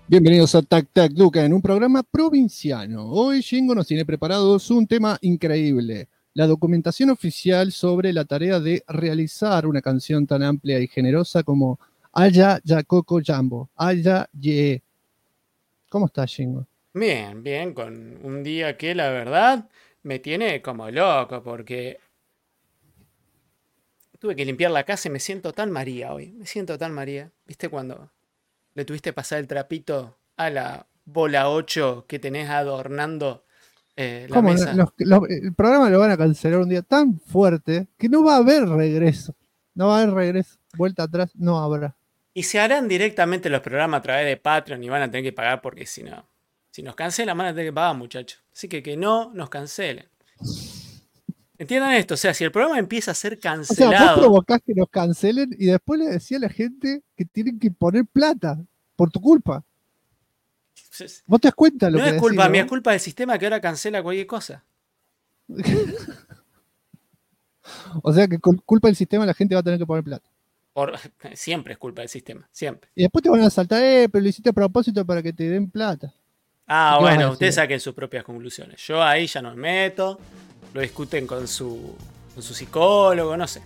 Bienvenidos a Tac Tac Luca, en un programa provinciano. Hoy Shingo nos tiene preparados un tema increíble, la documentación oficial sobre la tarea de realizar una canción tan amplia y generosa como Aya Yakoko Jambo, Aya Ye. ¿Cómo estás, Shingo? Bien, bien, con un día que la verdad me tiene como loco porque tuve que limpiar la casa y me siento tan María hoy. Me siento tan María. ¿Viste cuando le tuviste pasar el trapito a la bola 8 que tenés adornando la ¿Cómo? mesa? El programa lo van a cancelar un día tan fuerte que no va a haber regreso. No va a haber regreso. Vuelta atrás no habrá. Y se harán directamente los programas a través de Patreon y van a tener que pagar porque si nos cancelan van a tener que pagar, muchachos. Así que no nos cancelen. Entiendan esto, o sea, si el programa empieza a ser O sea, vos cancelado. provocás que nos cancelen y después le decís a la gente que tienen que poner plata por tu culpa. ¿Vos te das cuenta lo No que es decís, culpa mía, es no? culpa del sistema que ahora cancela cualquier cosa. O sea que culpa del sistema la gente va a tener que poner plata. Siempre es culpa del sistema, siempre. Y después te van a saltar, pero lo hiciste a propósito para que te den plata. ¿Y Ah, qué vas a bueno, ustedes decir? saquen sus propias conclusiones. Yo ahí ya no me meto, lo discuten con su psicólogo, no sé.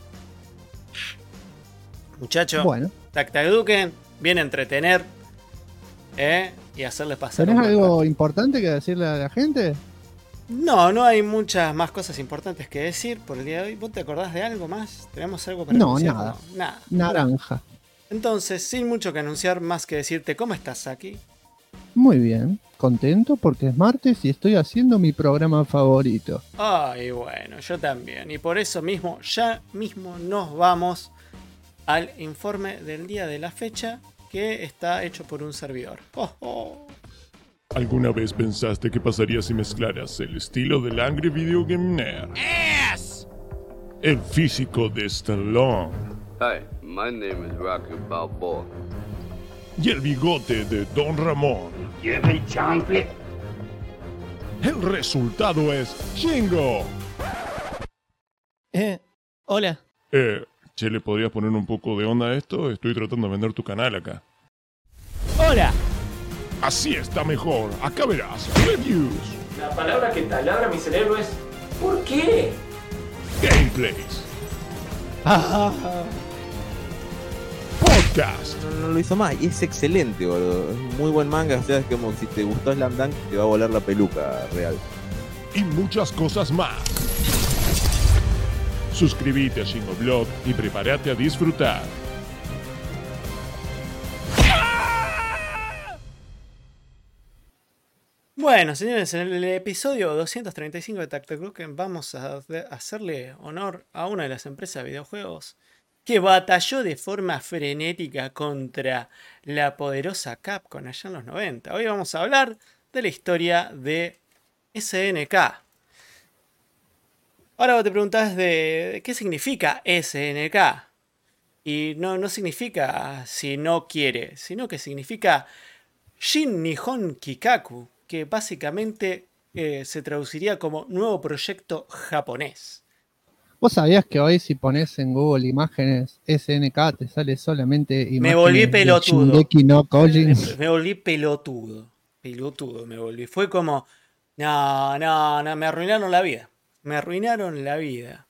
Muchacho, Bueno, Tactaduken viene a entretener y hacerles pasar ¿tenés un buen rato. algo importante que decirle a la gente? No, no hay muchas más cosas importantes que decir por el día de hoy. ¿Vos te acordás de algo más? ¿Tenemos algo para No, anunciar? nada. No, nada. Bueno, Naranja. entonces, sin mucho que anunciar, más que decirte, ¿cómo estás, Saki? Muy bien. Contento porque es martes y estoy haciendo mi programa favorito. Ay, bueno, yo también. Y por eso mismo, ya mismo nos vamos al informe del día de la fecha que está hecho por un servidor. Oh, oh. ¿Alguna vez pensaste qué pasaría si mezclaras el estilo del Angry Video Game Nerd, el físico de Stallone Hi, my name is Rocky Balboa. y el bigote de Don Ramón? El resultado es Shingo. Hola. Che, ¿le podrías poner un poco de onda a esto? Estoy tratando de vender tu canal acá. Hola. Así está mejor. Acá verás. Reviews, La palabra que taladra mi cerebro es ¿por qué? gameplays, podcast No lo hizo más y es excelente, boludo. Es un muy buen manga. O sea, es como si te gustó Slam Dunk, te va a volar la peluca real. y muchas cosas más. Suscríbete a Shingo Blog y prepárate a disfrutar. Bueno, señores, en el episodio 235 de Tactacruken vamos a hacerle honor a una de las empresas de videojuegos que batalló de forma frenética contra la poderosa Capcom allá en los 90. Hoy vamos a hablar de la historia de SNK. Ahora vos te preguntás de qué significa SNK. Y no significa si no quiere, sino que significa Shin Nihon Kikaku, que básicamente se traduciría como nuevo proyecto japonés. ¿Vos sabías que hoy si pones en Google imágenes SNK te sale solamente Me volví imágenes de pelotudo. Shingeki no Kyojin? Me volví pelotudo. Pelotudo me volví. Fue como, no, me arruinaron la vida. Me arruinaron la vida.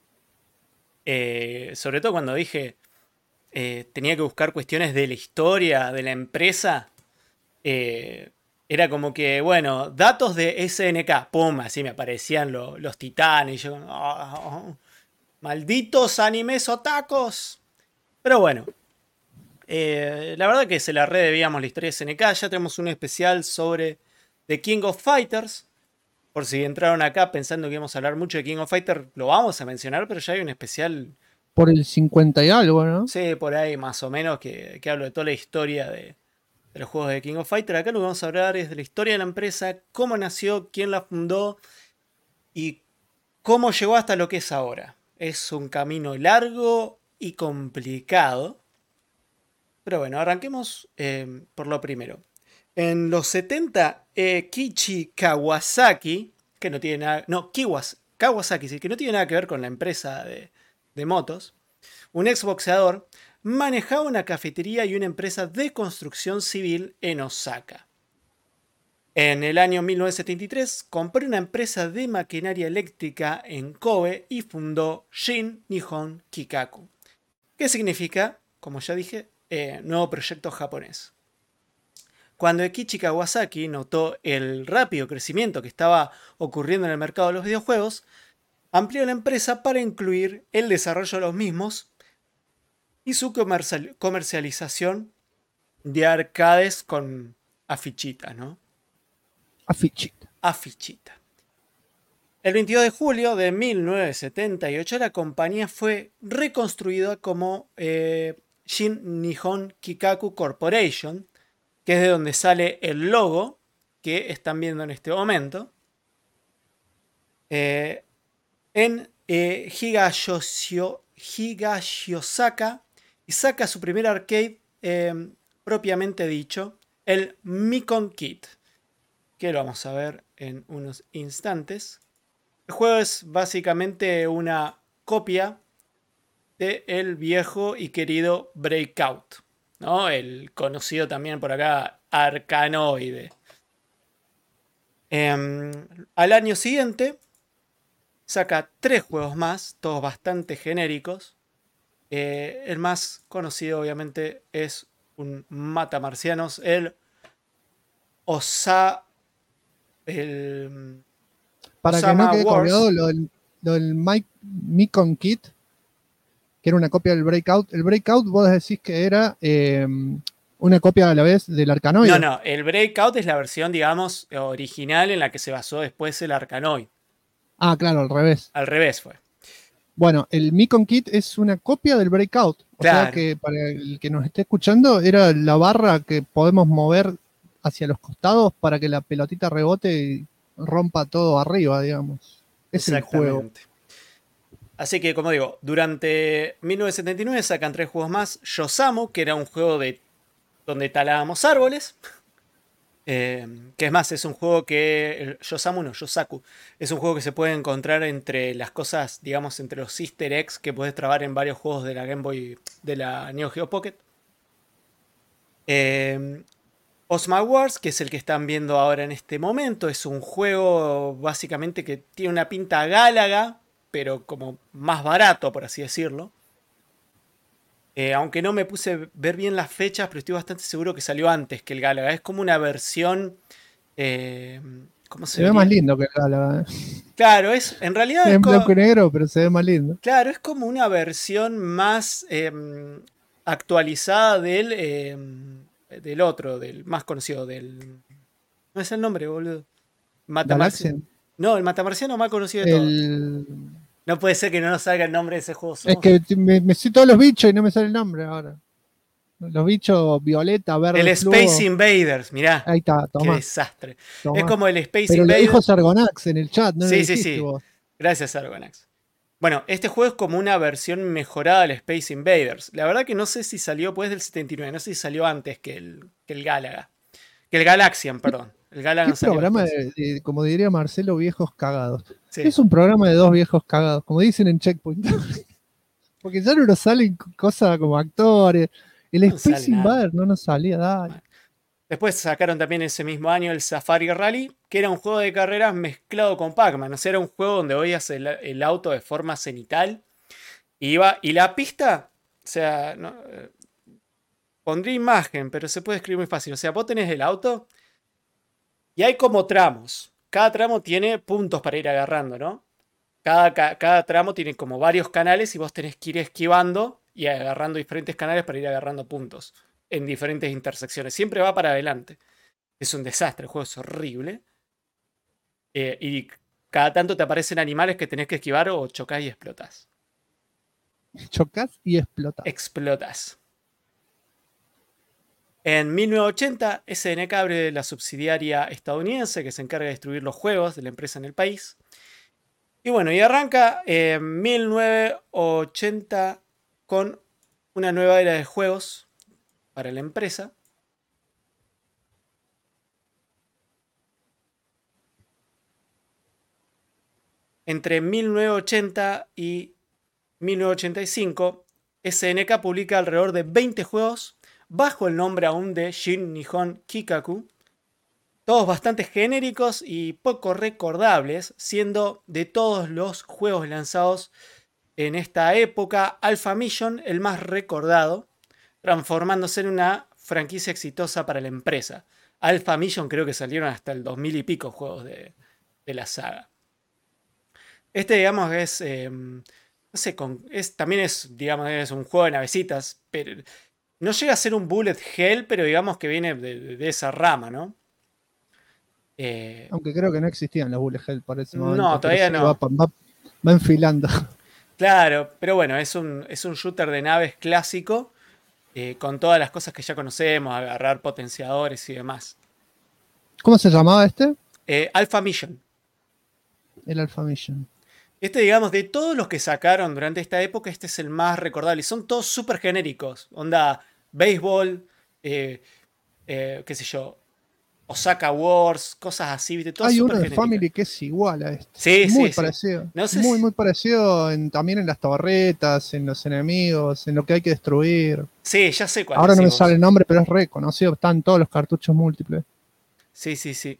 Sobre todo cuando dije, tenía que buscar cuestiones de la historia, de la empresa. Era como que, bueno, datos de SNK, pum, así me aparecían los titanes. Y yo, malditos animes otacos. Pero bueno, la verdad que se la redebíamos la historia de SNK. Ya tenemos un especial sobre The King of Fighters. Por si entraron acá pensando que íbamos a hablar mucho de King of Fighters, lo vamos a mencionar, pero ya hay un especial, Por el 50 y algo, ¿no? sí, por ahí más o menos, que hablo de toda la historia de los juegos de King of Fighters. Acá lo que vamos a hablar es de la historia de la empresa, cómo nació, quién la fundó y cómo llegó hasta lo que es ahora. Es un camino largo y complicado. Pero bueno, arranquemos por lo primero. En los 70, Kichi Kawasaki, que no tiene nada... No, Kawasaki, sí, que no tiene nada que ver con la empresa de motos, un exboxeador, manejaba una cafetería y una empresa de construcción civil en Osaka. En el año 1973 compró una empresa de maquinaria eléctrica en Kobe y fundó Shin Nihon Kikaku, que significa, como ya dije, nuevo proyecto japonés. Cuando Eiichi Kawasaki notó el rápido crecimiento que estaba ocurriendo en el mercado de los videojuegos, amplió la empresa para incluir el desarrollo de los mismos y su comercialización de arcades con afichitas, ¿no? Afichita. El 22 de julio de 1978 la compañía fue reconstruida como Shin Nihon Kikaku Corporation, que es de donde sale el logo que están viendo en este momento, en Higashiosaka, y saca su primer arcade propiamente dicho, el Micon Kit, que lo vamos a ver en unos instantes. El juego es básicamente una copia del viejo y querido Breakout, ¿no? El conocido también por acá Arkanoide. Al año siguiente saca 3 juegos más, todos bastante genéricos. El más conocido obviamente es un matamarcianos, el Para que Osama no quede Wars. colgado lo del Micon Kit, que era una copia del Breakout. El Breakout vos decís que era una copia a la vez del Arkanoid. No, el Breakout es la versión, digamos, original en la que se basó después el Arkanoid. Ah, claro, al revés. Al revés fue. Bueno, el Micon Kit es una copia del Breakout. O Claro. sea que para el que nos esté escuchando, era la barra que podemos mover hacia los costados para que la pelotita rebote y rompa todo arriba, digamos. Es el juego. Así que, como digo, durante 1979 sacan 3 juegos más. Yosamu, que era un juego donde talábamos árboles. Que es más, es un juego que... Yosaku. Es un juego que se puede encontrar entre las cosas, digamos, entre los easter eggs que puedes trabar en varios juegos de la Game Boy, de la Neo Geo Pocket. Osma Wars, que es el que están viendo ahora en este momento, es un juego básicamente que tiene una pinta gálaga, pero como más barato, por así decirlo. Aunque no me puse a ver bien las fechas, pero estoy bastante seguro que salió antes que el Gálaga. Es como una versión... ¿cómo se ve más lindo que el Gálaga. Claro, en realidad es en blanco y negro, pero se ve más lindo. Claro, es como una versión más actualizada del otro, del más conocido, del... No es el nombre, boludo. Galaxian. No, el Matamarciano más conocido de todos. No puede ser que no nos salga el nombre de ese juego. Es que me sé todos los bichos y no me sale el nombre ahora. Los bichos violeta, verde, el Space Invaders, mirá. Ahí está, toma. Qué desastre. Tomá. Es como el Space Pero Invaders. Lo dijo Sargonax en el chat, ¿no? Sí. Vos. Gracias, Sargonax. Bueno, este juego es como una versión mejorada del Space Invaders. La verdad que no sé si salió pues del 79, no sé si salió antes que el Gálaga. Que el Galaxian, perdón. El Galaga ¿Qué programa como diría Marcelo, viejos cagados? Sí. Es un programa de 2 viejos cagados, como dicen en Checkpoint. Porque ya no nos salen cosas como actores. El No Space Invader no nos salía, dale. Después sacaron también ese mismo año el Safari Rally, que era un juego de carreras mezclado con Pac-Man. O sea, era un juego donde veías el auto de forma cenital. Y la pista, o sea, no, pondré imagen, pero se puede escribir muy fácil. O sea, vos tenés el auto y hay como tramos. Cada tramo tiene puntos para ir agarrando, ¿no? Cada tramo tiene como varios canales y vos tenés que ir esquivando y agarrando diferentes canales para ir agarrando puntos en diferentes intersecciones. Siempre va para adelante. Es un desastre, el juego es horrible. Y cada tanto te aparecen animales que tenés que esquivar o chocás y explotás. Chocás y explotás. Explotas. En 1980, SNK abre la subsidiaria estadounidense que se encarga de distribuir los juegos de la empresa en el país. Y bueno, y arranca en 1980 con una nueva era de juegos para la empresa. Entre 1980 y 1985 SNK publica alrededor de 20 juegos bajo el nombre aún de Shin Nihon Kikaku, todos bastante genéricos y poco recordables, siendo de todos los juegos lanzados en esta época Alpha Mission el más recordado, transformándose en una franquicia exitosa para la empresa. Alpha Mission creo que salieron hasta el 2000 y pico juegos de la saga. Este, digamos, es... no sé, también digamos, es un juego de navecitas, pero no llega a ser un bullet hell, pero digamos que viene de esa rama, ¿no? Aunque creo que no existían los bullet hell para ese momento. No, todavía sí, no. Va enfilando. Claro, pero bueno, es un shooter de naves clásico, con todas las cosas que ya conocemos, agarrar potenciadores y demás. ¿Cómo se llamaba este? Alpha Mission. El Alpha Mission. Este, digamos, de todos los que sacaron durante esta época, este es el más recordable. Y son todos súper genéricos. Onda, béisbol, qué sé yo, Osaka Wars, cosas así, ¿viste? Todo hay uno de genéricas. Family que es igual a este. Sí, muy sí, parecido. Sí. No sé muy parecido también en las torretas, en los enemigos, en lo que hay que destruir. Sí, ya sé cuál. Ahora no me sale el nombre, pero es reconocido. Están todos los cartuchos múltiples. Sí.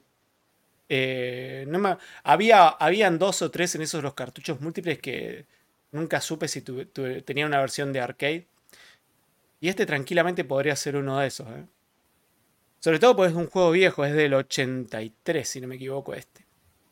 Habían 2 o 3 en esos los cartuchos múltiples que nunca supe si tenía una versión de arcade. Y este tranquilamente podría ser uno de esos. Sobre todo porque es un juego viejo, es del 83, si no me equivoco este.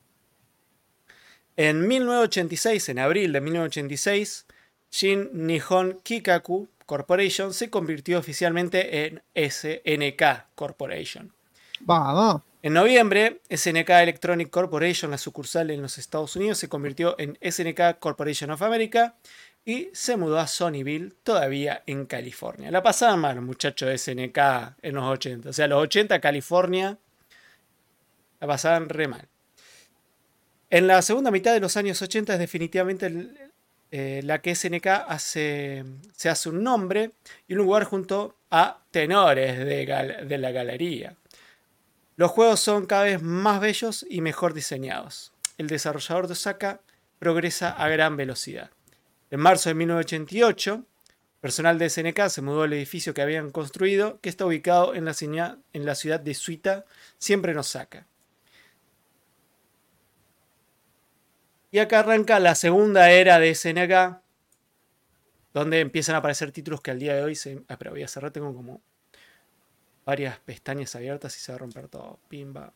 En 1986, en abril de 1986, Shin Nihon Kikaku Corporation se convirtió oficialmente en SNK Corporation. Va. En noviembre, SNK Electronic Corporation, la sucursal en los Estados Unidos, se convirtió en SNK Corporation of America y se mudó a Sunnyvale, todavía en California. La pasaban mal los muchachos de SNK en los 80. O sea, los 80 California la pasaban re mal. En la segunda mitad de los años 80 es definitivamente la que SNK se hace un nombre y un lugar junto a tenores de la galería. Los juegos son cada vez más bellos y mejor diseñados. El desarrollador de Osaka progresa a gran velocidad. En marzo de 1988, personal de SNK se mudó al edificio que habían construido, que está ubicado en la ciudad de Suita, siempre en Osaka. Y acá arranca la segunda era de SNK, donde empiezan a aparecer títulos que al día de hoy pero voy a cerrar, tengo como varias pestañas abiertas y se va a romper todo. Pimba.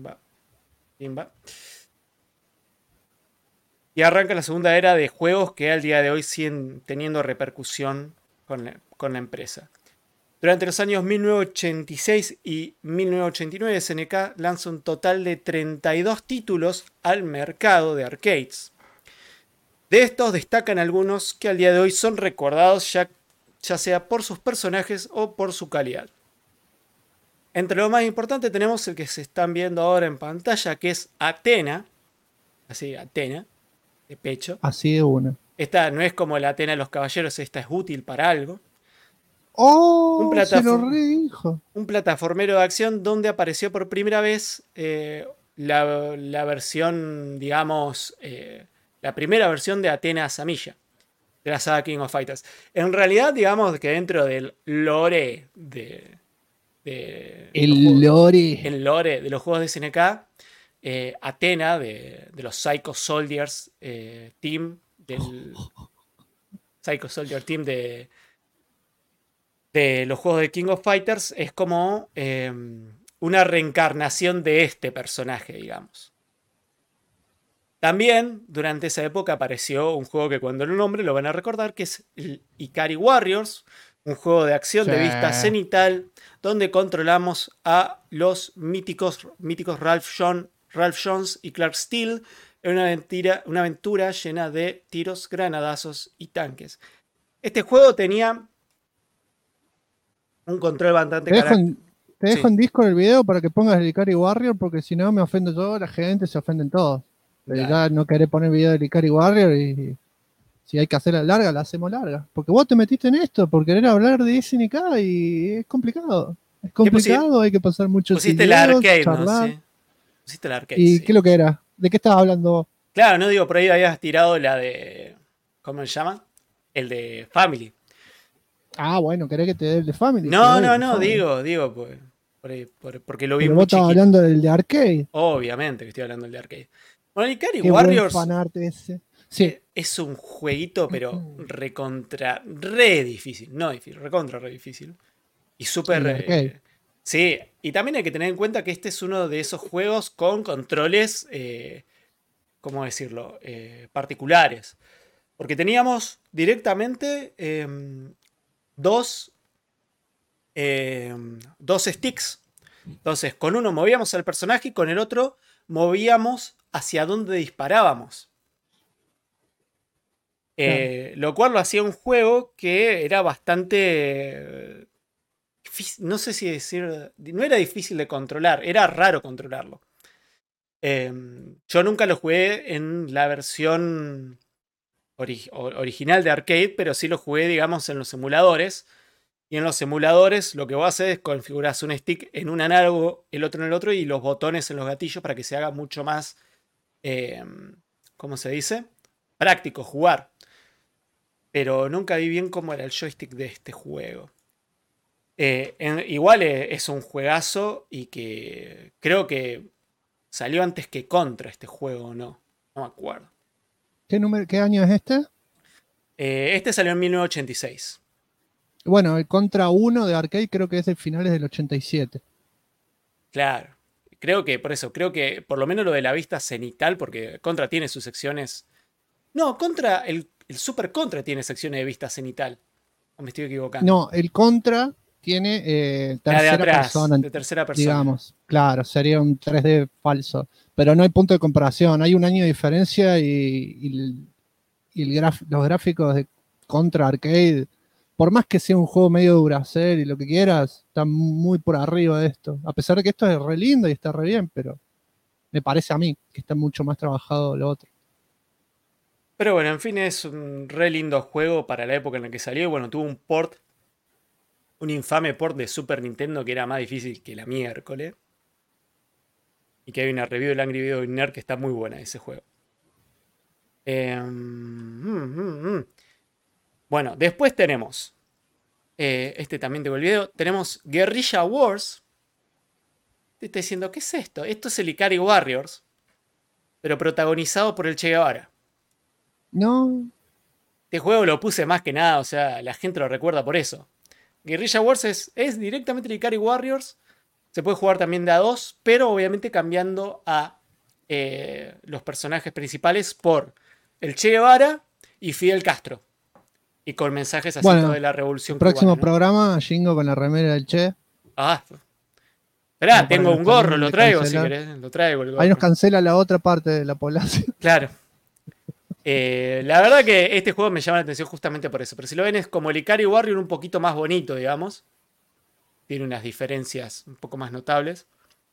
Y arranca la segunda era de juegos que al día de hoy siguen teniendo repercusión con la empresa. Durante los años 1986 y 1989, SNK lanza un total de 32 títulos al mercado de arcades. De estos destacan algunos que al día de hoy son recordados ya sea por sus personajes o por su calidad. Entre lo más importante tenemos el que se están viendo ahora en pantalla, que es Athena. Así, Athena, de pecho. Así de una. Esta no es como la Athena de los caballeros, esta es útil para algo. ¡Oh! Se lo redijo. Un plataformero de acción donde apareció por primera vez la versión, digamos, la primera versión de Athena Samilla, de la saga King of Fighters. En realidad, digamos que dentro del lore el lore de los juegos de SNK, Athena de los Psycho Soldiers Team, del Psycho Soldier Team de los juegos de King of Fighters, es como una reencarnación de este personaje, digamos. También durante esa época apareció un juego que cuando lo nombre lo van a recordar, que es el Ikari Warriors, un juego de acción de vista cenital donde controlamos a los míticos Ralph Jones y Clark Steele en una aventura llena de tiros, granadazos y tanques. Este juego tenía un control bastante Te dejo en Discord el video para que pongas el Ikari Warrior, porque si no me ofendo yo, la gente se ofenden todos. Pero ya no querés poner video del Ikari Warrior y si hay que hacerla larga, la hacemos larga. Porque vos te metiste en esto por querer hablar de SNK y es complicado. Es complicado, hay que pasar muchos pusiste videos, la arcade, charlar. ¿no? Sí. Pusiste la arcade. ¿Y sí. qué es lo que era? ¿De qué estabas hablando vos? Claro, no digo, por ahí habías tirado la de... ¿Cómo se llama? El de Family. Ah, bueno, ¿querés que te dé el de Family? Te No, doy no, el de no, Family. digo, porque lo vi Pero muy vos estabas chiquito. hablando del de arcade. Obviamente que estoy hablando del de arcade. Bueno, Ikari Qué buen Warriors fanart ese. Sí, es un jueguito, pero re difícil. No difícil, recontra re difícil. Y súper... el de arcade. sí, y también hay que tener en cuenta que este es uno de esos juegos con controles, ¿cómo decirlo? Particulares. Porque teníamos directamente dos, dos sticks. Entonces, con uno movíamos al personaje y con el otro movíamos hacia donde disparábamos. Claro. Lo cual lo hacía un juego que era bastante... no sé si decir... No era difícil de controlar, era raro controlarlo. Yo nunca lo jugué en la versión original de arcade, pero sí lo jugué, digamos, en los emuladores. Y en los emuladores lo que vos haces es configurar un stick en un análogo, el otro en el otro, y los botones en los gatillos para que se haga mucho más, eh, ¿cómo se dice? Práctico jugar. Pero nunca vi bien cómo era el joystick de este juego. Igual es un juegazo y que creo que salió antes que Contra este juego, ¿no? No me acuerdo. ¿Qué año es este? Este salió en 1986. Bueno, el Contra 1 de arcade creo que es de finales del 87. Claro. Creo que, por eso, creo que por lo menos lo de la vista cenital, porque Contra tiene sus secciones. No, Contra, el Super Contra tiene secciones de vista cenital. ¿O me estoy equivocando? No, el Contra tiene La de tercera atrás, persona, de tercera persona. digamos. Claro, sería un 3D falso. Pero no hay punto de comparación. Hay un año de diferencia y los gráficos de Contra Arcade, por más que sea un juego medio Duracell y lo que quieras, están muy por arriba de esto. A pesar de que esto es re lindo y está re bien, pero me parece a mí que está mucho más trabajado lo otro. Pero bueno, en fin, es un re lindo juego para la época en la que salió. Y bueno, tuvo un port, un infame port de Super Nintendo que era más difícil que la miércoles. Y que hay una review del Angry Video Nerd que está muy buena ese juego. Bueno, después tenemos. Este también tengo el video. Tenemos Guerrilla Wars. Te está diciendo, ¿qué es esto? Esto es el Ikari Warriors. Pero protagonizado por el Che Guevara. No, Este juego lo puse más que nada, o sea, la gente lo recuerda por eso. Guerrilla Wars es directamente el Ikari Warriors. Se puede jugar también de a dos, pero obviamente cambiando a los personajes principales por el Che Guevara y Fidel Castro. Y con mensajes así todo bueno, de la el revolución próximo cubana, ¿no? programa, Jingo con la remera del Che, Ah, como esperá, para que tengo nos un gorro, terminen lo de traigo si cancelar. querés. Lo traigo el Ahí nos gorro. cancela la otra parte de la población. Claro. La verdad que este juego me llama la atención justamente por eso. Pero si lo ven es como el Ikari Warrior un poquito más bonito, digamos. Tiene unas diferencias un poco más notables.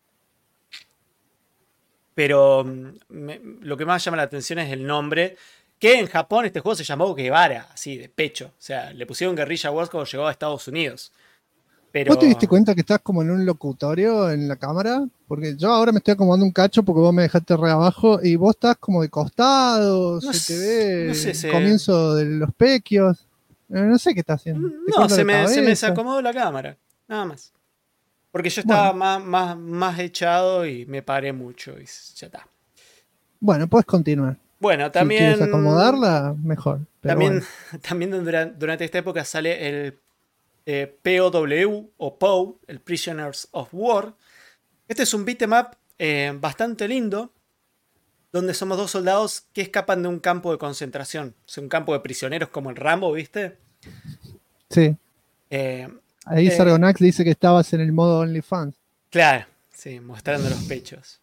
Pero lo que más llama la atención es el nombre. Que en Japón este juego se llamó Guevara, así de pecho. O sea, le pusieron Guerrilla Wars cuando llegó a Estados Unidos. ¿Vos te diste Pero... cuenta que estás como en un locutorio en la cámara? Porque yo ahora me estoy acomodando un cacho porque vos me dejaste re abajo y vos estás como de costado, No, se te no ve sé, el comienzo de los pequios. No sé qué estás haciendo. ¿Te no, corta la se me cabeza? desacomodó la cámara. Nada más. Porque yo estaba Bueno, más echado y me paré mucho y ya está. bueno, puedes continuar. Bueno, Si quieres también, acomodarla, mejor. Pero también, bueno. también durante esta época sale el POW o POW, el Prisoners of War. Este es un beat'em up bastante lindo, donde somos dos soldados que escapan de un campo de concentración. O sea, un campo de prisioneros como el Rambo, ¿viste? Sí. Eh, Ahí eh, Sargonax dice que estabas en el modo OnlyFans. claro, sí, mostrando los pechos.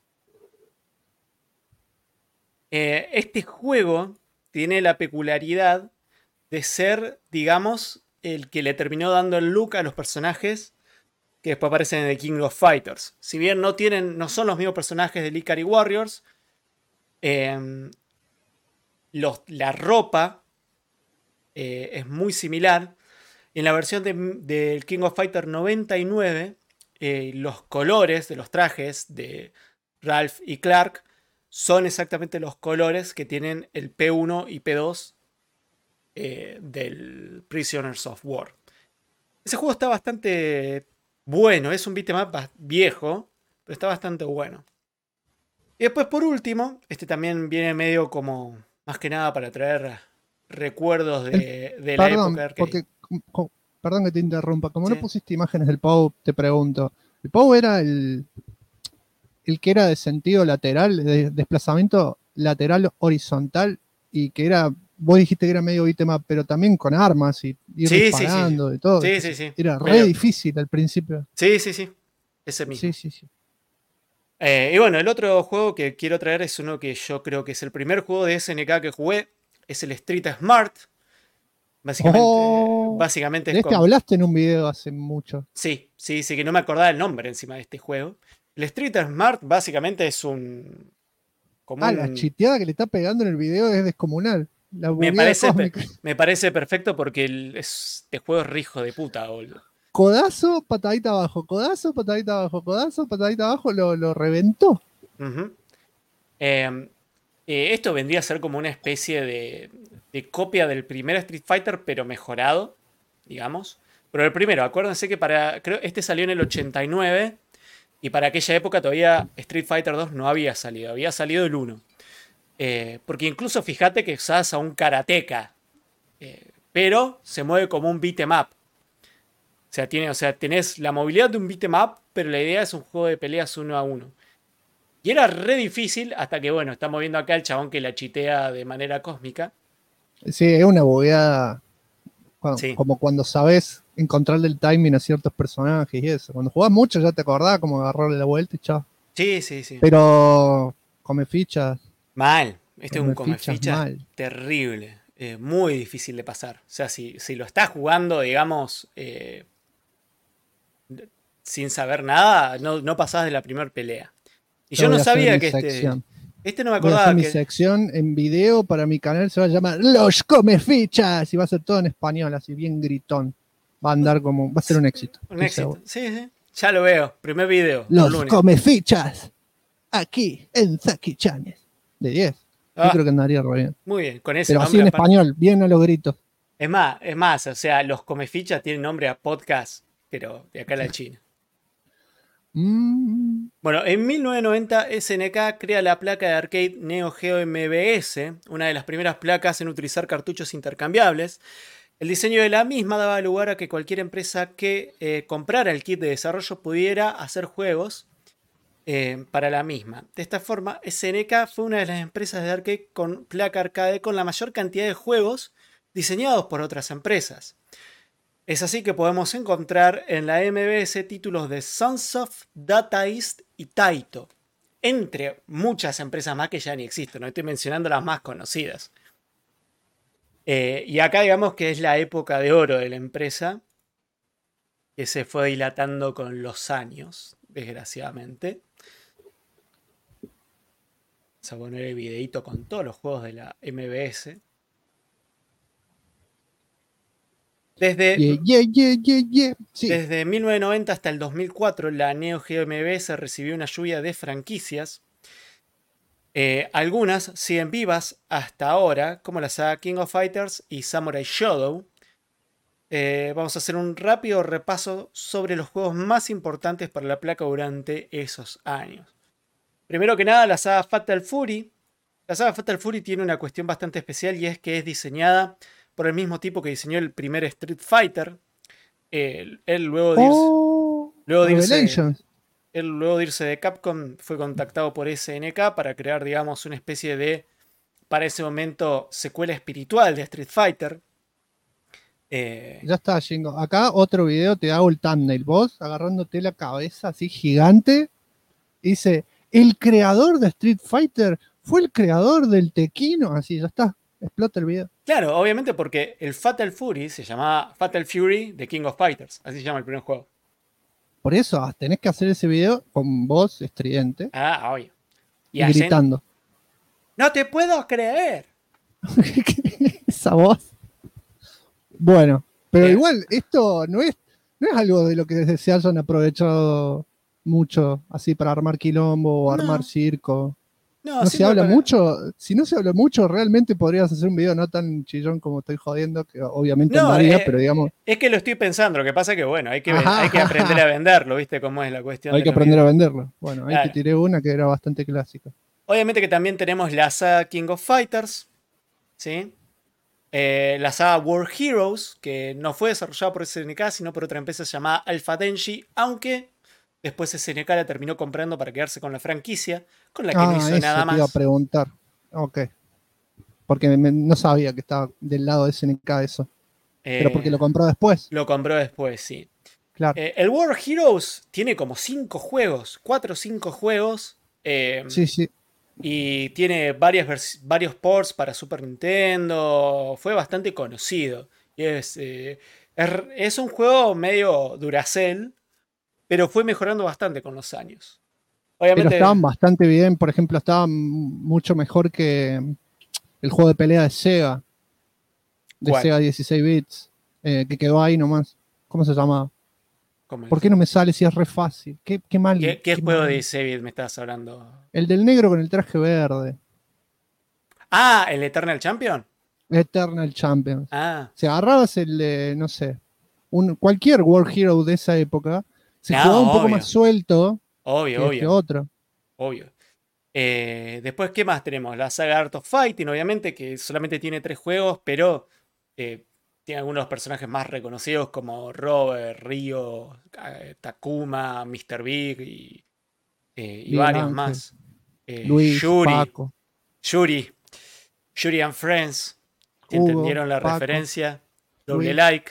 Este juego tiene la peculiaridad de ser, digamos, el que le terminó dando el look a los personajes que después aparecen en The King of Fighters. Si bien no son los mismos personajes de Ikari Warriors, eh, la ropa es muy similar. En la versión del King of Fighters 99, los colores de los trajes de Ralph y Clark son exactamente los colores que tienen el P1 y P2 del Prisoners of War. Ese juego está bastante bueno. Es un beat'em up viejo, pero está bastante bueno. Y después, por último, este también viene medio como, más que nada para traer recuerdos de la Perdón, época arcade. porque, perdón que te interrumpa. Como Sí. no pusiste imágenes del POW, te pregunto. ¿El POW era el que era de sentido lateral, de desplazamiento lateral horizontal, y que era, vos dijiste que era medio beat'em up, pero también con armas y ir Sí, disparando y todo? Sí. Era Pero- re difícil al principio. Sí. Ese mismo. Sí. Y bueno, el otro juego que quiero traer es uno que yo creo que es el primer juego de SNK que jugué. Es el Street Smart. Básicamente De es este hablaste en un video hace mucho. Sí, que no me acordaba el nombre encima de este juego. El Street Smart básicamente es un... como La un- chiteada que le está pegando en el video es descomunal. La me, bugueada parece, cósmica. me parece perfecto porque este juego es rijo de puta, boludo. Codazo, patadita abajo, codazo, patadita abajo, codazo, patadita abajo, lo reventó. Ujú. Esto vendría a ser como una especie de copia del primer Street Fighter, pero mejorado, digamos. Pero el primero, acuérdense que creo este salió en el 89 y para aquella época todavía Street Fighter 2 no había salido el 1. Porque incluso fíjate que usás a un karateka, pero se mueve como un beat'em up. O sea, tenés la movilidad de un beat'em up, pero la idea es un juego de peleas 1 a 1. Y era re difícil hasta que, bueno, estamos viendo acá el chabón que la chitea de manera cósmica. Sí, es una bugueada. Sí. Como cuando sabes encontrarle el timing a ciertos personajes y eso. Cuando jugás mucho ya te acordás como agarrarle la vuelta y chao. Sí. Pero come fichas. Mal. Este es un Come fichas fichas mal. terrible. Muy difícil de pasar. O sea, si lo estás jugando, digamos, sin saber nada, no pasás de la primera pelea. Y yo no sabía que este no me Voy a acordaba hacer mi que... sección en video para mi canal, se va a llamar Los Come Fichas y va a ser todo en español, así bien gritón. Va a andar como, va a ser un éxito. Un éxito. Sí. Ya lo veo. Primer video. Los lunes. Come Fichas. Aquí en Zaki Chanes. De 10. Yo creo que andaría re bien. Muy bien. Con ese Pero nombre así en aparte. español, bien a los gritos. Es más, o sea, los Comefichas tienen nombre a podcast, pero de acá a la China. Bueno, en 1990 SNK crea la placa de arcade Neo Geo MVS, una de las primeras placas en utilizar cartuchos intercambiables. El diseño de la misma daba lugar a que cualquier empresa que comprara el kit de desarrollo pudiera hacer juegos para la misma. De esta forma, SNK fue una de las empresas de arcade con placa arcade con la mayor cantidad de juegos diseñados por otras empresas. Es así que podemos encontrar en la MVS títulos de Sunsoft, Data East y Taito, entre muchas empresas más que ya ni existen, no estoy mencionando las más conocidas. Y acá digamos que es la época de oro de la empresa, que se fue dilatando con los años, desgraciadamente. Vamos a poner el videito con todos los juegos de la MVS. Desde Sí. Desde 1990 hasta el 2004, la Neo Geo MVS recibió una lluvia de franquicias. Algunas siguen vivas hasta ahora, como la saga King of Fighters y Samurai Shodown. Vamos a hacer un rápido repaso sobre los juegos más importantes para la placa durante esos años. Primero que nada, la saga Fatal Fury. La saga Fatal Fury tiene una cuestión bastante especial y es que es diseñada por el mismo tipo que diseñó el primer Street Fighter. Él luego de irse de Capcom fue contactado por SNK para crear, digamos, una especie de, para ese momento, secuela espiritual de Street Fighter. Ya está, Jingo. Acá otro video, te hago el thumbnail. Vos agarrándote la cabeza así gigante. Dice, el creador de Street Fighter fue el creador del Tequino. Así, ya está. Explota el video. Claro, obviamente porque el Fatal Fury se llamaba Fatal Fury de King of Fighters. Así se llama el primer juego. Por eso tenés que hacer ese video con voz estridente. Ah, obvio. Y gritando. ¡No te puedo creer! Esa voz. Bueno, pero igual esto no es algo de lo que se hayan aprovechado mucho así para armar quilombo o armar circo. No, No sí se me habla pare- mucho. Si no se habla mucho, realmente podrías hacer un video no tan chillón como estoy jodiendo, que obviamente No, andaría, pero digamos, es que lo estoy pensando. Lo que pasa es que, bueno, ajá, hay que ajá, aprender a ajá, venderlo, ¿viste? Cómo es la cuestión hay de que los aprender a videos. venderlo. Bueno, ahí te Claro. tiré una que era bastante clásica. Obviamente que también tenemos la saga King of Fighters, ¿sí? La saga War Heroes, que no fue desarrollada por SNK, sino por otra empresa llamada Alpha Denji, aunque después SNK la terminó comprando para quedarse con la franquicia, con la que no Ah, hizo eso nada te iba a más. preguntar. Ok, porque no sabía que estaba del lado de SNK eso. Pero porque Eh, lo compró después, lo compró después, sí. claro. El War Heroes tiene como 5 juegos, 4 o 5 juegos. Sí, sí. Y tiene varios ports para Super Nintendo. Fue bastante conocido. Y es un juego medio Duracell, pero fue mejorando bastante con los años. Pero Obviamente, estaban bastante bien. Por ejemplo, estaban mucho mejor que el juego de pelea de ¿cuál? Sega 16 bits, que quedó ahí nomás. ¿Cómo se llama? ¿Cómo ¿Por es? qué no me sale si es re fácil? Qué mal, ¿Qué qué juego de mal. 16 me estás hablando? El del negro con el traje verde. Ah, ¿el Eternal Champion? Eternal Champions. Ah, Si agarrabas el de, no sé, cualquier World Hero de esa época, se jugaba un no, poco más obvio. suelto Obvio, que obvio. otro. Obvio. Después, ¿qué más tenemos? La saga Art of Fighting, obviamente, que solamente tiene 3 juegos, pero tiene algunos personajes más reconocidos como Robert, Ryo, Takuma, Mr. Big y Miguel varios Ángel, más. Luis, Paco, Yuri, Yuri and Friends, si Hugo, entendieron la Paco, referencia, doble Luis. like.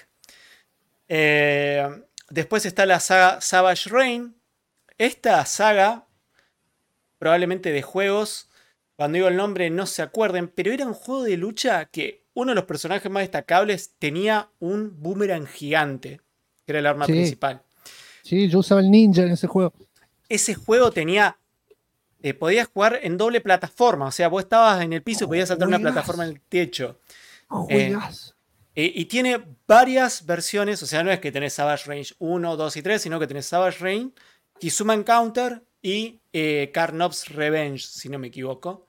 Eh, Después está la saga Savage Rain. Esta saga probablemente de juegos, cuando digo el nombre no se acuerden, pero era un juego de lucha que uno de los personajes más destacables tenía un boomerang gigante, que era el arma Sí, principal. sí, yo usaba el ninja en ese juego. Ese juego tenía, podías jugar en doble plataforma, o sea, vos estabas en el piso y podías saltar una plataforma en Juegas, el techo. Eh, juegas. y tiene varias versiones, o sea, no es que tenés Savage Range 1, 2 y 3, sino que tenés Savage Range, Kizuma Encounter y Karnov's Revenge, si no me equivoco.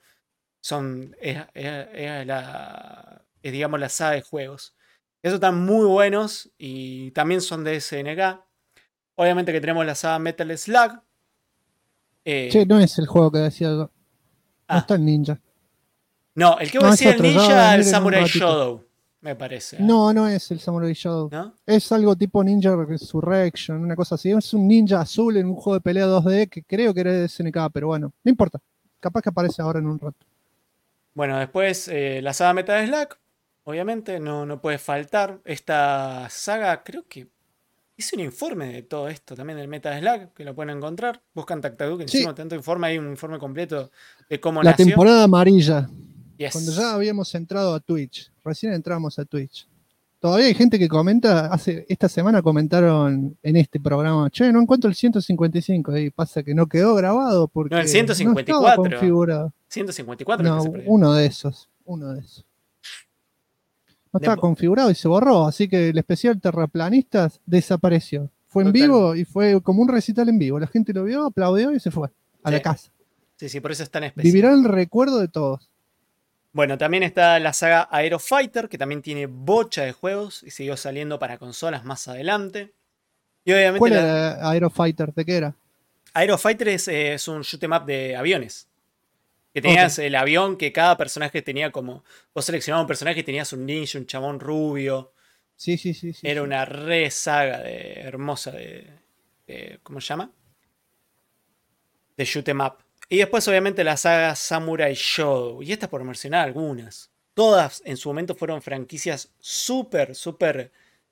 Es, digamos, la saga de juegos. Esos están muy buenos y también son de SNK. Obviamente que tenemos la saga Metal Slug. Che, Eh, no es el juego que decía yo. No ah, está el ninja. no, el que vos No, es decías, el otro, ya va a ninja, el venir en un Samurai ratito. Shodown, me parece, ¿eh? No, no es el Samurai Shodown. ¿No? Es algo tipo Ninja Resurrection, una cosa así. Es un ninja azul en un juego de pelea 2D que creo que era de SNK, pero bueno, no importa. Capaz que aparece ahora en un rato. Bueno, después la saga Metal Slug, obviamente, no puede faltar. Esta saga, creo que hice un informe de todo esto también del Metal Slug, que lo pueden encontrar. Buscan Tactadu, que Sí, encima tanto informe, hay un informe completo de cómo la nació. temporada amarilla, cuando ya Yes. habíamos entrado a Twitch. Recién entramos a Twitch. Todavía hay gente que comenta, esta semana comentaron en este programa, che, no encuentro el 155, y pasa que no quedó grabado No, el porque no estaba 154. configurado. 154 es que No, se perdió. uno de esos. No estaba configurado y se borró, así que el especial Terraplanistas desapareció. Fue en Total. vivo y fue como un recital en vivo. La gente lo vio, aplaudió y se fue a la Sí, casa. sí, sí, por eso es tan Vivirá especial. el recuerdo de todos. Bueno, también está la saga Aero Fighter, que también tiene bocha de juegos y siguió saliendo para consolas más adelante. Y obviamente ¿Cuál la era Aero Fighter? ¿De qué era? Aero Fighter es un shoot 'em up de aviones. Que Ok. tenías el avión que cada personaje tenía como. Vos seleccionabas un personaje y tenías un ninja, un chabón rubio. Sí, sí, sí, sí, Era sí. una re saga hermosa ¿cómo se llama? De shoot 'em up. Y después, obviamente, la saga Samurai Shodown. Y estas por mencionar algunas. Todas en su momento fueron franquicias súper, súper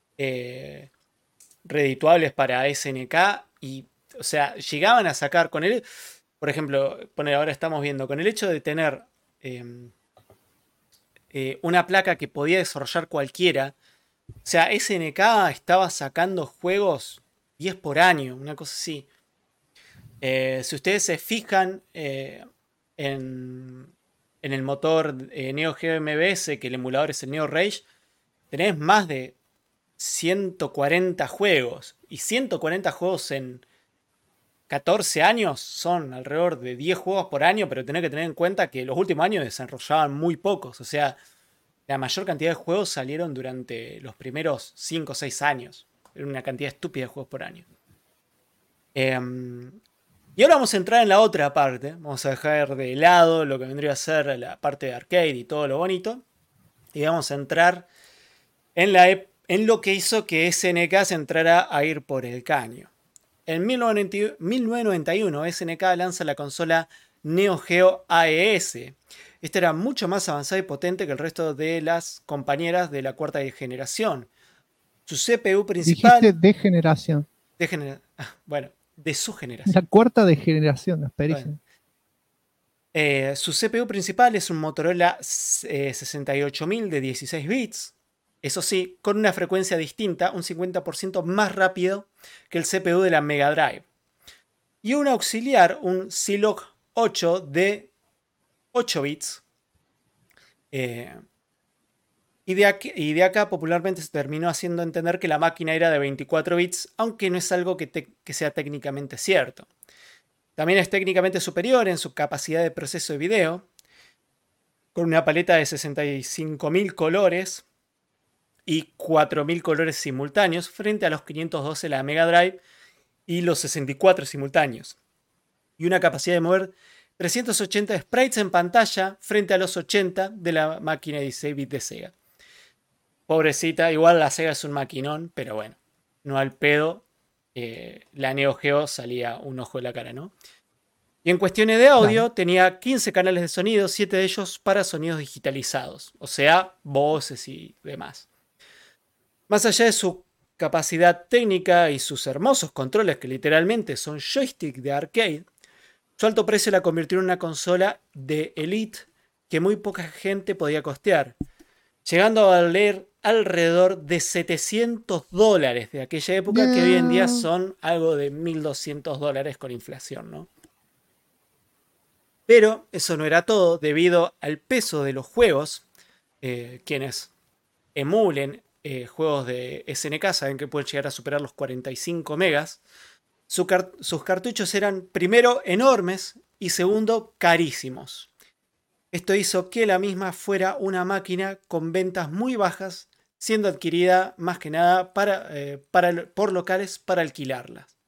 redituables para SNK. Y, o sea, llegaban a sacar con él. Por ejemplo, ahora estamos viendo, con el hecho de tener eh, una placa que podía desarrollar cualquiera. O sea, SNK estaba sacando juegos 10 por año, una cosa así. Si ustedes se fijan en el motor Neo Geo MVS, que el emulador es el Neo Rage, tenés más de 140 juegos. Y 140 juegos 14 años son alrededor de 10 juegos por año, pero tenés que tener en cuenta que los últimos años desarrollaban muy pocos. O sea, la mayor cantidad de juegos salieron durante los primeros 5 o 6 años. Era una cantidad estúpida de juegos por año. Y ahora vamos a entrar en la otra parte. Vamos a dejar de lado lo que vendría a ser la parte de arcade y todo lo bonito. Y vamos a entrar en lo que hizo que SNK se entrara a ir por el caño. En 1991, SNK lanza la consola Neo Geo AES. Esta era mucho más avanzada y potente que el resto de las compañeras de la cuarta generación. Su CPU principal... Dijiste de generación. Bueno, de su generación. La cuarta de generación, esperísimo. Bueno. Su CPU principal es un Motorola 68000 de 16 bits. Eso sí, con una frecuencia distinta, un 50% más rápido que el CPU de la Mega Drive. Y un auxiliar, un Zilog 8 de 8 bits. Y de acá popularmente se terminó haciendo entender que la máquina era de 24 bits, aunque no es algo que sea técnicamente cierto. También es técnicamente superior en su capacidad de proceso de video, con una paleta de 65.000 colores y 4.000 colores simultáneos frente a los 512 de la Mega Drive y los 64 simultáneos. Y una capacidad de mover 380 sprites en pantalla frente a los 80 de la máquina de 16 bits de Sega. Pobrecita, igual la Sega es un maquinón, pero bueno, no al pedo. La Neo Geo salía un ojo de la cara, ¿no? Y en cuestiones de audio, tenía 15 canales de sonido, 7 de ellos para sonidos digitalizados, o sea, voces y demás. Más allá de su capacidad técnica y sus hermosos controles, que literalmente son joystick de arcade, su alto precio la convirtió en una consola de elite que muy poca gente podía costear, llegando a valer alrededor de $700 de aquella época, que hoy en día son algo de $1.200 con inflación, ¿no? Pero eso no era todo, debido al peso de los juegos. Quienes emulen juegos de SNK saben que pueden llegar a superar los 45 megas. Sus cartuchos eran, primero, enormes y segundo, carísimos. Esto hizo que la misma fuera una máquina con ventas muy bajas, siendo adquirida más que nada por locales para alquilarlas.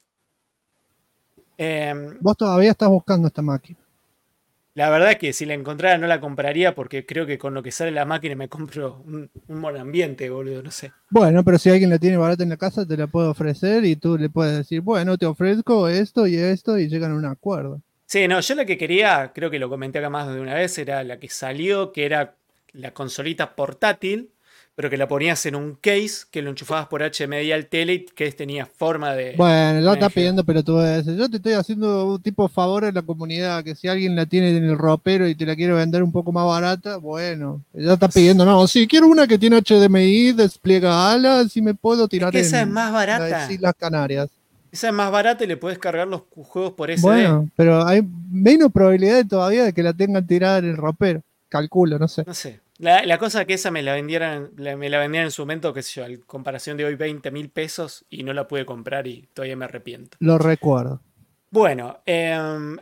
Vos todavía estás buscando esta máquina. La verdad es que si la encontrara no la compraría, porque creo que con lo que sale la máquina me compro un monoambiente, boludo, no sé. Bueno, pero si alguien la tiene barata en la casa, te la puede ofrecer y tú le puedes decir, bueno, te ofrezco esto y llegan a un acuerdo. Sí, no, yo la que quería, creo que lo comenté acá más de una vez, era la que salió, que era la consolita portátil, pero que la ponías en un case, que lo enchufabas por HDMI al tele y que tenía forma de... Bueno, ya está pidiendo pelotudeces. Yo te estoy haciendo un tipo favor a la comunidad, que si alguien la tiene en el ropero y te la quiere vender un poco más barata, bueno, ya está pidiendo, no, sí, quiero una que tiene HDMI, despliega alas y me puedo tirar es que esa es más barata. las Islas Canarias. Esa es más barata y le puedes cargar los juegos por SD. Bueno, pero hay menos probabilidad todavía de que la tengan tirada en el ropero. Calculo, no sé. No sé. La cosa que esa me la vendieran en su momento, qué sé yo, en comparación de hoy 20.000 pesos y no la pude comprar y todavía me arrepiento. Lo recuerdo. Bueno, en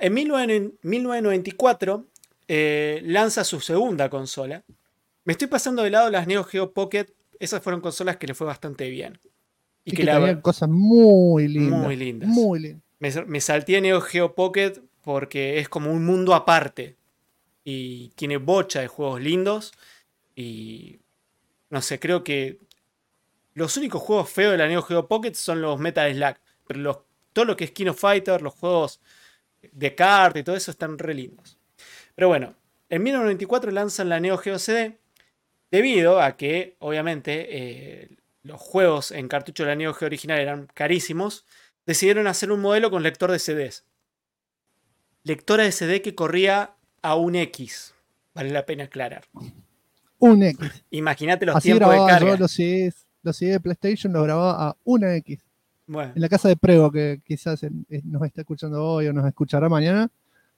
1994 lanza su segunda consola. Me estoy pasando de lado las Neo Geo Pocket. Esas fueron consolas que le fue bastante bien. Y que tenían cosas muy lindas. Muy lindas. Muy lindas. Me salté a Neo Geo Pocket porque es como un mundo aparte. Y tiene bocha de juegos lindos. Y no sé, creo que los únicos juegos feos de la Neo Geo Pocket son los Metal Slug. Pero todo lo que es King of Fighters, los juegos de cartas y todo eso están re lindos. Pero bueno, en 1994 lanzan la Neo Geo CD. Debido a que, obviamente, los juegos en cartucho de la Neo Geo original eran carísimos, decidieron hacer un modelo con lector de CDs. Lectora de CD que corría a un X. Vale la pena aclarar. Un X. Imagínate los así tiempos de carga. Yo los CDs de PlayStation los grababa a una X. Bueno. En la casa de Prego, que quizás nos está escuchando hoy o nos escuchará mañana,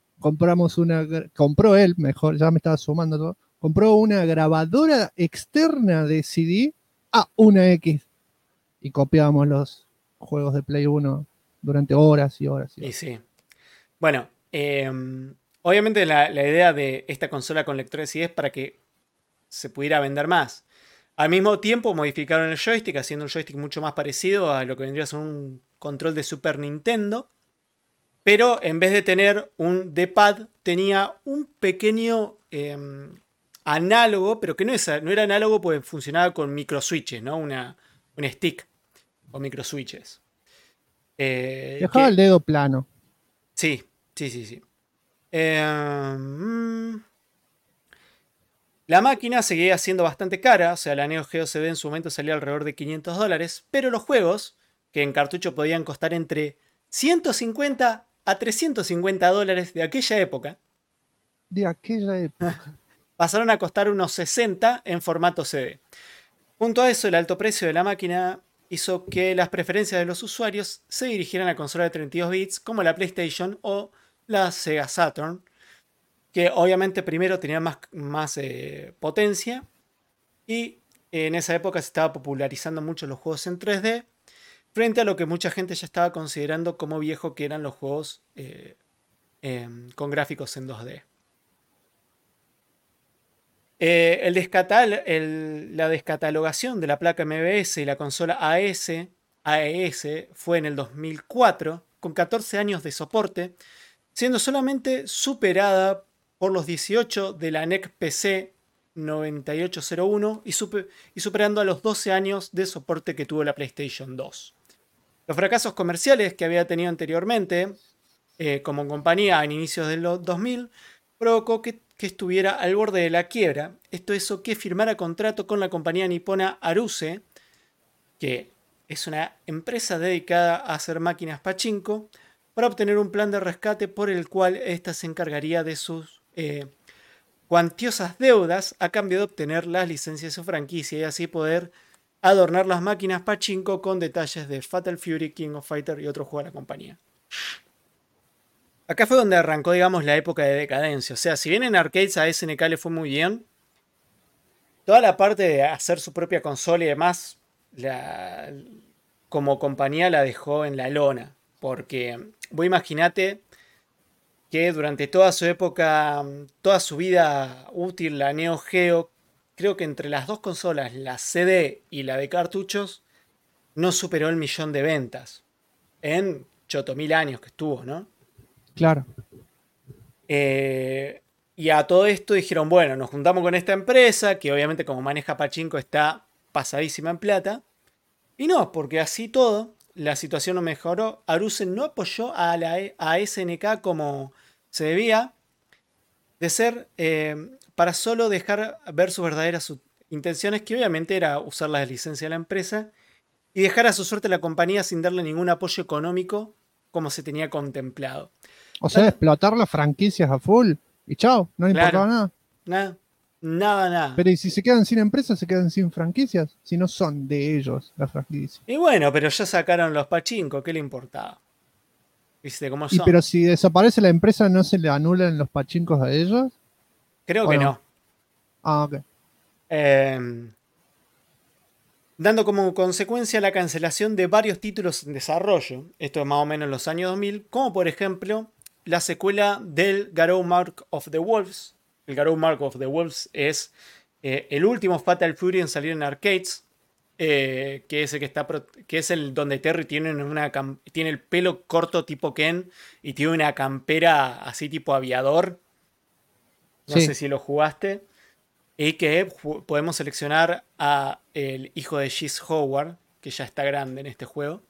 compró él, mejor, ya me estaba sumando todo, compró una grabadora externa de CD a una X. Y copiábamos los juegos de Play 1 durante horas y horas y Y horas. sí. Bueno, obviamente la idea de esta consola con lector de CD es para que se pudiera vender más. Al mismo tiempo modificaron el joystick, haciendo un joystick mucho más parecido a lo que vendría a ser un control de Super Nintendo. Pero en vez de tener un D-pad, tenía un pequeño análogo, pero que no era análogo porque funcionaba con microswitches, ¿no? Un stick o microswitches. Dejaba el dedo plano. Sí, sí, sí, sí. La máquina seguía siendo bastante cara, o sea, la Neo Geo CD en su momento salía alrededor de $500, pero los juegos, que en cartucho podían costar entre 150 a $350 de aquella época, De aquella época. pasaron a costar unos 60 en formato CD. Junto a eso, el alto precio de la máquina hizo que las preferencias de los usuarios se dirigieran a consolas de 32 bits como la PlayStation o la Sega Saturn, que obviamente primero tenía más potencia y en esa época se estaba popularizando mucho los juegos en 3D frente a lo que mucha gente ya estaba considerando como viejo que eran los juegos con gráficos en 2D. La descatalogación de la placa MBS y la consola AES fue en el 2004, con 14 años de soporte, siendo solamente superada por los 18 de la NEC PC 9801 y superando a los 12 años de soporte que tuvo la PlayStation 2. Los fracasos comerciales que había tenido anteriormente, como compañía en inicios de los 2000, provocó que estuviera al borde de la quiebra. Esto hizo que firmara contrato con la compañía nipona Aruse, que es una empresa dedicada a hacer máquinas pachinko, para obtener un plan de rescate por el cual ésta se encargaría de sus cuantiosas deudas a cambio de obtener las licencias de su franquicia y así poder adornar las máquinas pachinko con detalles de Fatal Fury, King of Fighter y otros juegos de la compañía. Acá fue donde arrancó, digamos, la época de decadencia. O sea, si bien en arcades a SNK le fue muy bien, toda la parte de hacer su propia consola y demás, como compañía la dejó en la lona. Porque vos imaginate que durante toda su época, toda su vida útil, la Neo Geo, creo que entre las dos consolas, la CD y la de cartuchos, no superó el 1.000.000 de ventas. En 8.000 años que estuvo, ¿no? Claro. Y a todo esto dijeron, bueno, nos juntamos con esta empresa, que obviamente como maneja pachinko está pasadísima en plata. Y no, porque así todo, la situación no mejoró. Aruse no apoyó a SNK como se debía de ser, para solo dejar ver sus verdaderas intenciones, que obviamente era usar la licencia de la empresa y dejar a su suerte la compañía sin darle ningún apoyo económico como se tenía contemplado. O sea, explotar las franquicias a full y chao, no le importaba nada. Nada. Pero ¿y si se quedan sin empresas, se quedan sin franquicias? Si no son de ellos las franquicias. Y bueno, pero ya sacaron los pachinko, ¿qué le importaba? ¿Viste cómo son? Pero si desaparece la empresa, ¿no se le anulan los pachincos a ellos? Creo que no. Ah, ok. Dando como consecuencia la cancelación de varios títulos en desarrollo, esto es más o menos en los años 2000, como por ejemplo la secuela del Garou Mark of the Wolves. El Garou Mark of the Wolves es el último Fatal Fury en salir en arcades, que es el que es el donde Terry tiene el pelo corto tipo Ken y tiene una campera así tipo aviador. No sé si lo jugaste. Y que podemos seleccionar a el hijo de Gis Howard, que ya está grande en este juego.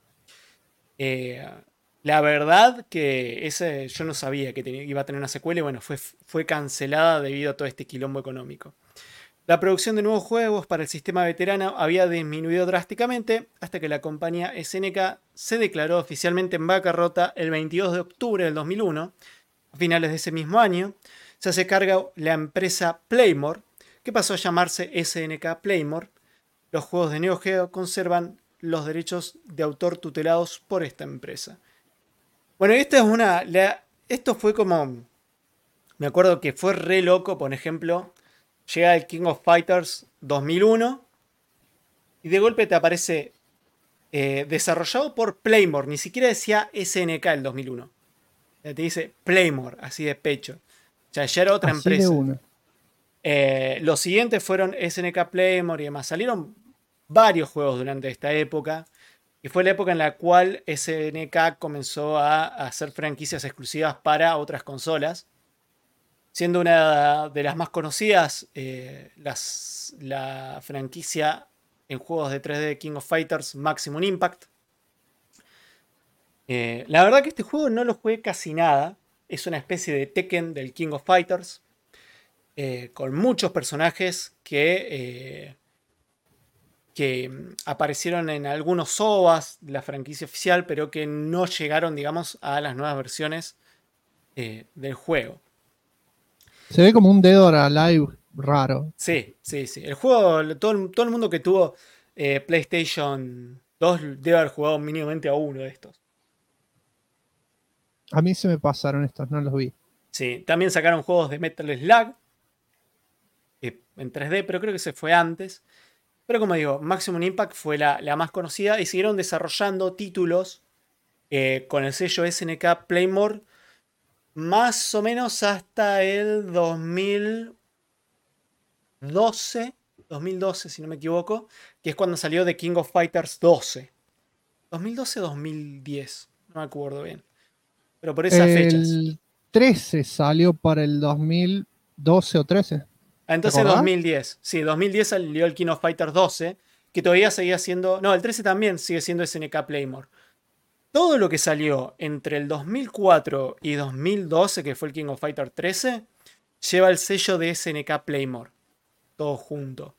La verdad que yo no sabía que iba a tener una secuela y bueno, fue cancelada debido a todo este quilombo económico. La producción de nuevos juegos para el sistema veterano había disminuido drásticamente hasta que la compañía SNK se declaró oficialmente en bancarrota el 22 de octubre del 2001. A finales de ese mismo año se hace cargo la empresa Playmore, que pasó a llamarse SNK Playmore. Los juegos de Neo Geo conservan los derechos de autor tutelados por esta empresa. Bueno, esto fue como... Me acuerdo que fue re loco, por ejemplo, llega el King of Fighters 2001 y de golpe te aparece desarrollado por Playmore. Ni siquiera decía SNK el 2001. Te dice Playmore, así de pecho. O sea, ya era otra Así de empresa. una. Los siguientes fueron SNK Playmore y demás. Salieron varios juegos durante esta época. Y fue la época en la cual SNK comenzó a hacer franquicias exclusivas para otras consolas. Siendo una de las más conocidas la franquicia en juegos de 3D King of Fighters Maximum Impact. La verdad que este juego no lo jugué casi nada. Es una especie de Tekken del King of Fighters. Con muchos personajes que aparecieron en algunos OVAs de la franquicia oficial, pero que no llegaron, digamos, a las nuevas versiones del juego. Se ve como un Dead or Alive raro. Sí. El juego, todo el mundo que tuvo PlayStation 2 debe haber jugado mínimamente a uno de estos. A mí se me pasaron estos, no los vi. Sí, también sacaron juegos de Metal Slug en 3D, pero creo que se fue antes. Pero como digo, Maximum Impact fue la más conocida y siguieron desarrollando títulos con el sello SNK Playmore más o menos hasta el 2012 si no me equivoco, que es cuando salió The King of Fighters 12. 2012-2010, no me acuerdo bien. Pero por esas fechas. El 13 salió para el 2012 o 13. Entonces 2010. Sí, 2010 salió el King of Fighters 12, que todavía seguía siendo... No, el 13 también sigue siendo SNK Playmore. Todo lo que salió entre el 2004 y 2012, que fue el King of Fighters 13, lleva el sello de SNK Playmore. Todo junto.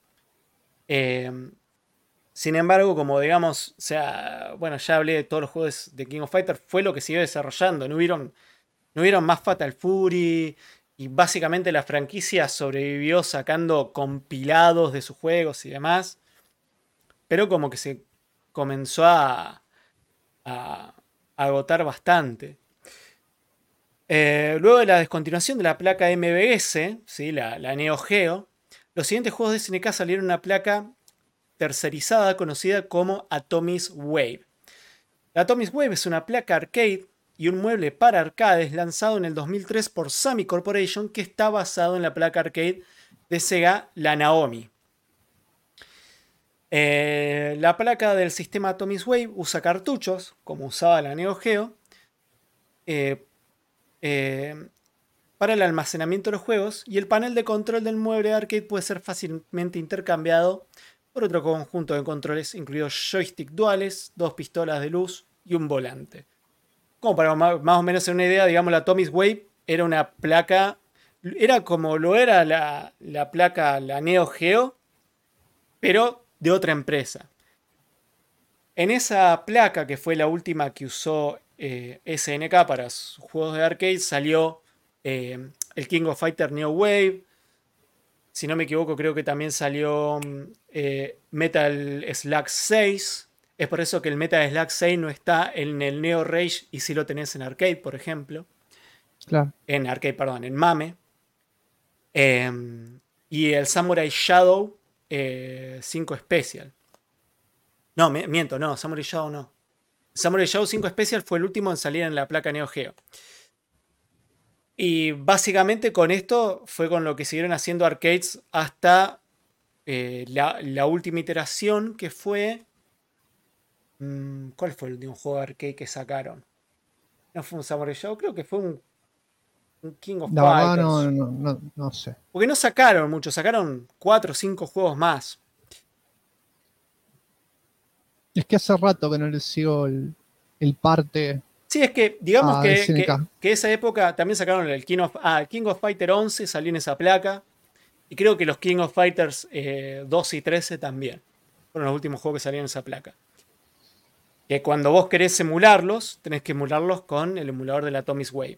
Sin embargo, como digamos, o sea, bueno, ya hablé de todos los juegos de King of Fighters, fue lo que siguió desarrollando. No hubieron más Fatal Fury. Y básicamente la franquicia sobrevivió sacando compilados de sus juegos y demás. Pero como que se comenzó a agotar bastante. Luego de la descontinuación de la placa MVS, ¿sí? la Neo Geo, los siguientes juegos de SNK salieron en una placa tercerizada conocida como Atomic Wave. La Atomic Wave es una placa arcade y un mueble para arcades lanzado en el 2003 por Sammy Corporation, que está basado en la placa arcade de Sega, la Naomi. La placa del sistema Atomic Wave usa cartuchos, como usaba la Neo Geo, para el almacenamiento de los juegos, y el panel de control del mueble arcade puede ser fácilmente intercambiado por otro conjunto de controles, incluidos joystick duales, 2 pistolas de luz y un volante. Como para más o menos hacer una idea, digamos, la Atomic Wave era una placa, era como lo era la placa, la Neo Geo, pero de otra empresa. En esa placa, que fue la última que usó SNK para sus juegos de arcade, salió el King of Fighters Neo Wave. Si no me equivoco, creo que también salió Metal Slug 6. Es por eso que el Metal Slug 6 no está en el Neo Rage y sí lo tenés en arcade, por ejemplo. Claro. En arcade, perdón, en MAME. Y el Samurai Shadow 5 Special. No, miento, no, Samurai Shadow no. Samurai Shadow 5 Special fue el último en salir en la placa Neo Geo. Y básicamente con esto fue con lo que siguieron haciendo arcades hasta la última iteración, que fue... ¿Cuál fue el último juego de arcade que sacaron? No fue un Samurai Shadow, creo que fue un King of Fighters. No sé. Porque no sacaron mucho, sacaron 4 o 5 juegos más. Es que hace rato que no les sigo el parte. Sí, es que digamos SNK. que esa época también sacaron el King of Fighters 11, salió en esa placa. Y creo que los King of Fighters 12 y 13 también. Fueron los últimos juegos que salieron en esa placa. Que cuando vos querés emularlos, tenés que emularlos con el emulador de la Atomic Wave.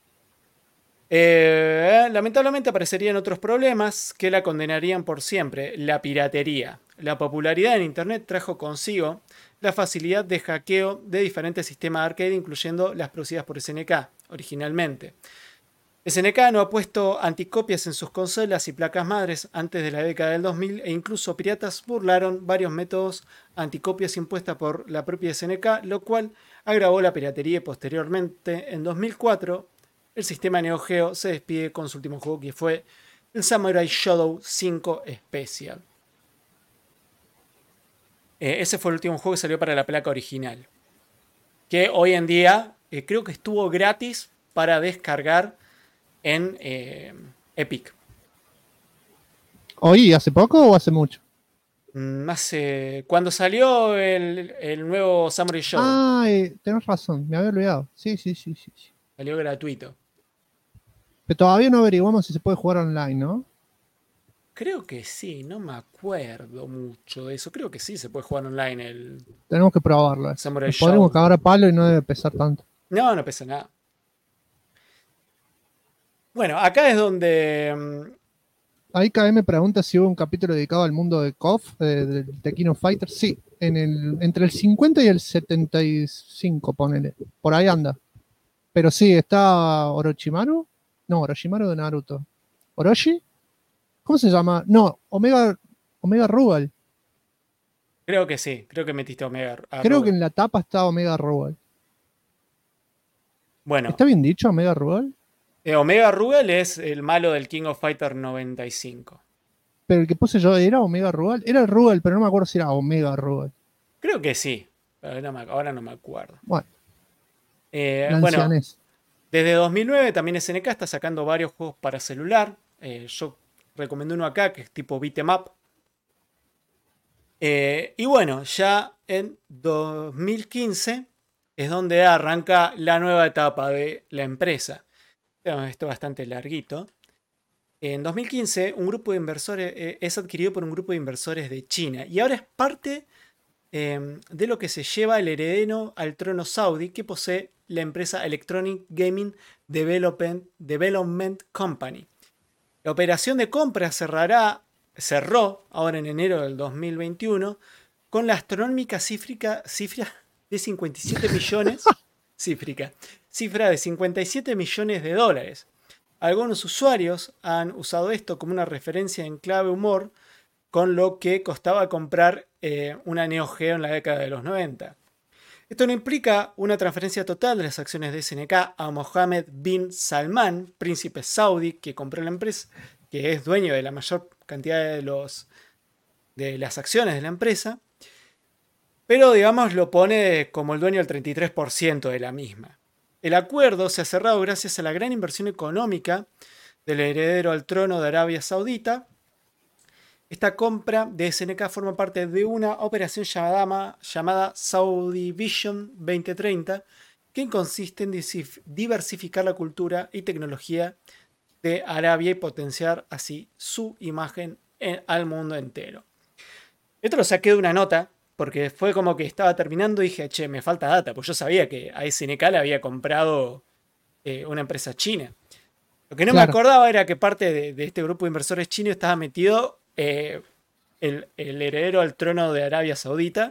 Lamentablemente aparecerían otros problemas que la condenarían por siempre: la piratería. La popularidad en internet trajo consigo la facilidad de hackeo de diferentes sistemas arcade, incluyendo las producidas por SNK originalmente. SNK no ha puesto anticopias en sus consolas y placas madres antes de la década del 2000 e incluso piratas burlaron varios métodos anticopias impuestas por la propia SNK, lo cual agravó la piratería y posteriormente, en 2004, el sistema Neo Geo se despide con su último juego que fue el Samurai Shodown 5 Special. Ese fue el último juego que salió para la placa original, que hoy en día creo que estuvo gratis para descargar en Epic. ¿Hoy, hace poco o hace mucho? Cuando salió el nuevo Samurai Shodown. Ah, tenés razón, me había olvidado. Sí. Salió gratuito. Pero todavía no averiguamos si se puede jugar online, ¿no? Creo que sí, no me acuerdo mucho de eso. Creo que sí se puede jugar online Tenemos que probarlo. Samurai Nos podremos Shodown. cagar a palo y no debe pesar tanto. No pesa nada. Bueno, acá es donde... Ahí KM pregunta si hubo un capítulo dedicado al mundo de KOF, de King of Fighters. Sí, entre el 50 y el 75, ponele. Por ahí anda. Pero sí, está Orochimaru. No, Orochimaru de Naruto. ¿Orochi? ¿Cómo se llama? No, Omega Rugal. Creo que sí, creo que metiste Omega. Creo que en la tapa está Omega Rugal. Bueno, ¿Está bien dicho Omega Rugal? Omega Rugal es el malo del King of Fighters 95. Pero el que puse yo era Omega Rugal. Era Rugal, pero no me acuerdo si era Omega Rugal. Creo que sí, pero ahora no me acuerdo. Bueno, Bueno, ancianés. desde 2009 también SNK está sacando varios juegos para celular. Yo recomendé uno acá que es tipo beat'em up. Y bueno, ya en 2015 es donde arranca la nueva etapa de la empresa. Esto es bastante larguito. En 2015 un grupo de inversores es adquirido por un grupo de inversores de China y ahora es parte de lo que se lleva el heredero al trono saudí que posee la empresa Electronic Gaming Development Company. La operación de compra cerró ahora en enero del 2021 con la astronómica cifra de 57 millones. Cifra de 57 millones de dólares. Algunos usuarios han usado esto como una referencia en clave humor con lo que costaba comprar una Neo Geo en la década de los 90. Esto no implica una transferencia total de las acciones de SNK a Mohammed bin Salman, príncipe saudí que compró la empresa, que es dueño de la mayor cantidad de las acciones de la empresa, pero digamos lo pone como el dueño del 33% de la misma. El acuerdo se ha cerrado gracias a la gran inversión económica del heredero al trono de Arabia Saudita. Esta compra de SNK forma parte de una operación llamada Saudi Vision 2030, que consiste en diversificar la cultura y tecnología de Arabia y potenciar así su imagen al mundo entero. Esto lo saqué de una nota, porque fue como que estaba terminando y dije, che, me falta data, pues yo sabía que a SNK le había comprado una empresa china. Lo que no me acordaba era que parte de este grupo de inversores chinos estaba metido el heredero al trono de Arabia Saudita.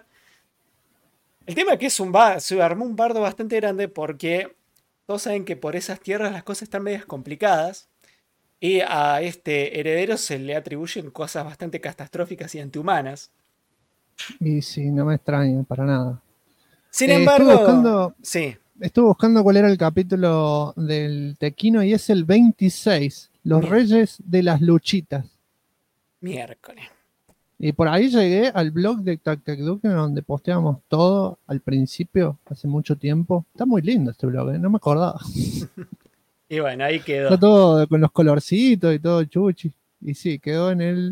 El tema es que se armó un bardo bastante grande porque todos saben que por esas tierras las cosas están medias complicadas y a este heredero se le atribuyen cosas bastante catastróficas y antihumanas. Y sí, no me extraña para nada. Sin embargo, estuve buscando cuál era el capítulo del Tequino y es el 26, Los Reyes de las Luchitas. Miércoles. Y por ahí llegué al blog de TacTacDuke donde posteamos todo al principio, hace mucho tiempo. Está muy lindo este blog, no me acordaba. Y bueno, ahí quedó. Está todo con los colorcitos y todo chuchi. Y sí, quedó en el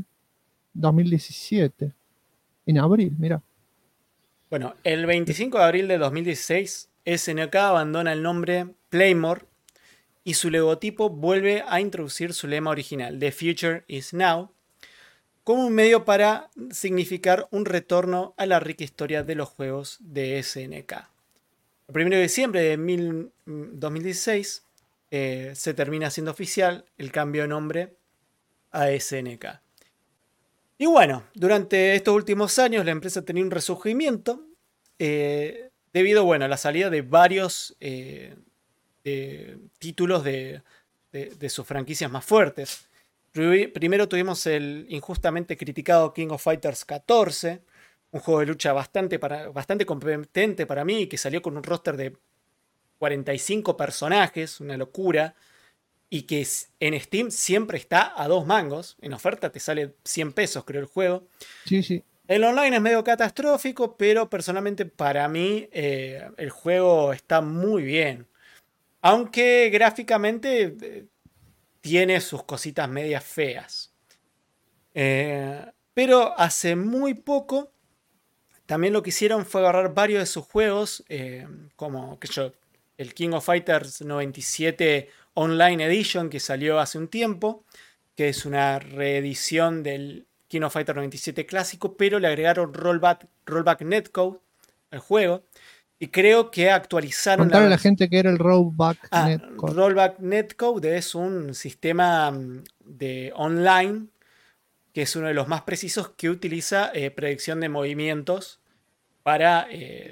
2017. En abril, mira. Bueno, el 25 de abril de 2016, SNK abandona el nombre Playmore y su logotipo vuelve a introducir su lema original, The Future is Now, como un medio para significar un retorno a la rica historia de los juegos de SNK. El 1 de diciembre de 2016 se termina haciendo oficial el cambio de nombre a SNK. Y bueno, durante estos últimos años la empresa tenía un resurgimiento debido a la salida de varios títulos de de sus franquicias más fuertes. Primero tuvimos el injustamente criticado King of Fighters 14, un juego de lucha bastante competente para mí, que salió con un roster de 45 personajes, una locura, y que en Steam siempre está a 2 mangos. En oferta te sale 100 pesos, creo, el juego. Sí, sí. El online es medio catastrófico, pero personalmente para mí el juego está muy bien. Aunque gráficamente tiene sus cositas medias feas. Pero hace muy poco también lo que hicieron fue agarrar varios de sus juegos, como el King of Fighters 97 Online Edition, que salió hace un tiempo, que es una reedición del King of Fighters 97 clásico, pero le agregaron rollback netcode al juego. Y creo que actualizaron Contarle a la gente que era el Rollback Netcode. Rollback netcode es un sistema de online que es uno de los más precisos, que utiliza predicción de movimientos para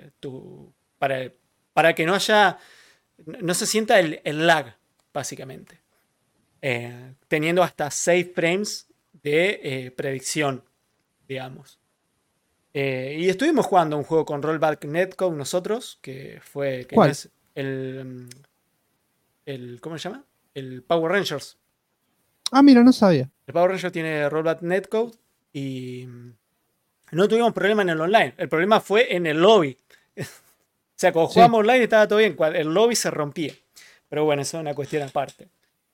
que no se sienta el lag, básicamente. Teniendo hasta 6 frames de predicción, digamos. Y estuvimos jugando un juego con Rollback Netcode nosotros, que fue... ¿Cuál? No es ¿cómo se llama? El Power Rangers. Ah, mira, no sabía. El Power Rangers tiene Rollback Netcode y no tuvimos problema en el online. El problema fue en el lobby. O sea, cuando jugamos online estaba todo bien. El lobby se rompía. Pero bueno, eso es una cuestión aparte.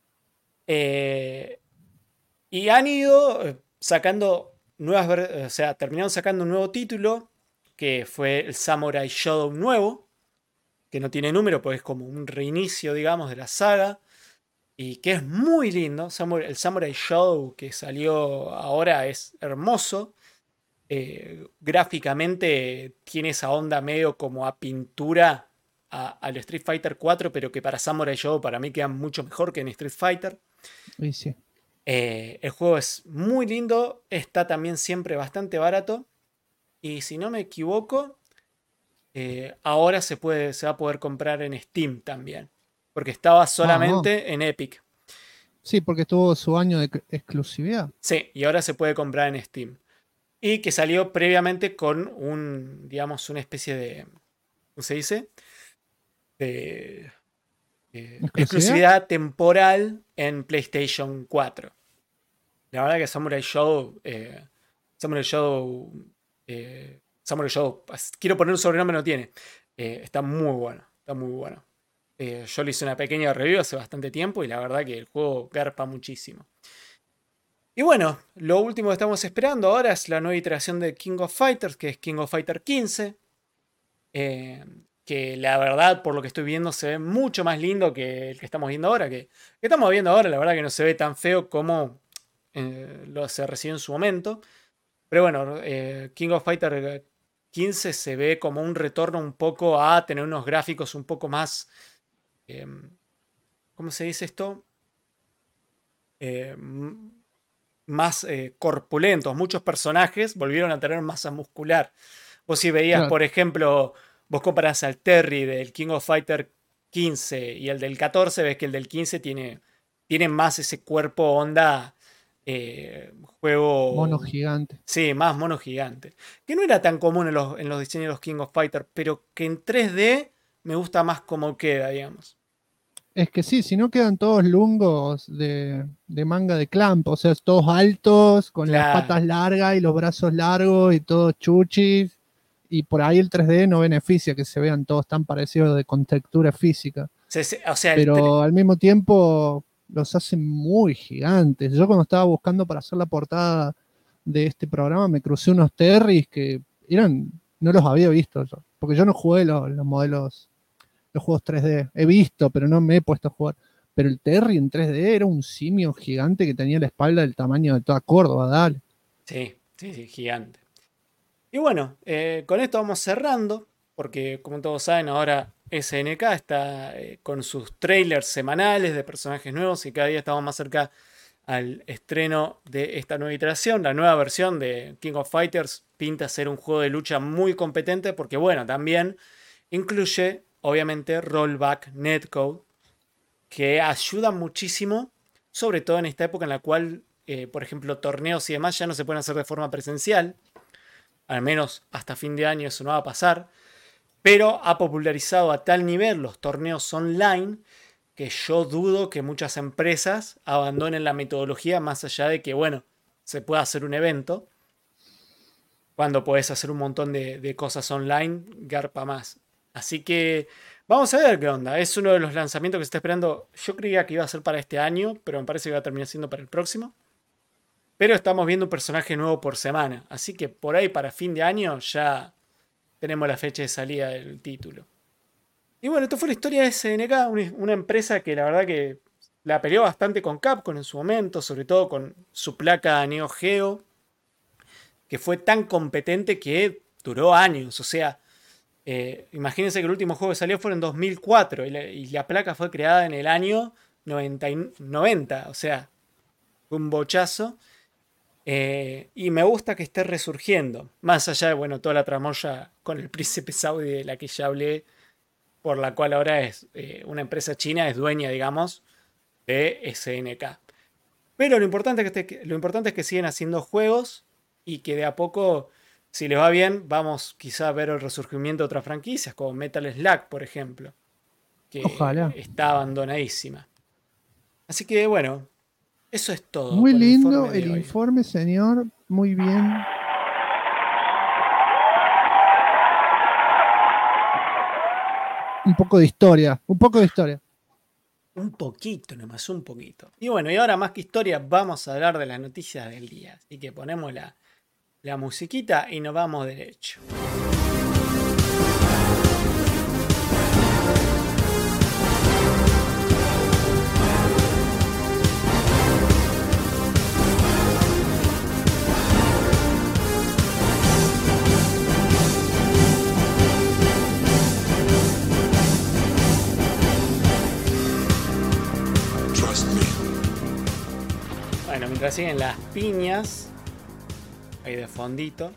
Y han ido sacando terminaron sacando un nuevo título, que fue el Samurai Shodown nuevo, que no tiene número, pues es como un reinicio, digamos, de la saga, y que es muy lindo. El Samurai Shodown que salió ahora es hermoso. Gráficamente tiene esa onda medio como a pintura al Street Fighter 4, pero que para Samurai Shodown para mí queda mucho mejor que en Street Fighter. Sí, sí. El juego es muy lindo, está también siempre bastante barato, y si no me equivoco, ahora se va a poder comprar en Steam también, porque estaba solamente en Epic. Sí, porque tuvo su año de exclusividad. Sí, y ahora se puede comprar en Steam. Y que salió previamente con una especie de, ¿cómo se dice? De exclusividad temporal en PlayStation 4. La verdad que Samurai Shodown, quiero poner un sobrenombre, no tiene. Está muy bueno, está muy bueno. Yo le hice una pequeña review hace bastante tiempo y la verdad que el juego garpa muchísimo. Y bueno, lo último que estamos esperando ahora es la nueva iteración de King of Fighters, que es King of Fighter 15. Que la verdad, por lo que estoy viendo, se ve mucho más lindo que el que estamos viendo ahora. Que estamos viendo ahora, la verdad que no se ve tan feo como se recibió en su momento. Pero bueno, King of Fighter 15 se ve como un retorno un poco a tener unos gráficos un poco más... ¿cómo se dice esto? Más corpulentos. Muchos personajes volvieron a tener masa muscular. Vos si veías, por ejemplo, vos comparás al Terry del King of Fighter 15 y el del 14, ves que el del 15 tiene más ese cuerpo onda juego... Mono gigante. Sí, más mono gigante. Que no era tan común en los diseños de los King of Fighter, pero que en 3D me gusta más como queda, digamos. Es que sí, si no quedan todos lungos de manga de Clamp, o sea, todos altos, con las patas largas y los brazos largos y todos chuchis, y por ahí el 3D no beneficia que se vean todos tan parecidos con textura física. O sea, pero al mismo tiempo los hacen muy gigantes. Yo cuando estaba buscando para hacer la portada de este programa me crucé unos Terrys que no los había visto yo, porque yo no jugué los modelos, los juegos 3D. He visto, pero no me he puesto a jugar. Pero el Terry en 3D era un simio gigante que tenía la espalda del tamaño de toda Córdoba, dale. Sí, gigante. Y bueno, con esto vamos cerrando, porque como todos saben, ahora SNK está con sus trailers semanales de personajes nuevos y cada día estamos más cerca al estreno de esta nueva iteración. La nueva versión de King of Fighters pinta ser un juego de lucha muy competente porque, bueno, también incluye, obviamente, rollback netcode. que ayudan muchísimo, sobre todo en esta época en la cual, por ejemplo, torneos y demás ya no se pueden hacer de forma presencial. Al menos hasta fin de año eso no va a pasar. Pero ha popularizado a tal nivel los torneos online que yo dudo que muchas empresas abandonen la metodología más allá de que, bueno, se pueda hacer un evento. Cuando podés hacer un montón de cosas online, garpa más. Así que vamos a ver qué onda. Es uno de los lanzamientos que se está esperando. Yo creía que iba a ser para este año, pero me parece que va a terminar siendo para el próximo. Pero estamos viendo un personaje nuevo por semana. Así que por ahí para fin de año ya tenemos la fecha de salida del título. Y bueno, esto fue la historia de SNK, una empresa que la verdad que la peleó bastante con Capcom en su momento, sobre todo con su placa Neo Geo, que fue tan competente que duró años. O sea, imagínense que el último juego que salió fue en 2004 y la placa fue creada en el año 90. O sea, fue un bochazo. Y me gusta que esté resurgiendo. Más allá de, bueno, toda la tramoya con el príncipe saudí de la que ya hablé, por la cual ahora es una empresa china, es dueña, digamos, de SNK. Pero lo importante es que siguen haciendo juegos y que de a poco, si les va bien, vamos quizá a ver el resurgimiento de otras franquicias, como Metal Slug, por ejemplo, que Ojalá. está abandonadísima. Así que, bueno, eso es todo. Muy por lindo el el hoy. informe, señor. Muy bien. Un poco de historia. Un poco de historia. Un poquito nomás, un poquito. Y bueno, y ahora más que historia, vamos a hablar de las noticias del día. Así que ponemos la musiquita y nos vamos derecho. Bueno, mientras siguen las piñas, ahí de fondito.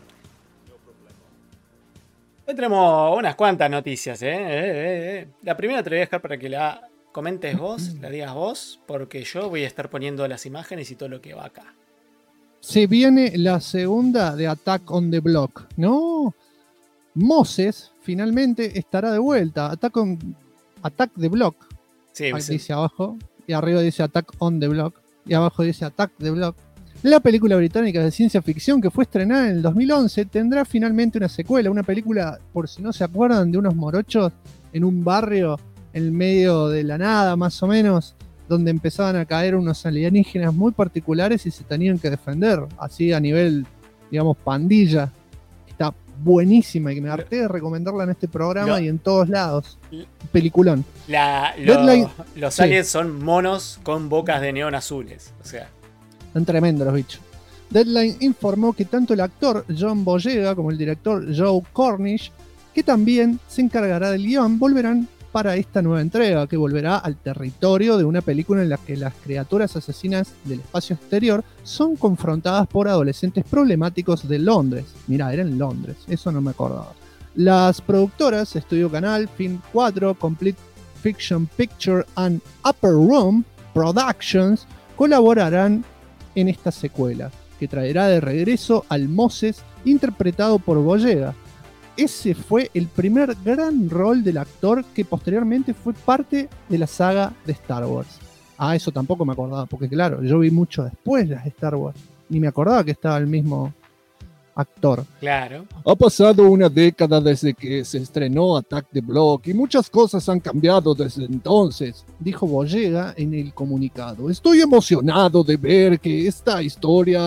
Hoy tenemos unas cuantas noticias, La primera te la voy a dejar para que la comentes vos, la digas vos, porque yo voy a estar poniendo las imágenes y todo lo que va acá. Se viene la segunda de Attack on the Block. No. Moses finalmente estará de vuelta. Attack the Block. Sí, Ahí sí. dice abajo. Y arriba dice Attack on the Block. Y abajo dice Attack the Block. La película británica de ciencia ficción que fue estrenada en el 2011 tendrá finalmente una secuela. Una película, por si no se acuerdan, de unos morochos en un barrio en medio de la nada, más o menos, donde empezaban a caer unos alienígenas muy particulares y se tenían que defender. Así a nivel, digamos, pandilla. Está buenísima y que me harté de recomendarla en este programa y en todos lados. Peliculón. Deadline, los sí. aliens son monos con bocas de neón azules. O sea, Están tremendos los bichos. Deadline informó que tanto el actor John Boyega como el director Joe Cornish, que también se encargará del guión, volverán para esta nueva entrega, que volverá al territorio de una película en la que las criaturas asesinas del espacio exterior son confrontadas por adolescentes problemáticos de Londres. Mirá, era en Londres, eso no me acordaba. Las productoras Estudio Canal, Film 4, Complete Fiction Picture and Upper Room Productions colaborarán en esta secuela, que traerá de regreso al Moses interpretado por Boyega. Ese fue el primer gran rol del actor que posteriormente fue parte de la saga de Star Wars. Ah, eso tampoco me acordaba, porque claro, yo vi mucho después las de Star Wars. Ni me acordaba que estaba el mismo actor. claro. Ha pasado una década desde que se estrenó Attack the Block y muchas cosas han cambiado desde entonces, dijo Boyega en el comunicado. Estoy emocionado de ver que esta historia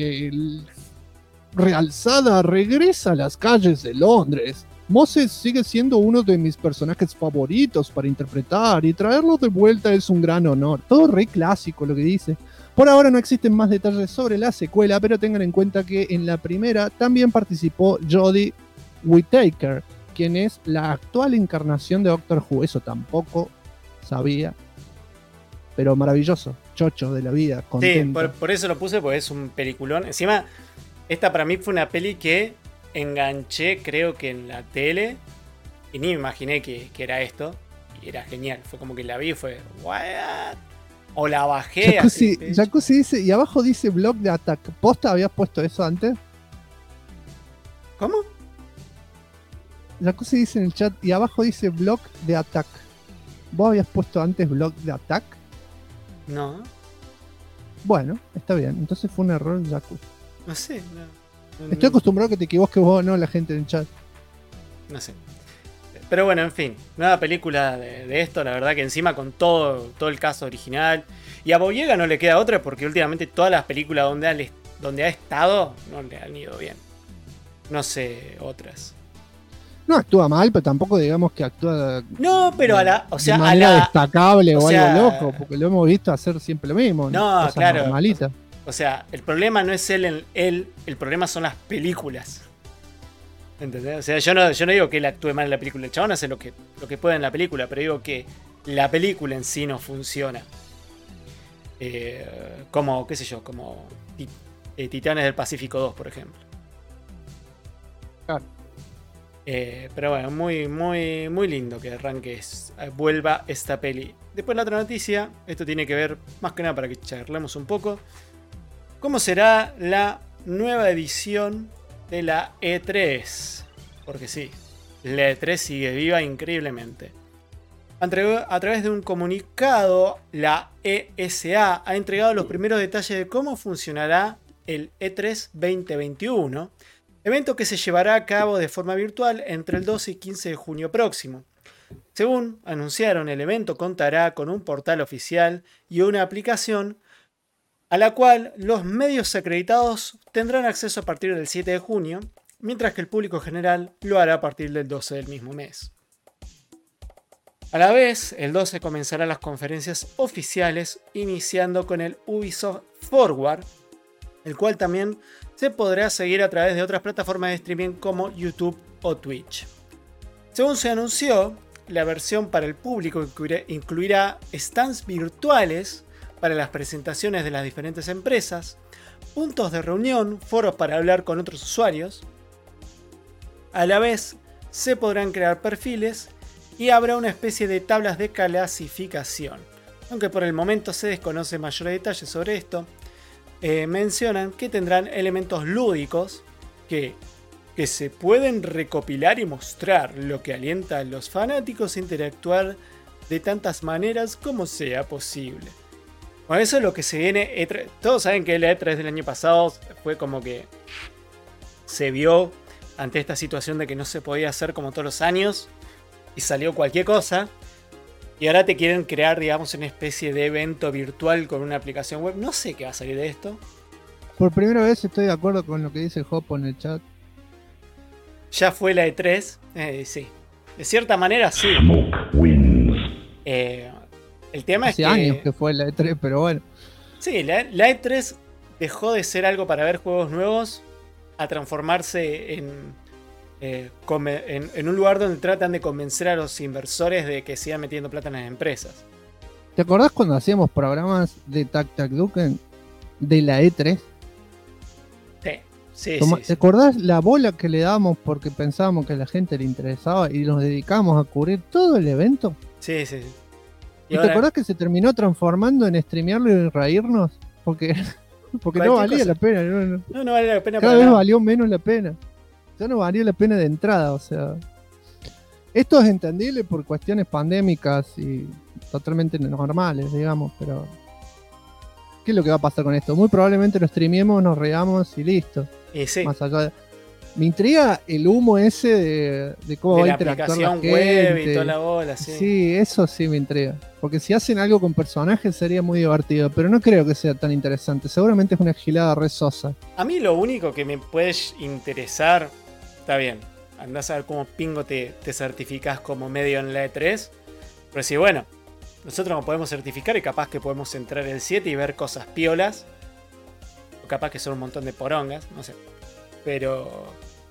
realzada regresa a las calles de Londres. Moses sigue siendo uno de mis personajes favoritos para interpretar y traerlo de vuelta es un gran honor. Todo re clásico lo que dice. Por ahora no existen más detalles sobre la secuela, pero tengan en cuenta que en la primera también participó Jodie Whittaker, quien es la actual encarnación de Doctor Who. Eso tampoco sabía. Pero maravilloso, chocho de la vida, contento. Sí, por eso lo puse, porque es un peliculón. Encima, esta para mí fue una peli que enganché, creo que en la tele, y ni me imaginé que era esto. era genial. Fue como que la vi y fue, ¿what? O la bajé. Jacuzzi dice, y abajo dice blog de Attack. ¿Posta habías puesto eso antes? ¿Cómo? Jacuzzi dice en el chat, y abajo dice blog de Attack. ¿Vos habías puesto antes blog de Attack? No. Bueno, está bien. Entonces fue un error, Jacuzzi. No sé. Estoy acostumbrado a que te equivoques vos, no la gente en el chat. No sé. Pero bueno, en fin. Nueva película de esto. La verdad que encima con todo el caso original. Y a Boyega no le queda otra porque últimamente todas las películas donde ha estado no le han ido bien. No sé, otras. No actúa mal, pero tampoco digamos que actúa No, pero de manera destacable o sea, algo loco, porque lo hemos visto hacer siempre lo mismo. No, cosas claro. normalitas. O sea, el problema no es él, el problema son las películas. ¿Entendés? O sea, yo no digo que él actúe mal en la película. El chabón hace lo que puede en la película, pero digo que la película en sí no funciona. Como, qué sé yo, como Titanes del Pacífico 2, por ejemplo. Claro. Pero bueno, muy, muy, muy lindo que vuelva esta peli. Después la otra noticia, esto tiene que ver más que nada para que charlemos un poco. ¿Cómo será la nueva edición de la E3? Porque sí, la E3 sigue viva increíblemente. A través de un comunicado, la ESA ha entregado los primeros detalles de cómo funcionará el E3 2021. Evento que se llevará a cabo de forma virtual entre el 12 y 15 de junio próximo. Según anunciaron, el evento contará con un portal oficial y una aplicación a la cual los medios acreditados tendrán acceso a partir del 7 de junio, mientras que el público general lo hará a partir del 12 del mismo mes. A la vez, el 12 comenzarán las conferencias oficiales, iniciando con el Ubisoft Forward, el cual también se podrá seguir a través de otras plataformas de streaming como YouTube o Twitch. Según se anunció, la versión para el público incluirá stands virtuales para las presentaciones de las diferentes empresas, puntos de reunión, foros para hablar con otros usuarios. A la vez, se podrán crear perfiles y habrá una especie de tablas de clasificación. Aunque por el momento se desconoce mayores detalles sobre esto, mencionan que tendrán elementos lúdicos que se pueden recopilar y mostrar, lo que alienta a los fanáticos a interactuar de tantas maneras como sea posible. Bueno, eso es lo que se viene. Todos saben que el E3 del año pasado fue como que se vio ante esta situación de que no se podía hacer como todos los años y salió cualquier cosa. Y ahora te quieren crear, digamos, una especie de evento virtual con una aplicación web. No sé qué va a salir de esto. Por primera vez estoy de acuerdo con lo que dice Hopo en el chat. Ya fue la E3. Sí. De cierta manera, sí. El tema es que... Hace años que fue la E3, pero bueno. Sí, la E3 dejó de ser algo para ver juegos nuevos a transformarse en un lugar donde tratan de convencer a los inversores de que sigan metiendo plata en las empresas. ¿Te acordás cuando hacíamos programas de Tac Tac Duken de la E3? Sí. ¿Te acordás la bola que le dábamos porque pensábamos que a la gente le interesaba y nos dedicamos a cubrir todo el evento? Sí. ¿Y te acordás que se terminó transformando en streamearlo y reírnos? Porque no valía la pena. No valía la pena. Cada vez valió menos la pena. Ya no valía la pena de entrada, o sea. Esto es entendible por cuestiones pandémicas y totalmente normales, digamos, pero ¿qué es lo que va a pasar con esto? Muy probablemente lo streameemos, nos reamos y listo. Y sí. Más allá de... Me intriga el humo ese de cómo va a interactuar la gente. Web y toda la bola, sí. Sí, eso sí me intriga. Porque si hacen algo con personajes sería muy divertido, pero no creo que sea tan interesante. Seguramente es una gilada re sosa. A mí lo único que me puede interesar, está bien, andás a ver cómo pingo te certificás como medio en la E3. Pero sí, bueno, nosotros nos podemos certificar y capaz que podemos entrar el 7 y ver cosas piolas. O capaz que son un montón de porongas, no sé. Pero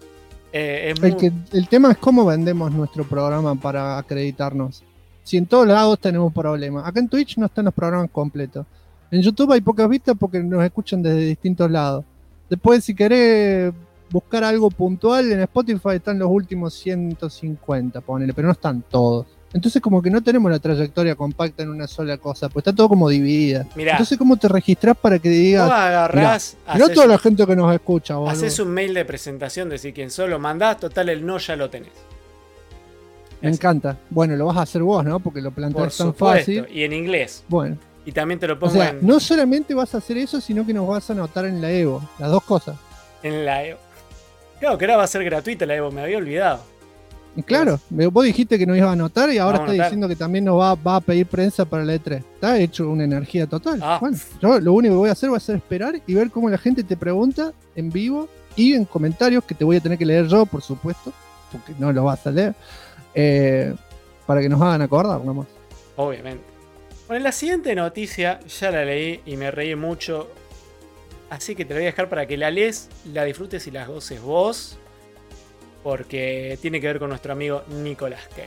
el tema es cómo vendemos nuestro programa para acreditarnos. Si en todos lados tenemos problemas. Acá en Twitch no están los programas completos. En YouTube hay pocas vistas porque nos escuchan desde distintos lados. Después, si querés buscar algo puntual, en Spotify están los últimos 150, ponele, pero no están todos. Entonces como que no tenemos la trayectoria compacta en una sola cosa, pues está todo como dividida. Mirá. Entonces, ¿cómo te registrás para que digas? Vos agarrás, No toda la gente que nos escucha, boludo. haces un mail de presentación, decir quién sos, lo mandás, total el no ya lo tenés. Me encanta. Bueno, lo vas a hacer vos, ¿no? Porque lo Por planteás tan supuesto, fácil. y en inglés. Bueno, Y también te lo o pongo sea, en, no solamente vas a hacer eso, sino que nos vas a anotar en la Evo. Las dos cosas. en la Evo. Claro que ahora va a ser gratuita la Evo, me había olvidado. Y claro, vos dijiste que nos ibas a anotar y ahora Vamos a está anotar. diciendo que también nos va a pedir prensa para la E3. Está hecho una energía total. Ah. Bueno, yo lo único que voy a hacer va a ser esperar y ver cómo la gente te pregunta en vivo y en comentarios, que te voy a tener que leer yo, por supuesto, porque no lo vas a leer, para que nos hagan acordar nomás. Obviamente. Bueno, la siguiente noticia ya la leí y me reí mucho. Así que te la voy a dejar para que la lees, la disfrutes y las goces vos. Porque tiene que ver con nuestro amigo Nicolas Cage.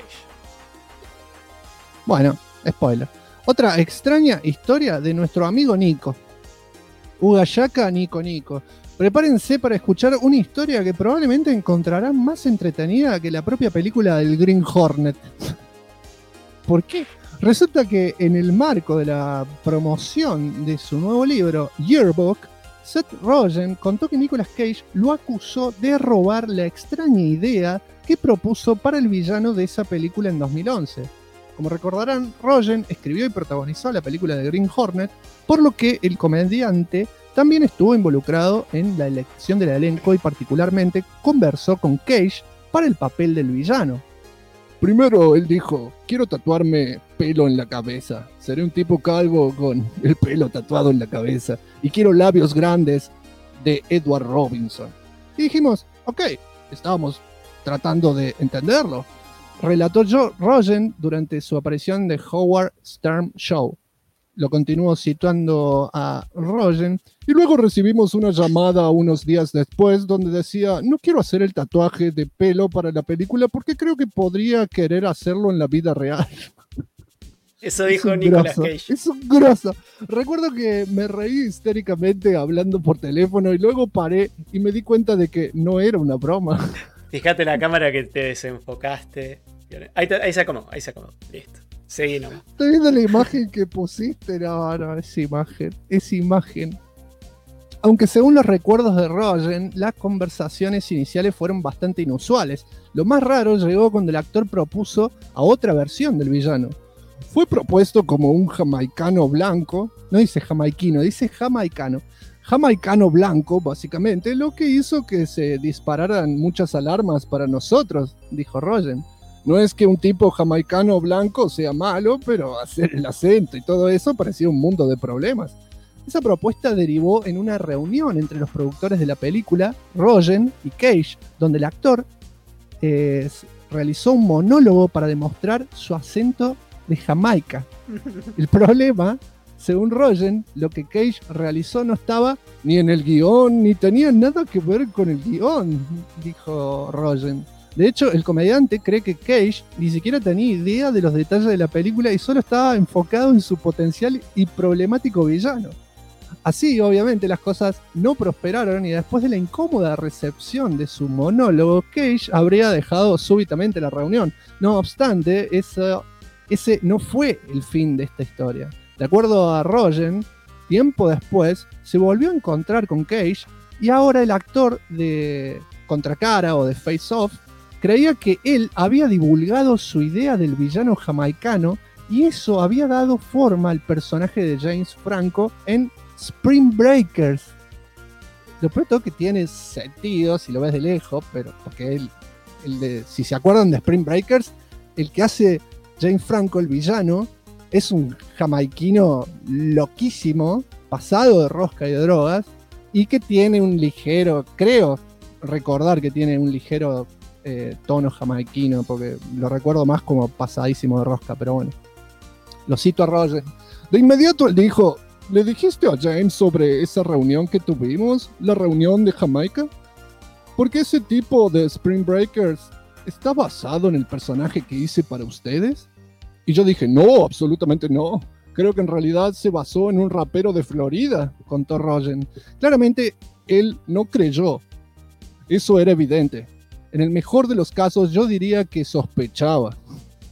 Bueno, spoiler. Otra extraña historia de nuestro amigo Nico. Ugayaka Nico. Prepárense para escuchar una historia que probablemente encontrarán más entretenida que la propia película del Green Hornet. ¿Por qué? Resulta que en el marco de la promoción de su nuevo libro, Yearbook, Seth Rogen contó que Nicolas Cage lo acusó de robar la extraña idea que propuso para el villano de esa película en 2011. Como recordarán, Rogen escribió y protagonizó la película de Green Hornet, por lo que el comediante también estuvo involucrado en la elección del elenco y particularmente conversó con Cage para el papel del villano. Primero él dijo, quiero tatuarme pelo en la cabeza. Seré un tipo calvo con el pelo tatuado en la cabeza. Y quiero labios grandes de Edward Robinson. Y dijimos, ok, estábamos tratando de entenderlo. Relató Rogen durante su aparición de Howard Stern Show. Lo continuó situando a Rogen. Y luego recibimos una llamada unos días después donde decía, no quiero hacer el tatuaje de pelo para la película porque creo que podría querer hacerlo en la vida real. Eso dijo Nicolas grosso, Cage. es un grosso. Recuerdo que me reí histéricamente hablando por teléfono y luego paré y me di cuenta de que no era una broma. Fíjate en la cámara que te desenfocaste. Ahí se acomodó, Listo. Seguí nomás. Estoy viendo la imagen que pusiste. No, es imagen. Aunque según los recuerdos de Rogen, las conversaciones iniciales fueron bastante inusuales. Lo más raro llegó cuando el actor propuso a otra versión del villano. Fue propuesto como un jamaicano blanco, no dice jamaiquino, dice jamaicano. Jamaicano blanco, básicamente, lo que hizo que se dispararan muchas alarmas para nosotros, dijo Rogen. No es que un tipo jamaicano blanco sea malo, pero hacer el acento y todo eso parecía un mundo de problemas. Esa propuesta derivó en una reunión entre los productores de la película, Rogen y Cage, donde el actor realizó un monólogo para demostrar su acento de Jamaica. El problema, según Rogen, lo que Cage realizó no estaba ni en el guión, ni tenía nada que ver con el guión, dijo Rogen. De hecho, el comediante cree que Cage ni siquiera tenía idea de los detalles de la película y solo estaba enfocado en su potencial y problemático villano. Así, obviamente, las cosas no prosperaron y después de la incómoda recepción de su monólogo, Cage habría dejado súbitamente la reunión. No obstante, ese no fue el fin de esta historia. De acuerdo a Rogen, tiempo después se volvió a encontrar con Cage y ahora el actor de Contracara o de Face Off creía que él había divulgado su idea del villano jamaicano y eso había dado forma al personaje de James Franco en Spring Breakers. Lo peor todo que tiene sentido si lo ves de lejos, pero porque si se acuerdan de Spring Breakers, el que hace James Franco, el villano, es un jamaiquino loquísimo, pasado de rosca y de drogas, y que tiene un ligero, creo recordar que tiene un ligero tono jamaiquino, porque lo recuerdo más como pasadísimo de rosca, pero bueno. Lo cito a Roger. De inmediato él dijo, ¿le dijiste a James sobre esa reunión que tuvimos? ¿La reunión de Jamaica? Porque ese tipo de Spring Breakers está basado en el personaje que hice para ustedes. Y yo dije, no, absolutamente no. Creo que en realidad se basó en un rapero de Florida, contó Rogen. Claramente, él no creyó. Eso era evidente. En el mejor de los casos, yo diría que sospechaba.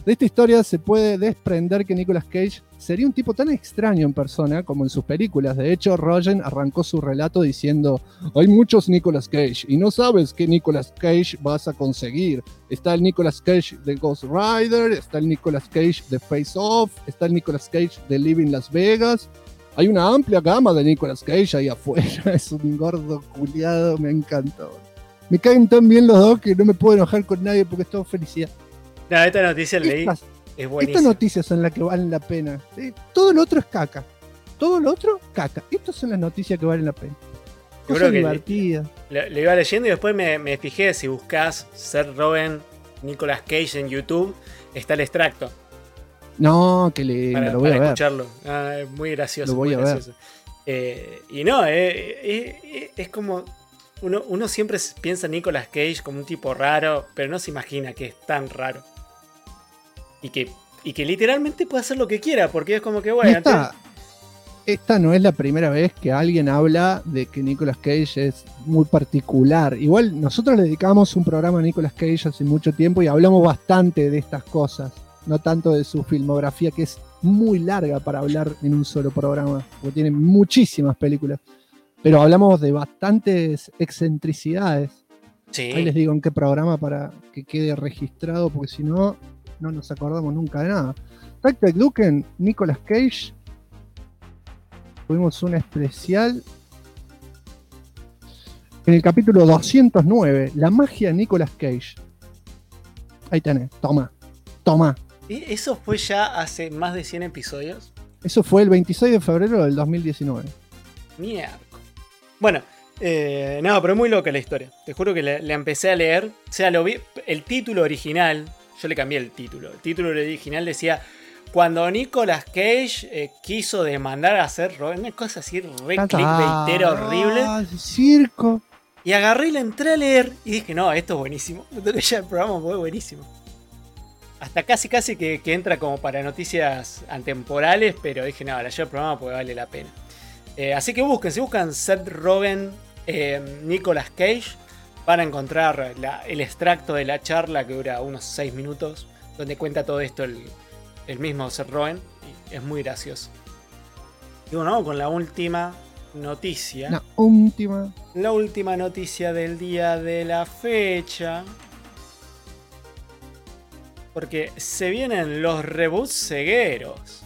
De esta historia se puede desprender que Nicolas Cage sería un tipo tan extraño en persona como en sus películas. De hecho, Rogen arrancó su relato diciendo: hay muchos Nicolas Cage y no sabes qué Nicolas Cage vas a conseguir. Está el Nicolas Cage de Ghost Rider, está el Nicolas Cage de Face Off, está el Nicolas Cage de Living Las Vegas. Hay una amplia gama de Nicolas Cage ahí afuera. Es un gordo culiado, me encanta. Me caen tan bien los dos que no me puedo enojar con nadie porque es todo felicidad. No, esta noticia leí. Es buenísima. Estas noticias son las que valen la pena. Todo lo otro es caca. Todo lo otro, caca. Estas son las noticias que valen la pena. Cosas divertidas. Le iba leyendo y después me fijé. Si buscas Seth Rogen, Nicolas Cage en YouTube, está el extracto. No, que lo voy a ver. Escucharlo. Es muy gracioso. Lo voy a ver. Y no, es como... Uno siempre piensa en Nicolas Cage como un tipo raro, pero no se imagina que es tan raro. Y que literalmente puede hacer lo que quiera, porque es como que, bueno... Esta no es la primera vez que alguien habla de que Nicolas Cage es muy particular. Igual nosotros le dedicamos un programa a Nicolas Cage hace mucho tiempo y hablamos bastante de estas cosas. No tanto de su filmografía, que es muy larga para hablar en un solo programa, porque tiene muchísimas películas. Pero hablamos de bastantes excentricidades. Sí. Ahí les digo en qué programa para que quede registrado, porque si no, no nos acordamos nunca de nada. Tactic Duken, Nicolas Cage. Tuvimos un especial en el capítulo 209, La magia de Nicolas Cage. Ahí tenés, toma. ¿Eso fue ya hace más de 100 episodios? Eso fue el 26 de febrero del 2019. Mierda. Bueno, no, pero es muy loca la historia. Te juro que la empecé a leer. O sea, lo vi. El título original, yo le cambié el título. El título original decía: cuando Nicolas Cage quiso demandar a Seth Rogen, una cosa así re clickbaitera horrible. Circo. Y agarré y la entré a leer y dije: no, esto es buenísimo. Ya el programa fue buenísimo. Hasta casi que entra como para noticias atemporales, pero dije: no, ya el programa pues vale la pena. Así que si buscan Seth Rogen, Nicolas Cage, van a encontrar el extracto de la charla que dura unos 6 minutos, donde cuenta todo esto el mismo Seth Rogen, y es muy gracioso. Y bueno, con la última noticia. La última noticia del día de la fecha. Porque se vienen los reboots cegueros.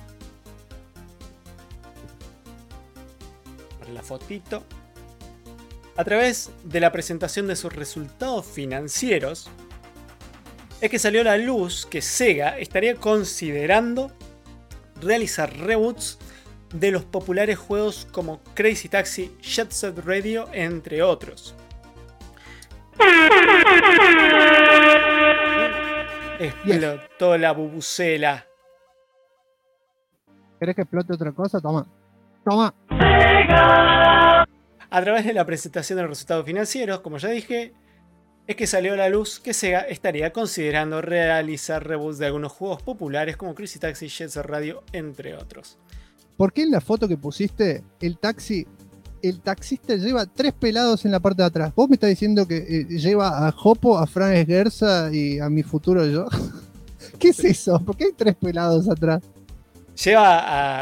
La fotito. A través de la presentación de sus resultados financieros, es que salió a la luz que Sega estaría considerando realizar reboots de los populares juegos como Crazy Taxi, Jet Set Radio, entre otros. Explotó la bubucela. ¿Querés que explote otra cosa? Toma. A través de la presentación de los resultados financieros, como ya dije, es que salió a la luz que Sega estaría considerando realizar reboots de algunos juegos populares como Crazy Taxi, Jet Set Radio, entre otros. ¿Por qué en la foto que pusiste el taxista lleva 3 pelados en la parte de atrás? ¿Vos me estás diciendo que lleva a Jopo, a Fran Esguerza y a mi futuro yo? ¿Qué es eso? ¿Por qué hay 3 pelados atrás? Lleva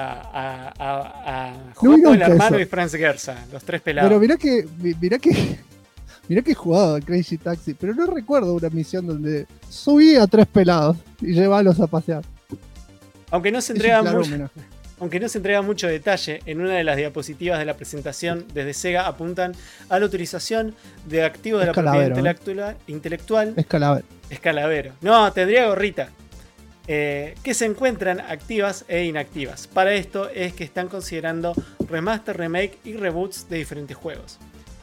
a Jopo, el hermano, y Franz Gerza, los 3 pelados. Pero mirá que he jugado a Crazy Taxi, pero no recuerdo una misión donde subí a 3 pelados y llevarlos a pasear. Aunque no se entrega mucho detalle, en una de las diapositivas de la presentación, desde Sega apuntan a la utilización de activos de la propiedad intelectual. Escalavero. No, tendría gorrita. Que se encuentran activas e inactivas. Para esto es que están considerando remaster, remake y reboots de diferentes juegos.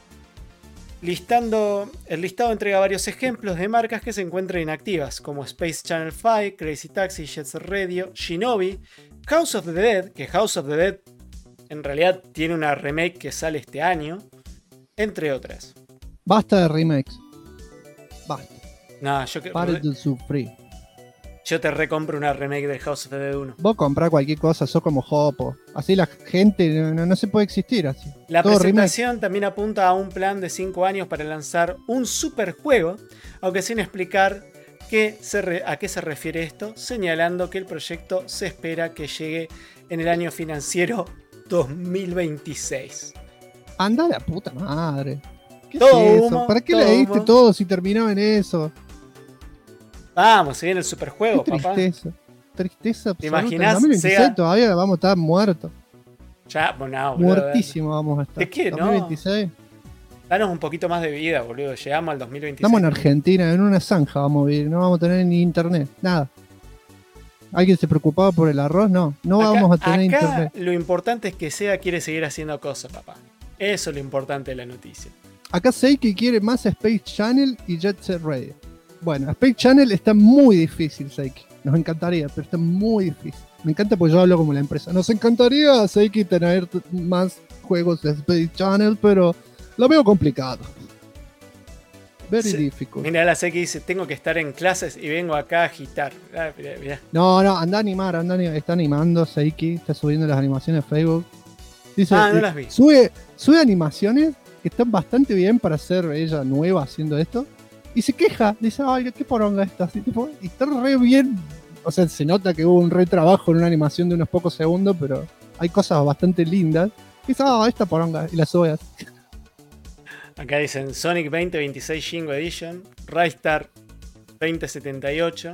El listado entrega varios ejemplos de marcas que se encuentran inactivas, como Space Channel 5, Crazy Taxi, Jet Set Radio, Shinobi, House of the Dead, que House of the Dead en realidad tiene una remake que sale este año, entre otras. Basta de remakes. Basta. No, Para de sufrir. Yo te recompro una remake del House of the Dead 1. Vos comprás cualquier cosa, sos como Jopo. Así la gente no se puede existir así. La presentación también apunta a un plan de 5 años para lanzar un superjuego, aunque sin explicar ¿A qué se refiere esto? Señalando que el proyecto se espera que llegue en el año financiero 2026. Anda la puta madre. ¿Qué Todo es eso? humo, ¿Para qué todo leíste humo. todo si terminaba en eso? Vamos, se viene el superjuego, Qué papá. tristeza. Tristeza ¿Te absoluta. imaginas? En 2026 Sega- todavía vamos a estar muertos. Ya, bueno, boludo, Muertísimo vamos a estar. ¿De qué, no? 2026. danos un poquito más de vida, boludo. Llegamos al 2026. Estamos en Argentina, en una zanja vamos a vivir. No vamos a tener ni internet. Nada. ¿Alguien se preocupaba por el arroz? No. No Acá- vamos a tener acá internet. lo importante es que Sega quiere seguir haciendo cosas, papá. Eso es lo importante de la noticia. Acá Seiki quiere más Space Channel y Jet Set Radio. Bueno, Space Channel está muy difícil, Seiki. Nos encantaría, pero está muy difícil. Me encanta porque yo hablo como la empresa. Nos encantaría, Seiki, tener más juegos de Space Channel, pero lo veo complicado. Very Sí. difficult. Mira, la sé que dice, tengo que estar en clases y vengo acá a agitar. Ah, mirá. No, anda a animar, está animando Seiki, está subiendo las animaciones a Facebook. Dice, Ah, no las vi. Sube animaciones que están bastante bien para ser ella nueva haciendo esto. Y se queja, dice, ay, qué poronga esta. Así, tipo, y está re bien. O sea, se nota que hubo un re trabajo en una animación de unos pocos segundos, pero hay cosas bastante lindas. Y dice, esta poronga, y la sube así. Acá dicen Sonic 2026 Jingo Edition, Raystar 2078.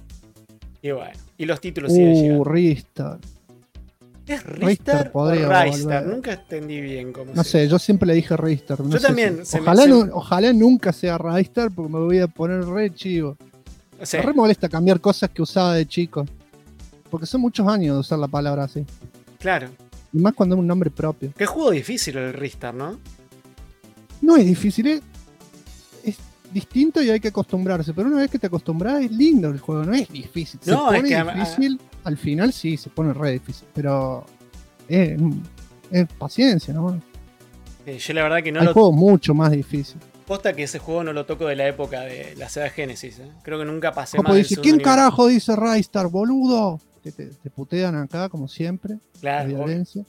Y bueno, y los títulos siguen llegando. Ristar. ¿Es Raystar Raystar o podría Raystar? volver. Nunca entendí bien cómo No se sé, yo siempre le dije Ristar. No Yo sé también, si- se me- Ojalá, se- ojalá nunca sea Ristar porque me voy a poner re chivo. O sea, Me re molesta cambiar cosas que usaba de chico. Porque son muchos años de usar la palabra así. claro. Y más cuando es un nombre propio. Qué juego difícil el Raystar, ¿no? No es difícil, es distinto y hay que acostumbrarse. Pero una vez que te acostumbras es lindo el juego, no es difícil. Se No, pone es que difícil, al final sí, se pone re difícil. Pero es paciencia, ¿no? Yo la verdad que no Hay lo... juegos mucho más difíciles. Posta que ese juego no lo toco de la época de la Sega Genesis. Creo que nunca pasé Como más del dice, segundo ¿quién nivel. carajo dice Raystar, boludo? Te putean acá, como siempre. La Claro, violencia.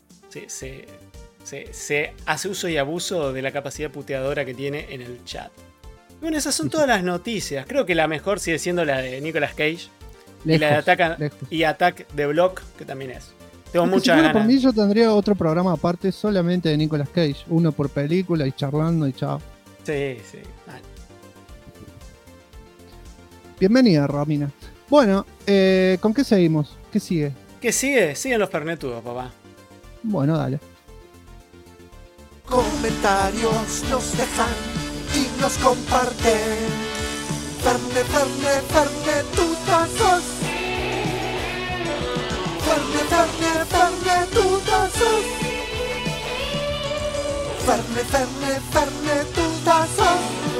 se hace uso y abuso de la capacidad puteadora que tiene en el chat. Bueno, esas son todas las noticias. Creo que la mejor sigue siendo la de Nicolas Cage y la de Lejos. Attack the Block, que también es. Tengo Es que si muchas fuera por ganas. mí, yo tendría otro programa aparte solamente de Nicolas Cage. Uno por película y charlando y chao. Sí. Vale. Bienvenida, Romina. Bueno, ¿con qué seguimos? ¿Qué sigue? ¿Qué sigue? Siguen los pernetudos, papá. Bueno, dale. Comentarios nos dejan y nos comparten. Fernetutazos. Fernetutazos. Fernetutazos.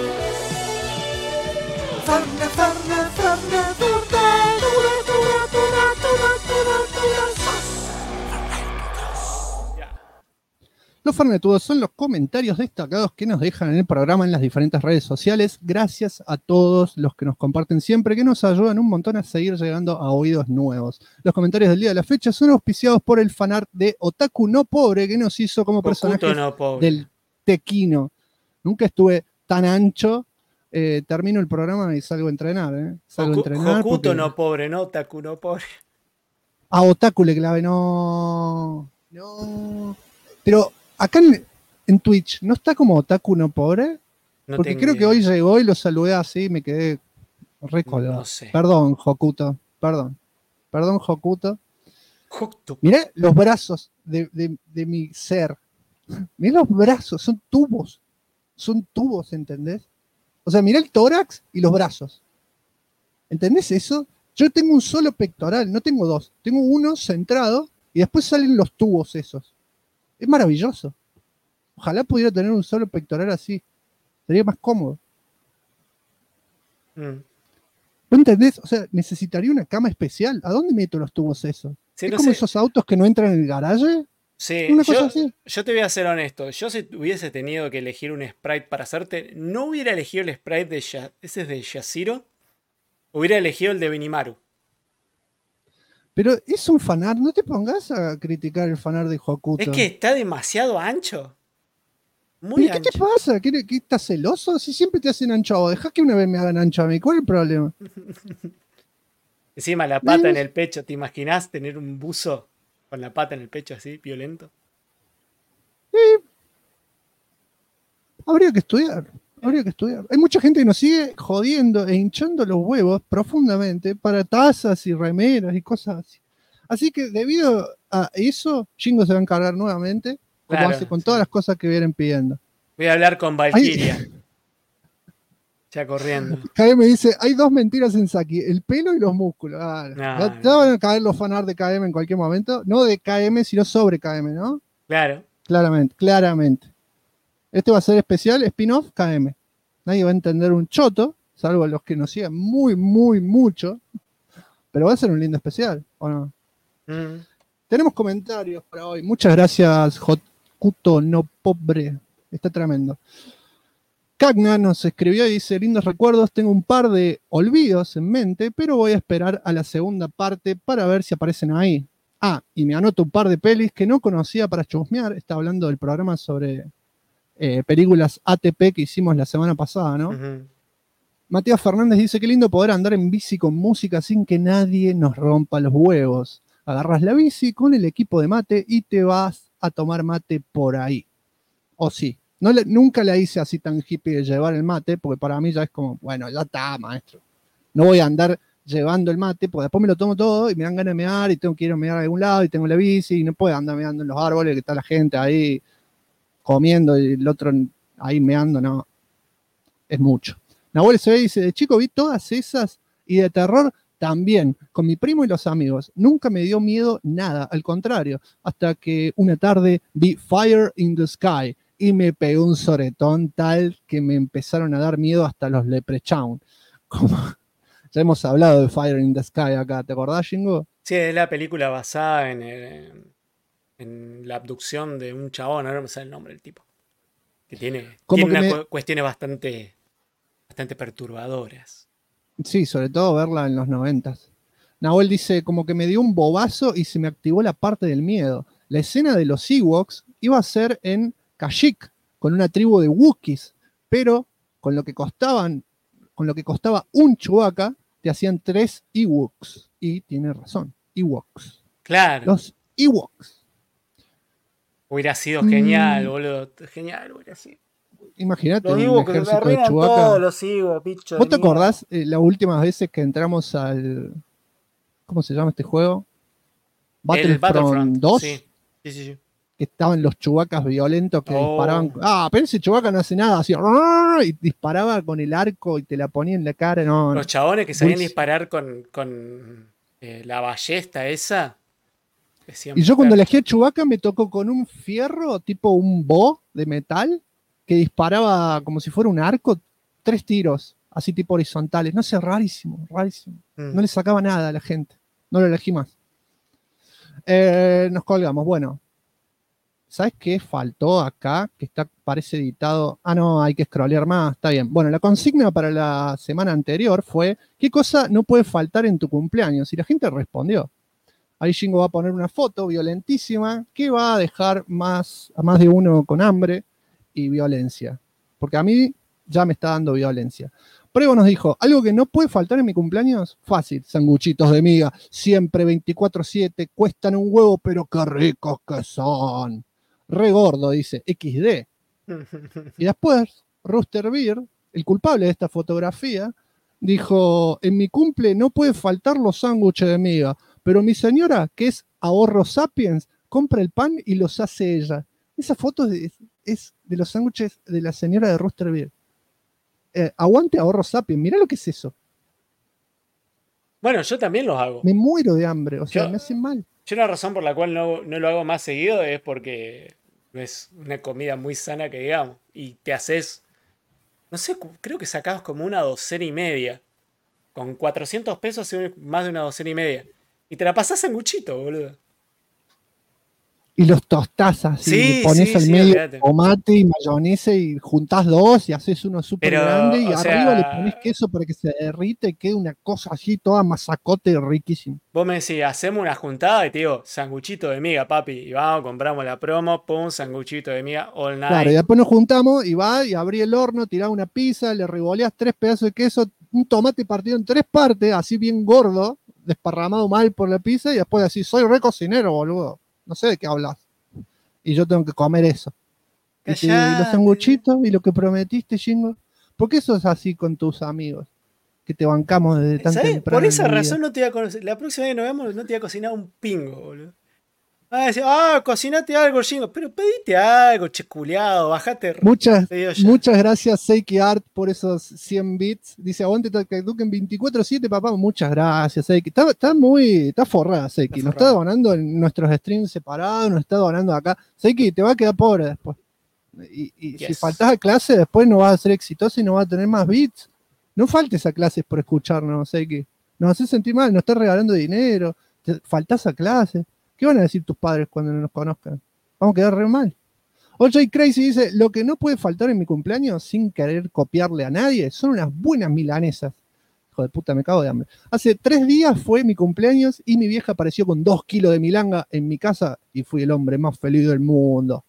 Los Fernetudos son los comentarios destacados que nos dejan en el programa en las diferentes redes sociales. Gracias a todos los que nos comparten siempre, que nos ayudan un montón a seguir llegando a oídos nuevos. Los comentarios del día de la fecha son auspiciados por el fanart de Otaku No Pobre, que nos hizo como personaje Hokuto no pobre. del Tequino. Nunca estuve tan ancho. Termino el programa y salgo a entrenar. Salgo a entrenar. Hokuto porque no pobre, no Otaku no pobre. a Otaku le clave, no. Pero acá en Twitch, ¿no está como Otaku No Pobre? No Porque tengo creo que idea. hoy llegó y lo saludé así y me quedé recolado. No sé. Perdón, Hokuto. Perdón, Hokuto. Hokuto. Mirá los brazos de mi ser. Mirá los brazos, son tubos. Son tubos, ¿entendés? O sea, mirá el tórax y los brazos. ¿Entendés eso? Yo tengo un solo pectoral, no tengo dos. Tengo uno centrado y después salen los tubos esos. Es maravilloso. Ojalá pudiera tener un solo pectoral así. Sería más cómodo. Mm. ¿No entendés? O sea, necesitaría una cama especial. ¿A dónde meto los tubos esos? Sí, ¿Es no como sé. esos autos que no entran en el garaje? Sí, Una cosa así. yo te voy a ser honesto. Yo si hubiese tenido que elegir un sprite para hacerte, no hubiera elegido el sprite de ese es de Yashiro. Hubiera elegido el de Benimaru. Pero es un fanart. No te pongas a criticar el fanart de Hokuto. Es que está demasiado ancho. Muy ¿Pero qué te ancha. pasa? ¿Qué estás celoso? Si siempre te hacen ancho a vos, dejá que una vez me hagan ancho a mí. ¿Cuál es el problema? Encima la pata en el pecho. ¿Te imaginás tener un buzo con la pata en el pecho así, violento? Habría que estudiar. Habría que estudiar. Hay mucha gente que nos sigue jodiendo e hinchando los huevos profundamente para tazas y remeras y cosas así. Así que debido a eso, Shingo se va a encargar nuevamente, como Claro, hace con sí. todas las cosas que vienen pidiendo. Voy a hablar con Hay- Valkyria. Ya corriendo. KM dice, hay dos mentiras en Saki, el pelo y los músculos. Ya No. van a caer los fanart de KM en cualquier momento. No de KM, sino sobre KM, ¿no? Claro. Claramente, claramente. Este va a ser especial, spin-off KM. Nadie va a entender un choto, salvo los que nos sigan muy, muy, mucho. Pero va a ser un lindo especial, ¿o no? Mm. Tenemos comentarios para hoy. Muchas gracias, Jokuto no pobre. Está tremendo. Cagna nos escribió y dice, lindos recuerdos, tengo un par de olvidos en mente, pero voy a esperar a la segunda parte para ver si aparecen ahí. Ah, y me anoto un par de pelis que no conocía para chusmear. Está hablando del programa sobre películas ATP que hicimos la semana pasada, ¿no? Ujú. Matías Fernández dice, qué lindo poder andar en bici con música sin que nadie nos rompa los huevos. Agarras la bici con el equipo de mate y te vas a tomar mate por ahí. O sí. Nunca la hice así tan hippie de llevar el mate, porque para mí ya es como, bueno, ya está, maestro. No voy a andar llevando el mate, porque después me lo tomo todo y me dan ganas de mear y tengo que ir a mear a algún lado y tengo la bici y no puedo andar meando en los árboles, que está la gente ahí comiendo y el otro ahí meando, no. Es mucho. Nahuel se ve y dice, de chico vi todas esas y de terror también, con mi primo y los amigos. Nunca me dio miedo nada, al contrario, hasta que una tarde vi Fire in the Sky y me pegó un soretón tal que me empezaron a dar miedo hasta los Leprechaun. Como, ya hemos hablado de Fire in the Sky acá, ¿te acordás, Jingo? Sí, es la película basada en la abducción de un chabón, ahora no me sale el nombre del tipo. Que tiene Como que unas me, cuestiones bastante perturbadoras. sí, sobre todo verla en los 90. Nahuel dice, como que me dio un bobazo y se me activó la parte del miedo. La escena de los Ewoks iba a ser en Kashyyyk, con una tribu de Wookiees, pero con lo que costaba un Chewbacca, te hacían 3 Ewoks. Y tiene razón, Ewoks. Claro. Los Ewoks. Hubiera sido genial, Mm, boludo. Genial, hubiera sido. Imagínate Los un Ewoks que me ejército de arruinan Chewbacca. todos los Ewoks, bicho. ¿Vos de te mierda. acordás las últimas veces que entramos al... ¿Cómo se llama este juego? El Battlefront 2, Sí. Sí. que estaban los chubacas violentos que Oh. disparaban. Pero ese chubaca no hace nada, así, y disparaba con el arco y te la ponía en la cara. No, Los chabones que sabían Dulce. disparar con la ballesta esa. Decían, Y yo cuando elegí a Chewbacca me tocó con un fierro, tipo un bo de metal, que disparaba como si fuera un arco, 3 tiros, así tipo horizontales. No sé, rarísimo, rarísimo. No le sacaba nada a la gente. No lo elegí más. Nos colgamos. Bueno, ¿sabes qué faltó acá? Que parece editado. Ah, no, hay que scrollear más. Está bien. Bueno, la consigna para la semana anterior fue: ¿qué cosa no puede faltar en tu cumpleaños? Y la gente respondió. Ahí Jingo va a poner una foto violentísima que va a dejar a más de uno con hambre y violencia. Porque a mí ya me está dando violencia. Prego nos dijo, algo que no puede faltar en mi cumpleaños, fácil, sanguchitos de miga, siempre 24/7, cuestan un huevo, pero qué ricos que son. Re gordo, dice, XD. Y después, Rooster Beer, el culpable de esta fotografía, dijo, en mi cumple no puede faltar los sándwiches de miga, pero mi señora, que es ahorro sapiens, compra el pan y los hace ella. Esa foto es de los sándwiches de la señora de Rooster Beer. Aguante ahorro sapiens, mirá lo que es eso. Bueno, yo también los hago. Me muero de hambre, o sea, me hacen mal. Yo la razón por la cual no lo hago más seguido es porque no es una comida muy sana que digamos. Y te haces, no sé, creo que sacabas como una docena y media. Con 400 pesos más de una docena y media. Y te la pasás sanguchito, boludo. Y los tostás así, Sí, le pones sí, al sí, medio olvídate. tomate y mayonesa y juntás dos y haces uno súper Pero, grande y o arriba le sea, pones queso para que se derrite y quede una cosa así toda masacote riquísima. vos me decís, hacemos una juntada y te digo, sanguchito de miga, papi. Y vamos, compramos la promo, pum, sanguchito de miga, all Claro, y night. después nos juntamos y va y abrí el horno, tirás una pizza, le revoleás 3 pedazos de queso, un tomate partido en 3 partes, así bien gordo, desparramado mal por la pizza y después así, soy re cocinero, boludo. No sé de qué hablas. Y yo tengo que comer eso. Y te digo, ¿y los Callate. sanguchitos? ¿Y lo que prometiste, Jingo? ¿Por qué sos así con tus amigos? Que te bancamos desde tan ¿Sabés? temprano Por en esa la vida. razón no te voy a conocer. La próxima vez que nos vemos no te voy a cocinar un pingo, boludo. Ah, decir, cocinate algo, Jingo. Pero pedite algo, che culiao, bajate. Muchas, pedido ya. muchas gracias, Seiki Art, por esos 100 bits. Dice, aguante Duken 24/7, papá. Muchas gracias, Seiki. Está forrada, Seiki. Está Nos está forrada. donando en nuestros streams separados, nos está donando acá. Seiki, te va a quedar pobre después. Y si Yes. faltás a clase, después no vas a ser exitoso y no vas a tener más bits. No faltes a clases por escucharnos, Seiki. Nos haces sentir mal, nos estás regalando dinero, faltás a clase. ¿Qué van a decir tus padres cuando no nos conozcan? Vamos a quedar re mal. OJ Crazy dice, lo que no puede faltar en mi cumpleaños sin querer copiarle a nadie son unas buenas milanesas. Hijo de puta, me cago de hambre. Hace 3 días fue mi cumpleaños y mi vieja apareció con 2 kilos de milanga en mi casa y fui el hombre más feliz del mundo.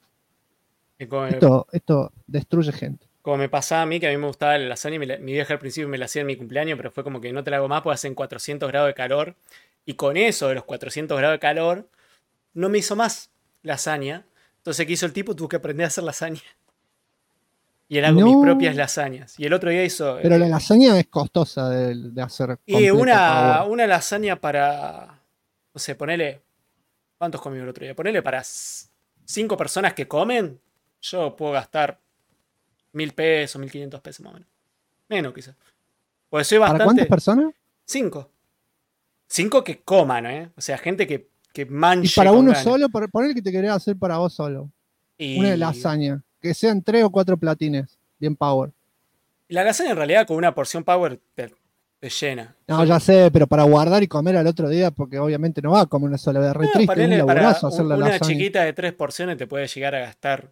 Y como, Esto destruye gente. como me pasaba a mí, que a mí me gustaba la lasaña, mi vieja al principio me la hacía en mi cumpleaños, pero fue como que no te la hago más porque hacen 400 grados de calor. Y con eso de los 400 grados de calor, no me hizo más lasaña. Entonces, ¿qué hizo el tipo? Tuvo que aprender a hacer lasaña. Y él hago mis No. propias lasañas. Y el otro día hizo. Pero la lasaña es costosa de hacer. Y completa, power. una lasaña para. No sé, ponele. ¿Cuántos comí el otro día? Ponele para 5 personas que comen. Yo puedo gastar 1.000 pesos, 1.500 pesos más o menos. Menos quizás. Pues soy ¿Para bastante. cuántas personas? 5. 5 que coman, ¿eh? O sea, gente que Y manche. para con uno ganas. solo, poner que te querés hacer para vos solo. Y Una de lasaña. Que sean 3 o 4 platines. Bien power. la lasaña en realidad con una porción power te llena. No, ya sé, pero para guardar y comer al otro día, porque obviamente no va a comer una sola vez. Re No, triste, es ponele un para laborazo hacer la una lasaña. chiquita de 3 porciones te puede llegar a gastar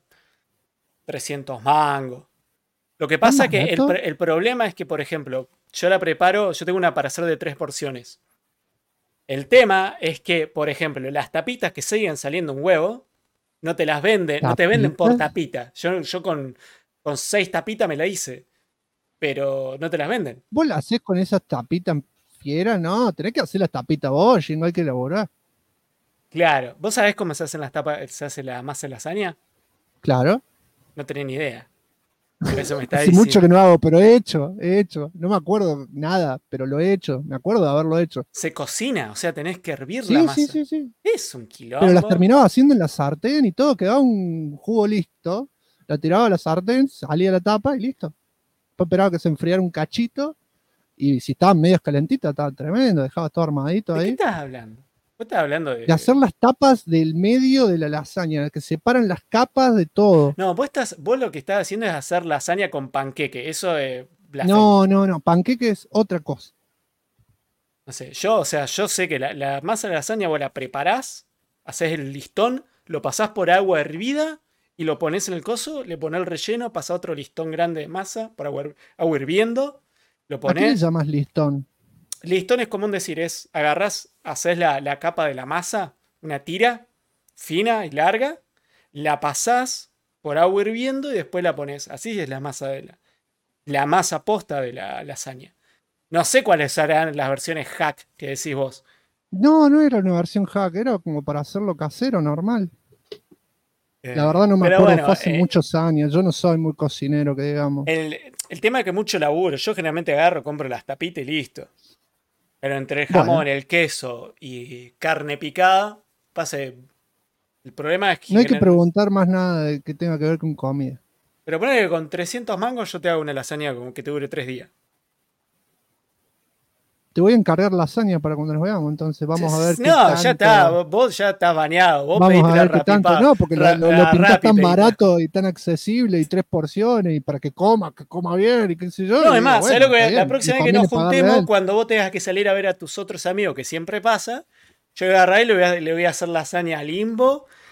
300 mangos. Lo que pasa ¿Tan que barato? el problema es que, por ejemplo, yo la preparo, yo tengo una para hacer de 3 porciones. El tema es que, por ejemplo, las tapitas que siguen saliendo un huevo, no te las venden, no te venden por ¿Tapitas? tapita. Yo con 6 tapitas me la hice, pero no te las venden. ¿Vos la hacés con esas tapitas fieras? No, tenés que hacer las tapitas vos, no hay que elaborar. Claro, ¿vos sabés cómo se hacen las tapas, se hace la masa de lasaña? Claro. No tenés ni idea. Por eso me está Hace diciendo. mucho que no hago, pero he hecho. No me acuerdo nada, pero lo he hecho. Me acuerdo de haberlo hecho. Se cocina, o sea, tenés que hervir la Sí, masa. sí. Es un quilombo. Pero las terminaba haciendo en la sartén y todo, quedaba un jugo listo. La tiraba a la sartén, salía la tapa y listo. Después esperaba que se enfriara un cachito. Y si estaban medios calentitas, estaba tremendo, dejaba todo armadito ¿De qué ahí. estás hablando? Vos estás hablando de. De hacer las tapas del medio de la lasaña, que separan las capas de todo. No, vos lo que estás haciendo es hacer lasaña con panqueque. Eso es blasfemia. No, panqueque es otra cosa. No sé, yo sé que la masa de lasaña vos la preparás, haces el listón, lo pasás por agua hervida y lo pones en el coso, le pones el relleno, pasás otro listón grande de masa por agua hirviendo, lo ¿A qué le pones. llamas listón? Listón es común decir, es agarrás, haces la capa de la masa, una tira fina y larga, la pasás por agua hirviendo y después la pones. Así es la masa la masa posta de la lasaña. No sé cuáles serán las versiones hack que decís vos. No era una versión hack, era como para hacerlo casero, normal. La verdad no me Pero acuerdo, bueno, fue hace muchos años. Yo no soy muy cocinero, que digamos. el tema es que mucho laburo. Yo generalmente agarro, compro las tapitas y listo. Pero entre el jamón, Bueno. el queso y carne picada, pase. El problema es que. No hay que preguntar más nada que tenga que ver con comida. Pero ponele que con 300 mangos yo te hago una lasaña como que te dure 3 días. Te voy a encargar lasaña para cuando nos veamos, entonces vamos a ver qué No, tanto... ya está. Vos ya estás baneado. Vos Vamos a pediste la ver qué tanto. Rappi No, porque lo pintás Rappi tan pediste. barato y tan accesible y 3 porciones y para que coma bien y qué sé yo. No, y es más, bueno, ¿sabés lo que está la bien, próxima me vez que nos conviene pagarle a juntemos, él. cuando vos tengas que salir a ver a tus otros amigos, que siempre pasa, yo voy a agarrar y le voy a hacer lasaña a Limbo,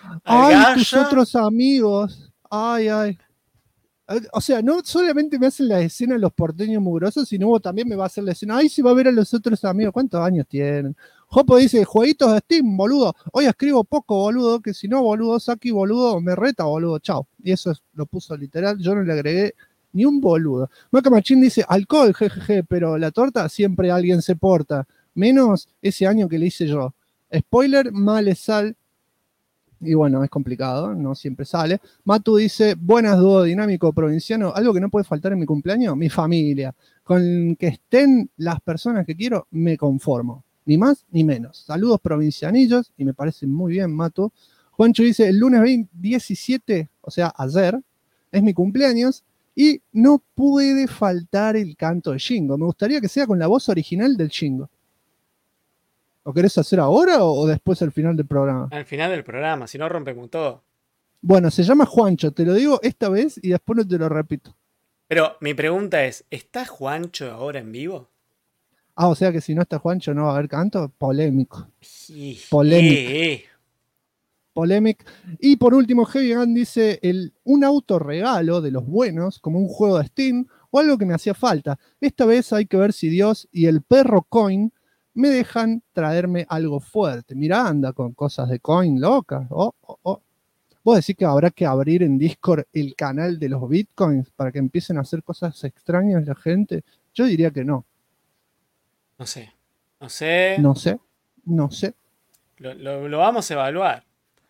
Ay, Al tus Gaia. otros amigos. Ay, ay. O sea, no solamente me hacen la escena los porteños mugrosos, sino también me va a hacer la escena. Ay, si va a ver a los otros amigos. ¿Cuántos años tienen? Jopo dice, jueguitos de Steam, boludo. Hoy escribo poco, boludo, que si no, boludo, Saki, boludo, me reta, boludo. Chao. Y eso lo puso literal. Yo no le agregué ni un boludo. Maca Machín dice, alcohol, jejeje, pero la torta siempre alguien se porta. Menos ese año que le hice yo. Spoiler, male sal. Y bueno, es complicado, no siempre sale. Matu dice, buenas dúo dinámico provinciano, algo que no puede faltar en mi cumpleaños, mi familia. Con que estén las personas que quiero, me conformo. Ni más ni menos. Saludos provincianillos, y me parece muy bien, Matu. Juancho dice, el lunes 17, o sea, ayer, es mi cumpleaños, y no puede faltar el canto de Shingo. Me gustaría que sea con la voz original del Shingo. ¿Lo querés hacer ahora o después al final del programa? Al final del programa, si no rompemos todo. Bueno, se llama Juancho, te lo digo esta vez y después no te lo repito. Pero mi pregunta es, ¿está Juancho ahora en vivo? Ah, o sea que si no está Juancho no va a haber canto. Polémico. Sí. Polémico. Polémico. Y por último, Heavy Gun dice un autorregalo de los buenos, como un juego de Steam, o algo que me hacía falta. Esta vez hay que ver si Dios y el perro Coin me dejan traerme algo fuerte. Mirá, anda con cosas de Coin locas. ¿Vos decís que habrá que abrir en Discord el canal de los Bitcoins para que empiecen a hacer cosas extrañas la gente? Yo diría que no. No sé. No sé. No sé. No sé. Lo vamos a evaluar.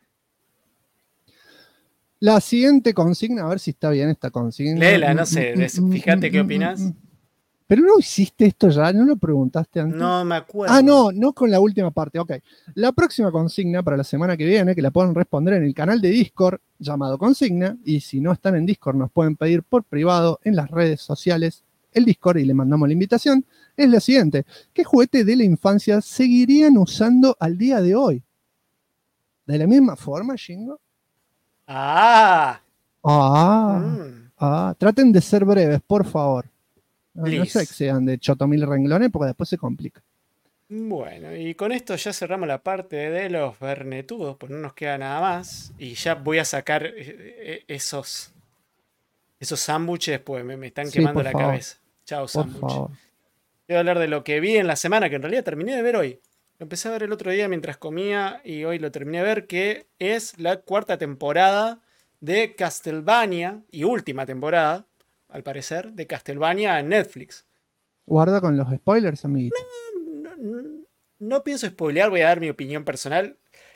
La siguiente consigna, a ver si está bien esta consigna. Léela, no sé. Fíjate qué opinas. Pero no hiciste esto ya, no lo preguntaste antes. No me acuerdo. Ah, no con la última parte, ok. La próxima consigna para la semana que viene, que la pueden responder en el canal de Discord llamado Consigna, y si no están en Discord nos pueden pedir por privado en las redes sociales el Discord y le mandamos la invitación, es la siguiente. ¿Qué juguete de la infancia seguirían usando al día de hoy? ¿De la misma forma, Shingo? Ah. Traten de ser breves, por favor. No Please. sé que sean de chotomil renglones porque después se complica. Bueno, y con esto ya cerramos la parte de los bernetudos, pues no nos queda nada más. Y ya voy a sacar esos sándwiches, pues me están Sí, quemando por la favor. cabeza. Chao, Por sándwich. favor. Voy a hablar de lo que vi en la semana, que en realidad terminé de ver hoy. Lo empecé a ver el otro día mientras comía y hoy lo terminé de ver, que es la cuarta temporada de Castlevania, y última temporada, al parecer, de Castlevania en Netflix. Guarda con los spoilers, amiguito. No pienso spoilear, voy a dar mi opinión personal.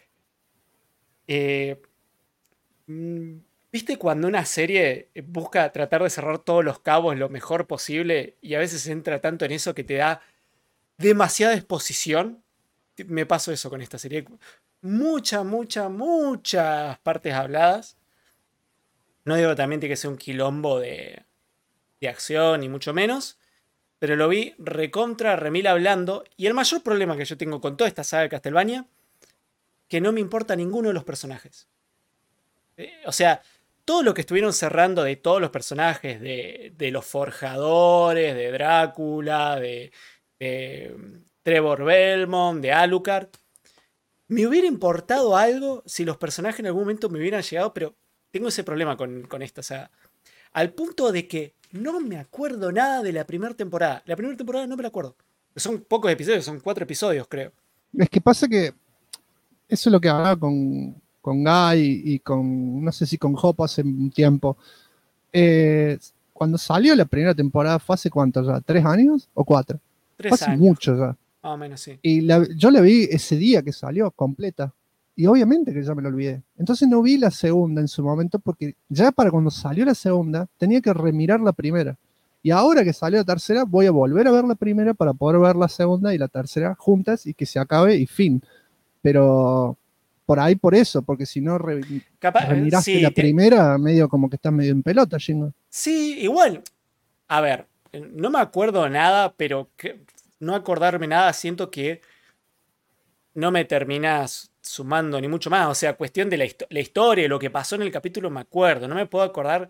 ¿Viste cuando una serie busca tratar de cerrar todos los cabos lo mejor posible y a veces entra tanto en eso que te da demasiada exposición? Me pasó eso con esta serie. Muchas partes habladas. No digo que también tiene que ser un quilombo de acción, ni mucho menos. Pero lo vi recontra, remil hablando. Y el mayor problema que yo tengo con toda esta saga de Castlevania, que no me importa ninguno de los personajes. O sea, todo lo que estuvieron cerrando de todos los personajes, de los forjadores, de Drácula, de Trevor Belmont, de Alucard, me hubiera importado algo si los personajes en algún momento me hubieran llegado, pero tengo ese problema con esta saga. Al punto de que no me acuerdo nada de la primera temporada. La primera temporada no me la acuerdo. Son pocos episodios, son 4 episodios, creo. Es que pasa que eso es lo que hablaba con Guy y con, no sé si con Hop hace un tiempo. Cuando salió la primera temporada, ¿fue hace cuánto ya? ¿3 años o 4? 3 Fue hace años. mucho ya. Más o menos, sí. Y yo la vi ese día que salió, completa. Y obviamente que ya me lo olvidé. Entonces no vi la segunda en su momento porque ya para cuando salió la segunda tenía que remirar la primera. Y ahora que salió la tercera voy a volver a ver la primera para poder ver la segunda y la tercera juntas y que se acabe y fin. Pero por ahí por eso, porque si no remiraste sí, la primera, medio como que estás medio en pelota, Jingo. Sí, igual. A ver, no me acuerdo nada, pero no acordarme nada siento que no me terminas sumando ni mucho más. O sea, cuestión de la historia, lo que pasó en el capítulo me acuerdo. No me puedo acordar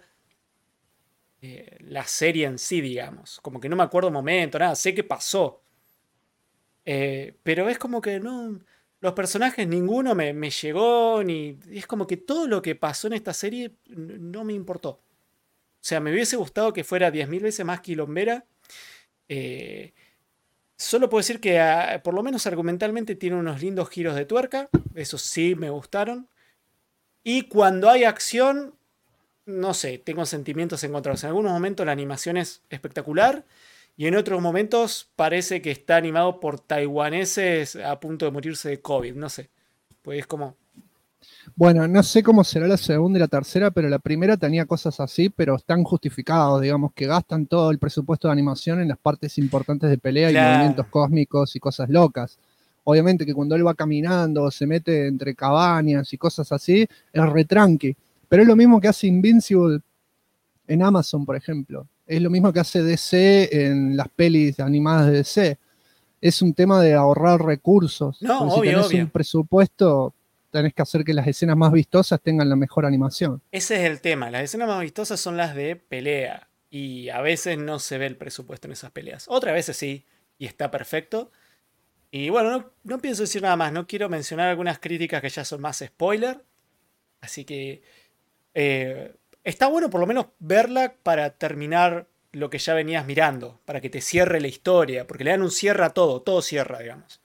la serie en sí, digamos. Como que no me acuerdo momento, nada. Sé que pasó. Pero es como que no los personajes ninguno me llegó, ni es como que todo lo que pasó en esta serie no me importó. O sea, me hubiese gustado que fuera 10.000 veces más quilombera. Eh, Solo puedo decir que por lo menos argumentalmente tiene unos lindos giros de tuerca. Esos sí me gustaron. Y cuando hay acción, no sé, tengo sentimientos encontrados. En algunos momentos la animación es espectacular. Y en otros momentos parece que está animado por taiwaneses a punto de morirse de COVID. No sé. Pues es como... Bueno, no sé cómo será la segunda y la tercera, pero la primera tenía cosas así, pero están justificados, digamos, que gastan todo el presupuesto de animación en las partes importantes de pelea y Claro. movimientos cósmicos y cosas locas. Obviamente que cuando él va caminando o se mete entre cabañas y cosas así, es re tranqui. Pero es lo mismo que hace Invincible en Amazon, por ejemplo. Es lo mismo que hace DC en las pelis animadas de DC. Es un tema de ahorrar recursos. No, Porque si obvio, tenés obvio. un presupuesto, tenés que hacer que las escenas más vistosas tengan la mejor animación. Ese es el tema. Las escenas más vistosas son las de pelea. Y a veces no se ve el presupuesto en esas peleas. Otras veces sí. Y está perfecto. Y bueno, no pienso decir nada más. No quiero mencionar algunas críticas que ya son más spoiler. Así que está bueno por lo menos verla para terminar lo que ya venías mirando. Para que te cierre la historia. Porque le dan un cierre a todo. Todo cierra, digamos.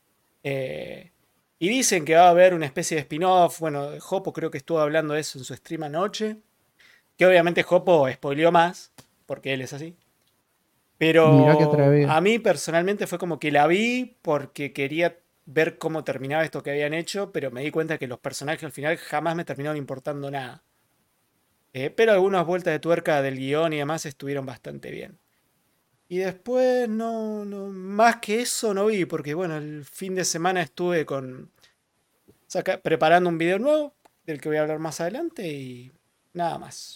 Y dicen que va a haber una especie de spin-off. Bueno, Jopo creo que estuvo hablando de eso en su stream anoche. Que obviamente Jopo spoileó más. Porque él es así. Mirá qué Pero atrevido. a mí personalmente fue como que la vi porque quería ver cómo terminaba esto que habían hecho, pero me di cuenta que los personajes al final jamás me terminaron importando nada. Pero algunas vueltas de tuerca del guión y demás estuvieron bastante bien. Y después más que eso no vi, porque bueno, el fin de semana estuve preparando un video nuevo, del que voy a hablar más adelante, y nada más.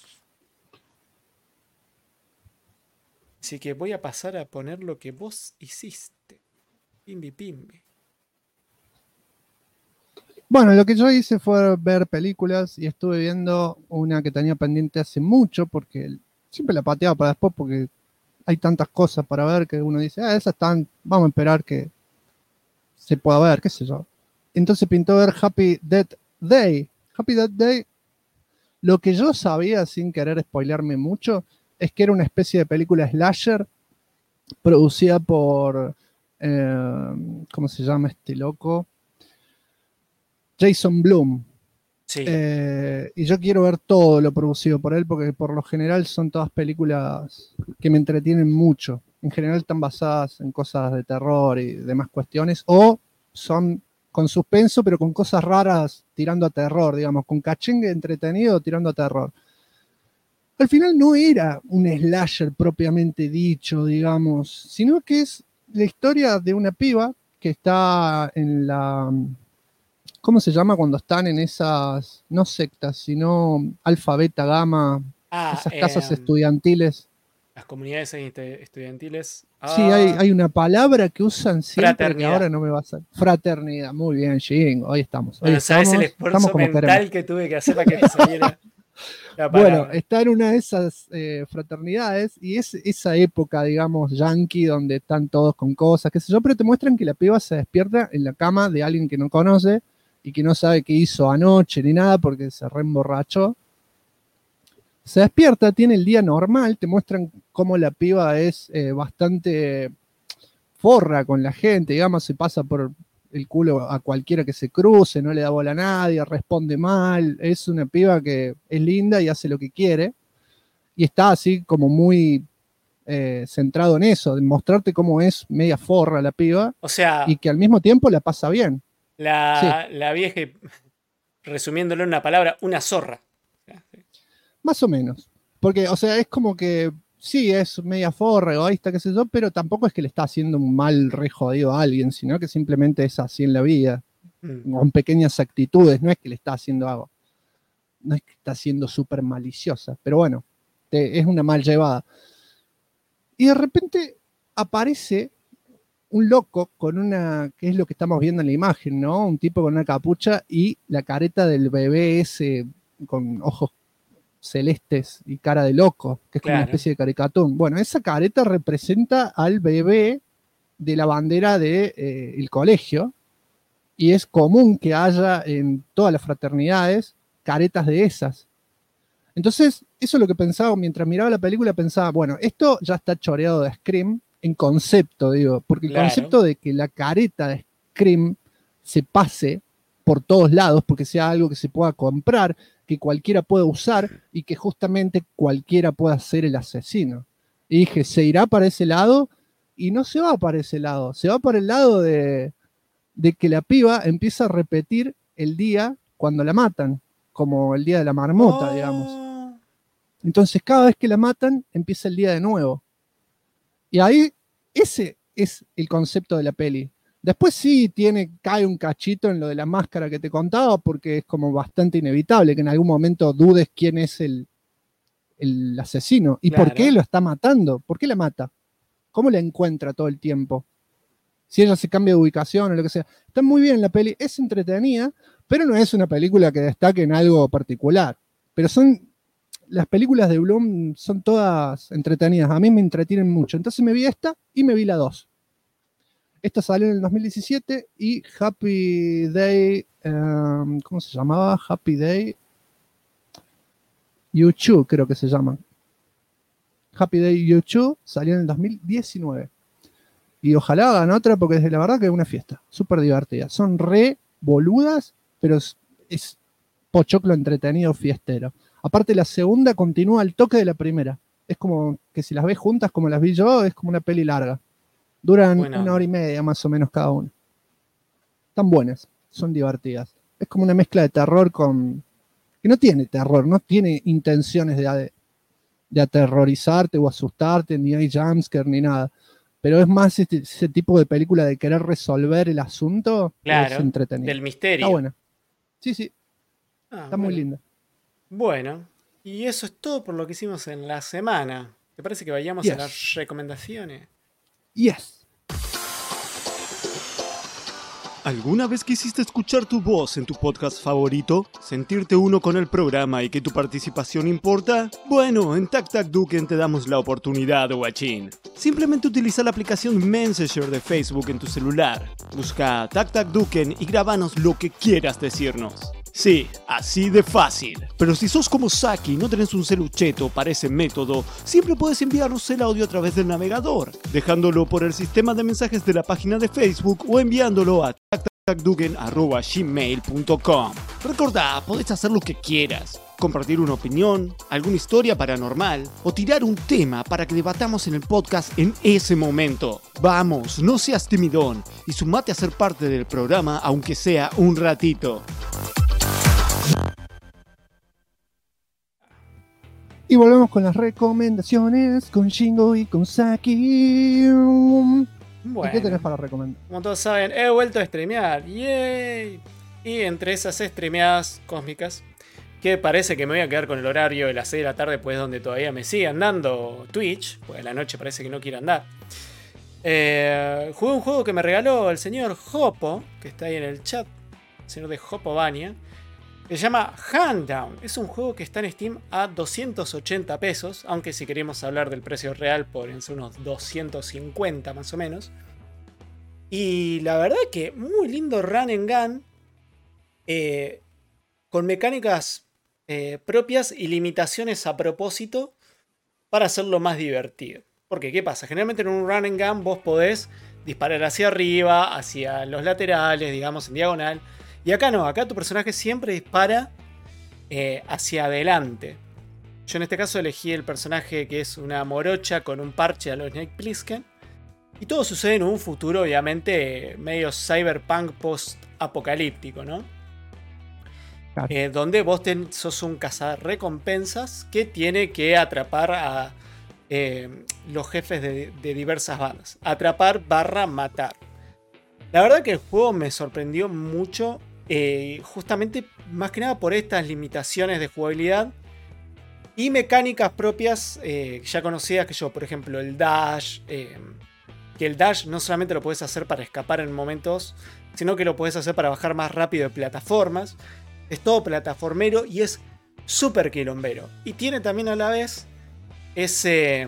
Así que voy a pasar a poner lo que vos hiciste. Pimbi, pimbi. Bueno, lo que yo hice fue ver películas y estuve viendo una que tenía pendiente hace mucho porque siempre la pateaba para después porque hay tantas cosas para ver que uno dice, esas están, vamos a esperar que se pueda ver, qué sé yo. Entonces pintó ver Happy Death Day. Happy Death Day, lo que yo sabía sin querer spoilearme mucho, es que era una especie de película slasher producida por, ¿cómo se llama este loco? Jason Blum. Sí. Y yo quiero ver todo lo producido por él porque por lo general son todas películas que me entretienen mucho. En general están basadas en cosas de terror y demás cuestiones o son con suspenso pero con cosas raras tirando a terror, digamos, con cachengue entretenido tirando a terror. Al final no era un slasher propiamente dicho, digamos, sino que es la historia de una piba que está en la... ¿Cómo se llama cuando están en esas, no sectas, sino alfa, beta, gamma, esas casas estudiantiles? Las comunidades estudiantiles. Sí, hay una palabra que usan siempre que Fraternidad. ahora no me va a salir. Fraternidad, muy bien, Jingo, hoy estamos. Bueno, sabes el esfuerzo como mental queremos. que tuve que hacer para que me saliera la Bueno, palabra. está en una de esas fraternidades y es esa época, digamos, yankee, donde están todos con cosas, qué sé yo, pero te muestran que la piba se despierta en la cama de alguien que no conoce y que no sabe qué hizo anoche ni nada porque se reemborrachó. Se despierta, tiene el día normal, te muestran cómo la piba es bastante forra con la gente, digamos, se pasa por el culo a cualquiera que se cruce, no le da bola a nadie, responde mal, es una piba que es linda y hace lo que quiere, y está así como muy centrado en eso, en mostrarte cómo es media forra la piba, O sea, y que al mismo tiempo la pasa bien. la vieja, resumiéndolo en una palabra, una zorra. Más o menos. Porque, o sea, es como que sí, es media forra, egoísta, qué sé yo, pero tampoco es que le está haciendo un mal re jodido a alguien, sino que simplemente es así en la vida, con pequeñas actitudes, no es que le está haciendo algo, no es que está siendo súper maliciosa, pero bueno, es una mal llevada. Y de repente aparece un loco con una, que es lo que estamos viendo en la imagen, ¿no? Un tipo con una capucha y la careta del bebé ese con ojos celestes y cara de loco, que es como una especie de caricatún. Bueno, esa careta representa al bebé de la bandera del colegio, Y es común que haya en todas las fraternidades caretas de esas. Entonces, eso es lo que pensaba mientras miraba la película, pensaba, bueno, esto ya está choreado de Scream en concepto, digo, porque Claro. el concepto de que la careta de Scream se pase por todos lados, porque sea algo que se pueda comprar, que cualquiera pueda usar y que justamente cualquiera pueda ser el asesino. Y dije, ¿se irá para ese lado? Y no se va para ese lado, se va para el lado de que la piba empieza a repetir el día cuando la matan, como el día de la marmota, digamos. Oh. Entonces, cada vez que la matan, empieza el día de nuevo. Y ahí, ese es el concepto de la peli. Después sí cae un cachito en lo de la máscara que te contaba, porque es como bastante inevitable que en algún momento dudes quién es el asesino y por Claro. qué lo está matando, por qué la mata, cómo la encuentra todo el tiempo. Si ella se cambia de ubicación o lo que sea. Está muy bien la peli, es entretenida, pero no es una película que destaque en algo particular. Pero las películas de Blum son todas entretenidas, a mí me entretienen mucho. Entonces me vi esta y me vi la 2. Esta salió en el 2017 y Happy Day, ¿cómo se llamaba? Happy Day You creo que se llama. Happy Day You salió en el 2019. Y ojalá hagan otra porque la verdad que es una fiesta, súper divertida. Son re boludas, pero es pochoclo entretenido fiestero. Aparte la segunda continúa al toque de la primera. Es como que si las ves juntas como las vi yo, es como una peli larga. Duran Buena una onda. hora y media más o menos cada una. Están buenas, son divertidas. Es como una mezcla de terror que no tiene terror, no tiene intenciones de aterrorizarte o asustarte, ni hay jumpscare ni nada. Pero es más ese tipo de película de querer resolver el asunto. Claro, Es entretenido. del misterio. Está buena. Sí, sí, Ah, está muy bueno. linda. Bueno, y eso es todo por lo que hicimos en la semana. ¿Te parece que vayamos a Yes. las recomendaciones? Yes. ¿Alguna vez quisiste escuchar tu voz en tu podcast favorito? ¿Sentirte uno con el programa y que tu participación importa? Bueno, en Tac Tac Duken te damos la oportunidad, guachín. Simplemente utiliza la aplicación Messenger de Facebook en tu celular. Busca Tac Tac Duken y grábanos lo que quieras decirnos. Sí, así de fácil. Pero si sos como Saki y no tenés un celucheto para ese método, siempre puedes enviarnos el audio a través del navegador, dejándolo por el sistema de mensajes de la página de Facebook o enviándolo a tactacduken@gmail.com. Recordá, podés hacer lo que quieras. Compartir una opinión, alguna historia paranormal o tirar un tema para que debatamos en el podcast en ese momento. Vamos, no seas timidón y sumate a ser parte del programa aunque sea un ratito. Y volvemos con las recomendaciones con Shingo y con Saki. ¿Y qué tenés para recomendar? Como todos saben, he vuelto a streamear. ¡Yay! Y entre esas streameadas cósmicas, que parece que me voy a quedar con el horario de las 6 de la tarde, pues donde todavía me sigue andando Twitch, pues a la noche parece que no quiere andar. Jugué un juego que me regaló el señor Hopo, que está ahí en el chat, el señor de Hopovania, que se llama Handdown. Es un juego que está en Steam a 280 pesos, aunque si queremos hablar del precio real, podrían ser unos 250 más o menos. Y la verdad que muy lindo run and gun, con mecánicas propias y limitaciones a propósito para hacerlo más divertido. Porque, ¿qué pasa? Generalmente en un run and gun vos podés disparar hacia arriba, hacia los laterales, digamos en diagonal. Y acá no, acá tu personaje siempre dispara hacia adelante. Yo en este caso elegí el personaje que es una morocha con un parche a los Snake Plissken. Y todo sucede en un futuro, obviamente, medio cyberpunk post-apocalíptico, ¿no? Claro. Donde vos sos un cazarrecompensas que tiene que atrapar a los jefes de diversas bandas. Atrapar / matar. La verdad que el juego me sorprendió mucho. Justamente más que nada por estas limitaciones de jugabilidad y mecánicas propias ya conocidas que yo, por ejemplo el dash, que el dash no solamente lo puedes hacer para escapar en momentos, sino que lo puedes hacer para bajar más rápido de plataformas. Es todo plataformero y es súper quilombero, y tiene también a la vez ese,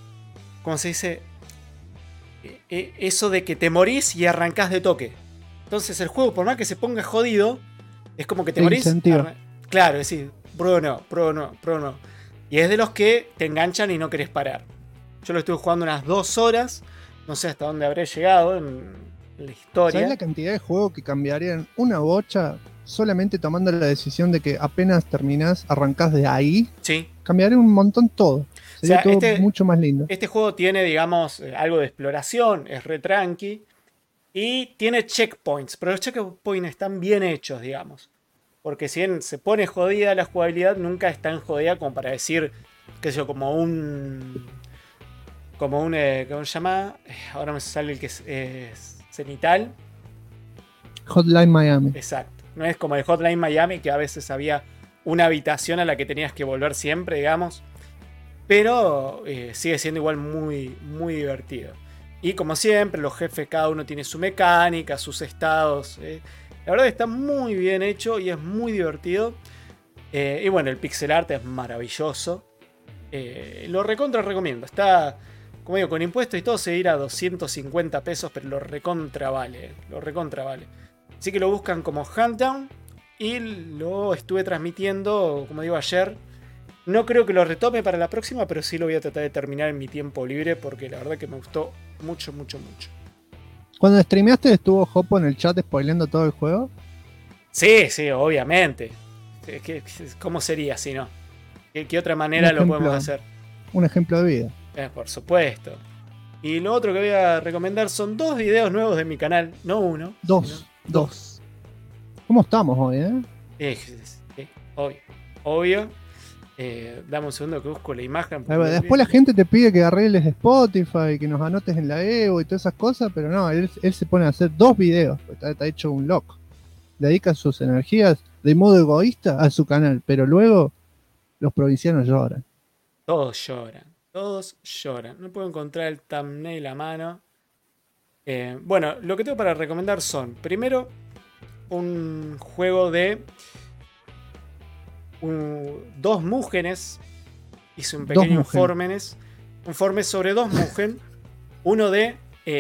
¿cómo se dice? Eso de que te morís y arrancás de toque. Entonces el juego, por más que se ponga jodido, es como que te Te morís. incentiva. Claro, es decir, pruebo no. Y es de los que te enganchan y no querés parar. Yo lo estuve jugando unas 2 horas. No sé hasta dónde habré llegado en la historia. ¿Sabés la cantidad de juegos que cambiarían una bocha solamente tomando la decisión de que apenas terminás, arrancás de ahí? Sí. Cambiaría un montón todo. Sería O sea, todo mucho más lindo. Este juego tiene, digamos, algo de exploración, es re tranqui. Y tiene checkpoints, pero los checkpoints están bien hechos, digamos. Porque si bien se pone jodida la jugabilidad, nunca es tan jodida como para decir, qué sé yo, como un... ¿cómo se llama? Ahora me sale el que es cenital. Hotline Miami. Exacto. No es como el Hotline Miami, que a veces había una habitación a la que tenías que volver siempre, digamos. Pero sigue siendo igual muy, muy divertido. Y como siempre, los jefes, cada uno tiene su mecánica, sus estados. La verdad está muy bien hecho y es muy divertido. Y bueno, el pixel art es maravilloso. Lo recontra recomiendo. Está, como digo, con impuestos y todo se irá a 250 pesos, pero lo recontra vale. Lo recontra vale. Así que lo buscan como Huntdown. Y lo estuve transmitiendo, como digo, ayer. No creo que lo retome para la próxima, pero sí lo voy a tratar de terminar en mi tiempo libre porque la verdad que me gustó mucho, mucho, mucho. Cuando streameaste, ¿estuvo Hopo en el chat spoileando todo el juego? Sí, obviamente. ¿Cómo sería si no? ¿Qué otra manera lo podemos hacer? Un ejemplo de vida. Por supuesto. Y lo otro que voy a recomendar son 2 videos nuevos de mi canal, no uno. Dos. Sino 2. ¿Cómo estamos hoy, Obvio. Dame un segundo que busco la imagen. Después la gente te pide que arregles Spotify, que nos anotes en la Evo y todas esas cosas, pero no, él se pone a hacer 2 videos. Está hecho un loco. Dedica sus energías de modo egoísta a su canal, pero luego los provincianos lloran. Todos lloran. No puedo encontrar el thumbnail a mano. Bueno, lo que tengo para recomendar son, primero, un juego de 2 Mugenes. Hice un pequeño informe sobre 2 Mugen. Uno de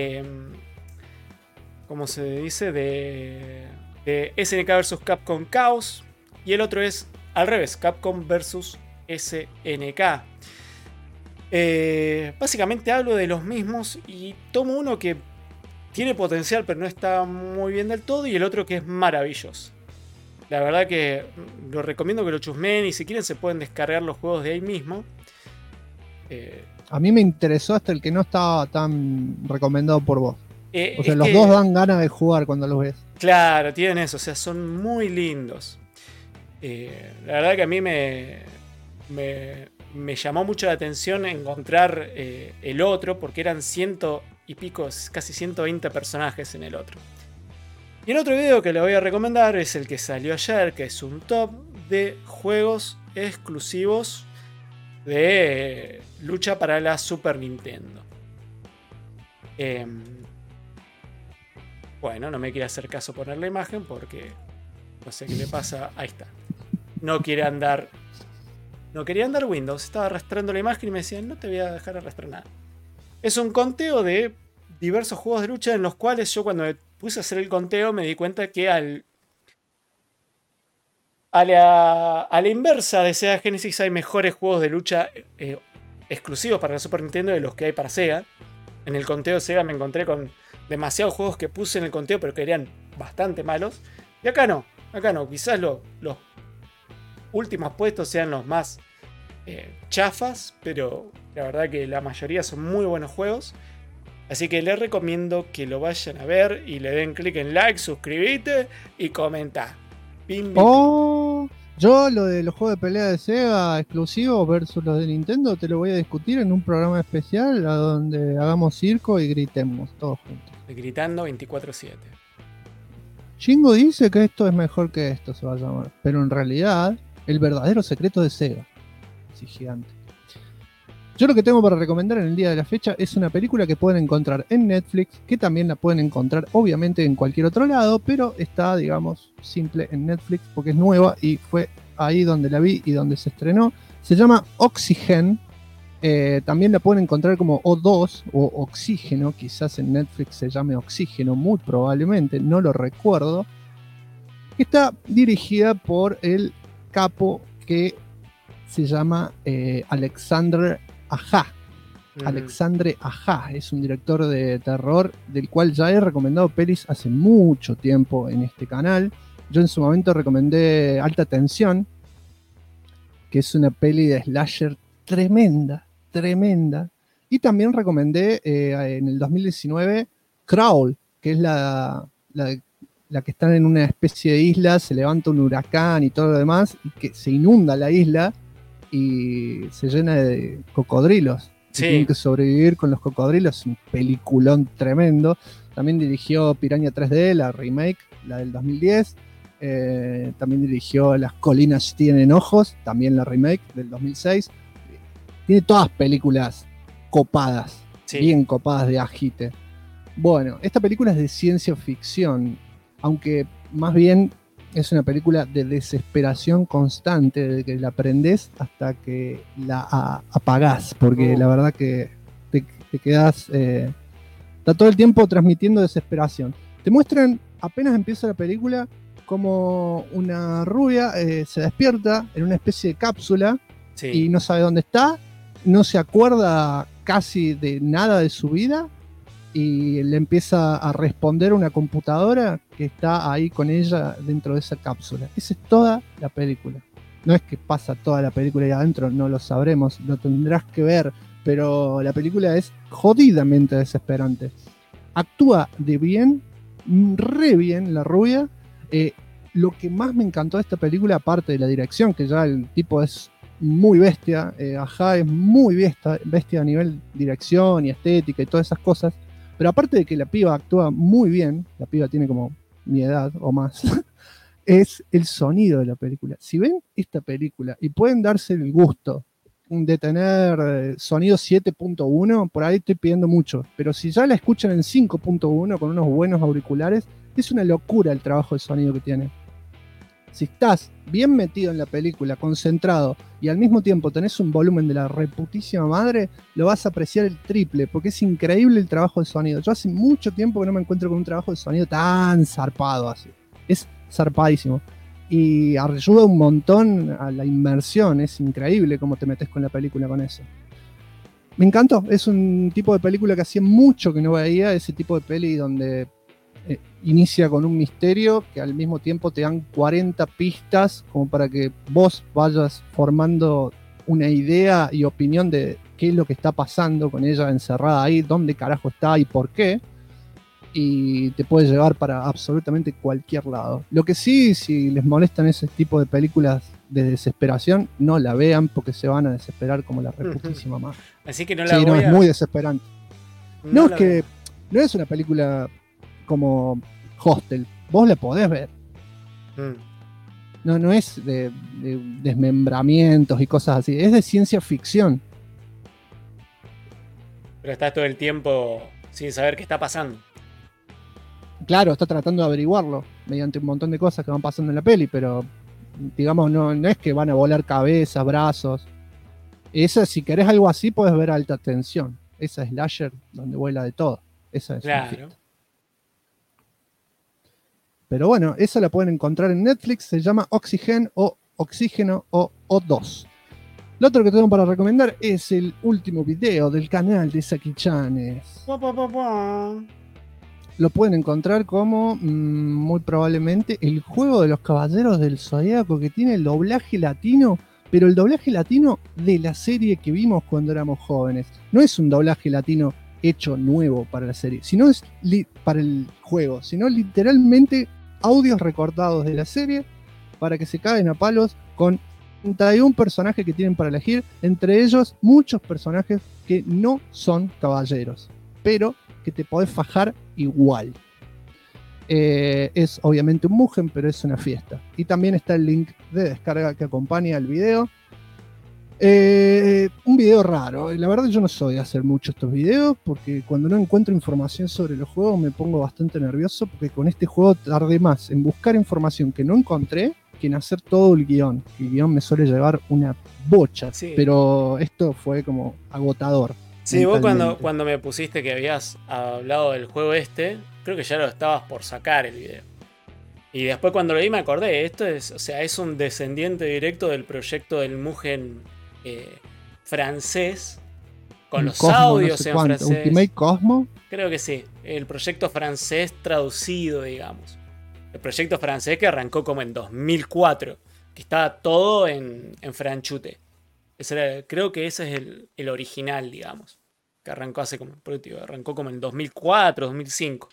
¿cómo se dice? De SNK vs Capcom Chaos. Y el otro es al revés, Capcom vs SNK. Básicamente hablo de los mismos y tomo uno que tiene potencial pero no está muy bien del todo, y el otro que es maravilloso. La verdad que lo recomiendo que lo chusmeen, y si quieren se pueden descargar los juegos de ahí mismo. A mí me interesó hasta el que no estaba tan recomendado por vos. O sea, los que, dos dan ganas de jugar cuando los ves. Claro, tienen eso, o sea, son muy lindos. La verdad que a mí me llamó mucho la atención encontrar el otro, porque eran 100 y pico, casi 120 personajes en el otro. Y el otro video que les voy a recomendar es el que salió ayer, que es un top de juegos exclusivos de lucha para la Super Nintendo. Bueno, no me quiere hacer caso poner la imagen porque no sé qué le pasa. Ahí está. No quería andar Windows. Estaba arrastrando la imagen y me decían, no te voy a dejar arrastrar nada. Es un conteo de diversos juegos de lucha en los cuales yo, cuando me puse a hacer el conteo, me di cuenta que a la inversa de Sega Genesis hay mejores juegos de lucha exclusivos para la Super Nintendo de los que hay para Sega. En el conteo de Sega me encontré con demasiados juegos que puse en el conteo pero que eran bastante malos. Y acá no. Quizás los últimos puestos sean los más chafas, pero la verdad que la mayoría son muy buenos juegos. Así que les recomiendo que lo vayan a ver y le den clic en like, suscribite y comenta. Yo lo de los juegos de pelea de Sega exclusivos versus los de Nintendo te lo voy a discutir en un programa especial a donde hagamos circo y gritemos todos juntos. Gritando 24/7. Shingo dice que esto es mejor que esto, se va a llamar. Pero en realidad, el verdadero secreto de Sega. Así gigante. Yo lo que tengo para recomendar en el día de la fecha es una película que pueden encontrar en Netflix, que también la pueden encontrar obviamente en cualquier otro lado, pero está, digamos, simple en Netflix porque es nueva y fue ahí donde la vi y donde se estrenó. Se llama Oxygen, También la pueden encontrar como O2 o Oxígeno, quizás en Netflix se llame Oxígeno, muy probablemente, no lo recuerdo. Está dirigida por el capo que se llama Alexandre Aja. Alexandre Aja es un director de terror del cual ya he recomendado pelis hace mucho tiempo en este canal. Yo en su momento recomendé Alta Tensión, que es una peli de slasher tremenda. Y también recomendé en el 2019 Crawl, que es la que están en una especie de isla, se levanta un huracán y todo lo demás, y que se inunda la isla y se llena de cocodrilos. Sí. Tienen que sobrevivir con los cocodrilos, es un peliculón tremendo. También dirigió Piranha 3D, la remake, la del 2010. También dirigió Las colinas tienen ojos, también la remake del 2006. Tiene todas películas copadas, sí, bien copadas de agite. Bueno, esta película es de ciencia ficción, aunque más bien es una película de desesperación constante, de que la prendés hasta que la apagás, porque la verdad que te quedás... está todo el tiempo transmitiendo desesperación. Te muestran, apenas empieza la película, como una rubia se despierta en una especie de cápsula, sí, y no sabe dónde está, no se acuerda casi de nada de su vida, y le empieza a responder una computadora que está ahí con ella dentro de esa cápsula. Esa es toda la película. No es que pasa toda la película ahí adentro, no lo sabremos, lo tendrás que ver, pero la película es jodidamente desesperante. Actúa de bien, re bien la rubia. Lo que más me encantó de esta película, aparte de la dirección, que ya el tipo es muy bestia, Aja es muy bestia a nivel dirección y estética y todas esas cosas, pero aparte de que la piba actúa muy bien, la piba tiene como mi edad o más, es el sonido de la película. Si ven esta película y pueden darse el gusto de tener sonido 7.1, por ahí estoy pidiendo mucho, pero si ya la escuchan en 5.1 con unos buenos auriculares, es una locura el trabajo de sonido que tiene. Si estás bien metido en la película, concentrado, y al mismo tiempo tenés un volumen de la reputísima madre, lo vas a apreciar el triple, porque es increíble el trabajo de sonido. Yo hace mucho tiempo que no me encuentro con un trabajo de sonido tan zarpado así. Es zarpadísimo. Y ayuda un montón a la inmersión, es increíble cómo te metes con la película con eso. Me encantó, es un tipo de película que hacía mucho que no veía, ese tipo de peli donde inicia con un misterio que al mismo tiempo te dan 40 pistas como para que vos vayas formando una idea y opinión de qué es lo que está pasando con ella encerrada ahí, dónde carajo está y por qué, y te puede llevar para absolutamente cualquier lado. Lo que sí, si les molestan ese tipo de películas de desesperación, no la vean porque se van a desesperar como la reputísima más. Así que no la sí, voy es muy desesperante. No es que no es una película como Hostel, vos la podés ver. No es de desmembramientos y cosas así, es de ciencia ficción. Pero estás todo el tiempo sin saber qué está pasando. Claro, está tratando de averiguarlo mediante un montón de cosas que van pasando en la peli, pero digamos, no es que van a volar cabezas, brazos. Esa, si querés algo así, podés ver Alta Tensión. Esa es slasher donde vuela de todo. Esa es claro. Pero bueno, esa la pueden encontrar en Netflix, se llama Oxygen o Oxígeno o O2. Lo otro que tengo para recomendar es el último video del canal de Saki-chanes. Lo pueden encontrar como, muy probablemente, el juego de los Caballeros del Zodíaco, que tiene el doblaje latino, pero el doblaje latino de la serie que vimos cuando éramos jóvenes. No es un doblaje latino hecho nuevo para la serie, sino es para el juego, sino literalmente audios recortados de la serie para que se caguen a palos con 31 personajes que tienen para elegir, entre ellos muchos personajes que no son caballeros, pero que te podés fajar igual. Es obviamente un Mugen, pero es una fiesta. Y también está el link de descarga que acompaña el video. Un video raro. La verdad yo no soy de hacer mucho estos videos porque cuando no encuentro información sobre los juegos me pongo bastante nervioso porque con este juego tardé más en buscar información que no encontré que en hacer todo el guión. El guión me suele llevar una bocha, Sí. pero esto fue como agotador. Sí, vos mentalmente. cuando me pusiste que habías hablado del juego creo que ya lo estabas por sacar el video. Y después cuando lo vi me acordé, esto es un descendiente directo del proyecto del Mugen francés, con El los Cosmo, audios no sé en cuánto, francés. Ultimate Cosmo. Creo que sí, el proyecto francés traducido, digamos. El proyecto francés que arrancó como en 2004, que estaba todo en franchute. Creo que ese es el original, digamos. Que arrancó arrancó como en 2004, 2005.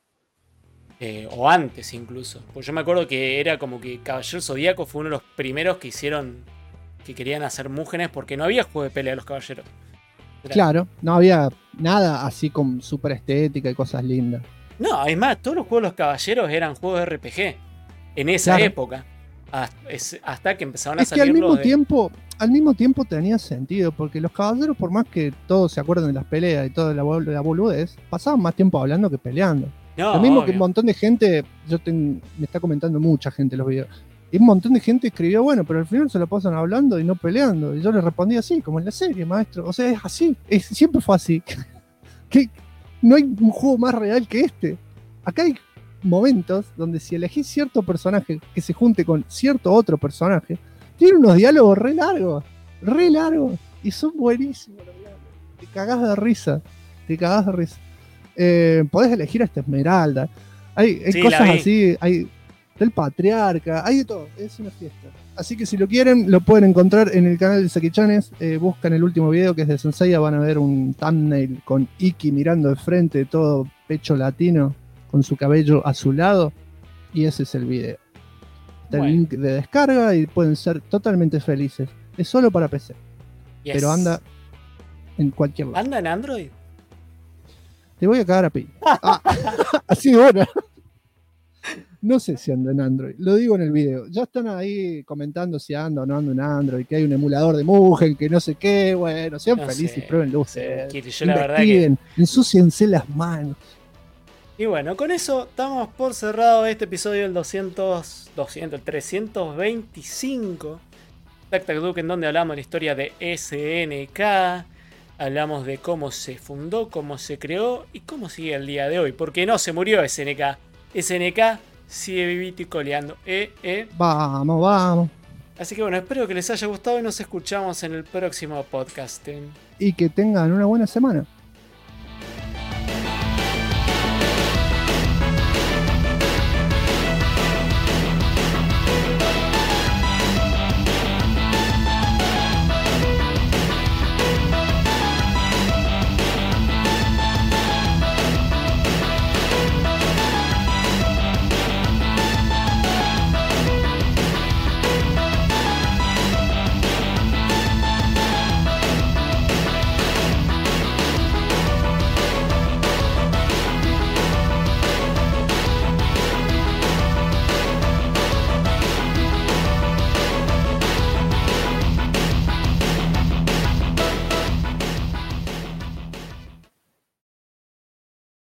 O antes incluso. Pues yo me acuerdo que era como que Caballero Zodíaco fue uno de los primeros que hicieron, que querían hacer Múgenes porque no había juego de pelea de los caballeros. Claro, no había nada así con super estética y cosas lindas. No, es más, todos los juegos de los caballeros eran juegos de RPG. En esa Claro. época. Hasta que empezaron a Es que salir al mismo tiempo tenía sentido, porque los caballeros, por más que todos se acuerden de las peleas y toda la boludez, pasaban más tiempo hablando que peleando. No, Lo mismo obvio. que un montón de gente, me está comentando mucha gente los videos, y un montón de gente escribió, bueno, pero al final se lo pasan hablando y no peleando. Y yo le respondí así, como en la serie, maestro. O sea, es así, siempre fue así. Que no hay un juego más real que este. Acá hay momentos donde si elegís cierto personaje que se junte con cierto otro personaje, tiene unos diálogos re largos, y son buenísimos los diálogos. Te cagás de risa, podés elegir hasta Esmeralda, hay Sí, cosas la vi. así, hay del Patriarca, hay de todo, es una fiesta. Así que si lo quieren, lo pueden encontrar en el canal de Saki-chanes. Buscan el último video que es de Senseiya, van a ver un thumbnail con Iki mirando de frente, todo pecho latino, con su cabello azulado, y ese es el video. Está Bueno. el link de descarga y pueden ser totalmente felices. Es solo para PC, Yes. pero anda en cualquier lado. ¿Anda en Android? Te voy a cagar a pi. Así de buena. No sé si anda en Android, lo digo en el video. Ya están ahí comentando si anda o no anda en Android, que hay un emulador de Mugen, que no sé qué. Bueno, sean No felices, sé, pruébenlo no sé, ustedes. Kiri, yo la verdad Investiguen, ensúciense las manos. Y bueno, con eso damos por cerrado este episodio del 325 Tac Tac Duke, en donde hablamos de la historia de SNK. Hablamos de cómo se fundó, cómo se creó y cómo sigue el día de hoy. Porque no se murió SNK. SNK sigue vivito y coleando. Vamos. Así que bueno, espero que les haya gustado y nos escuchamos en el próximo podcast. Y que tengan una buena semana.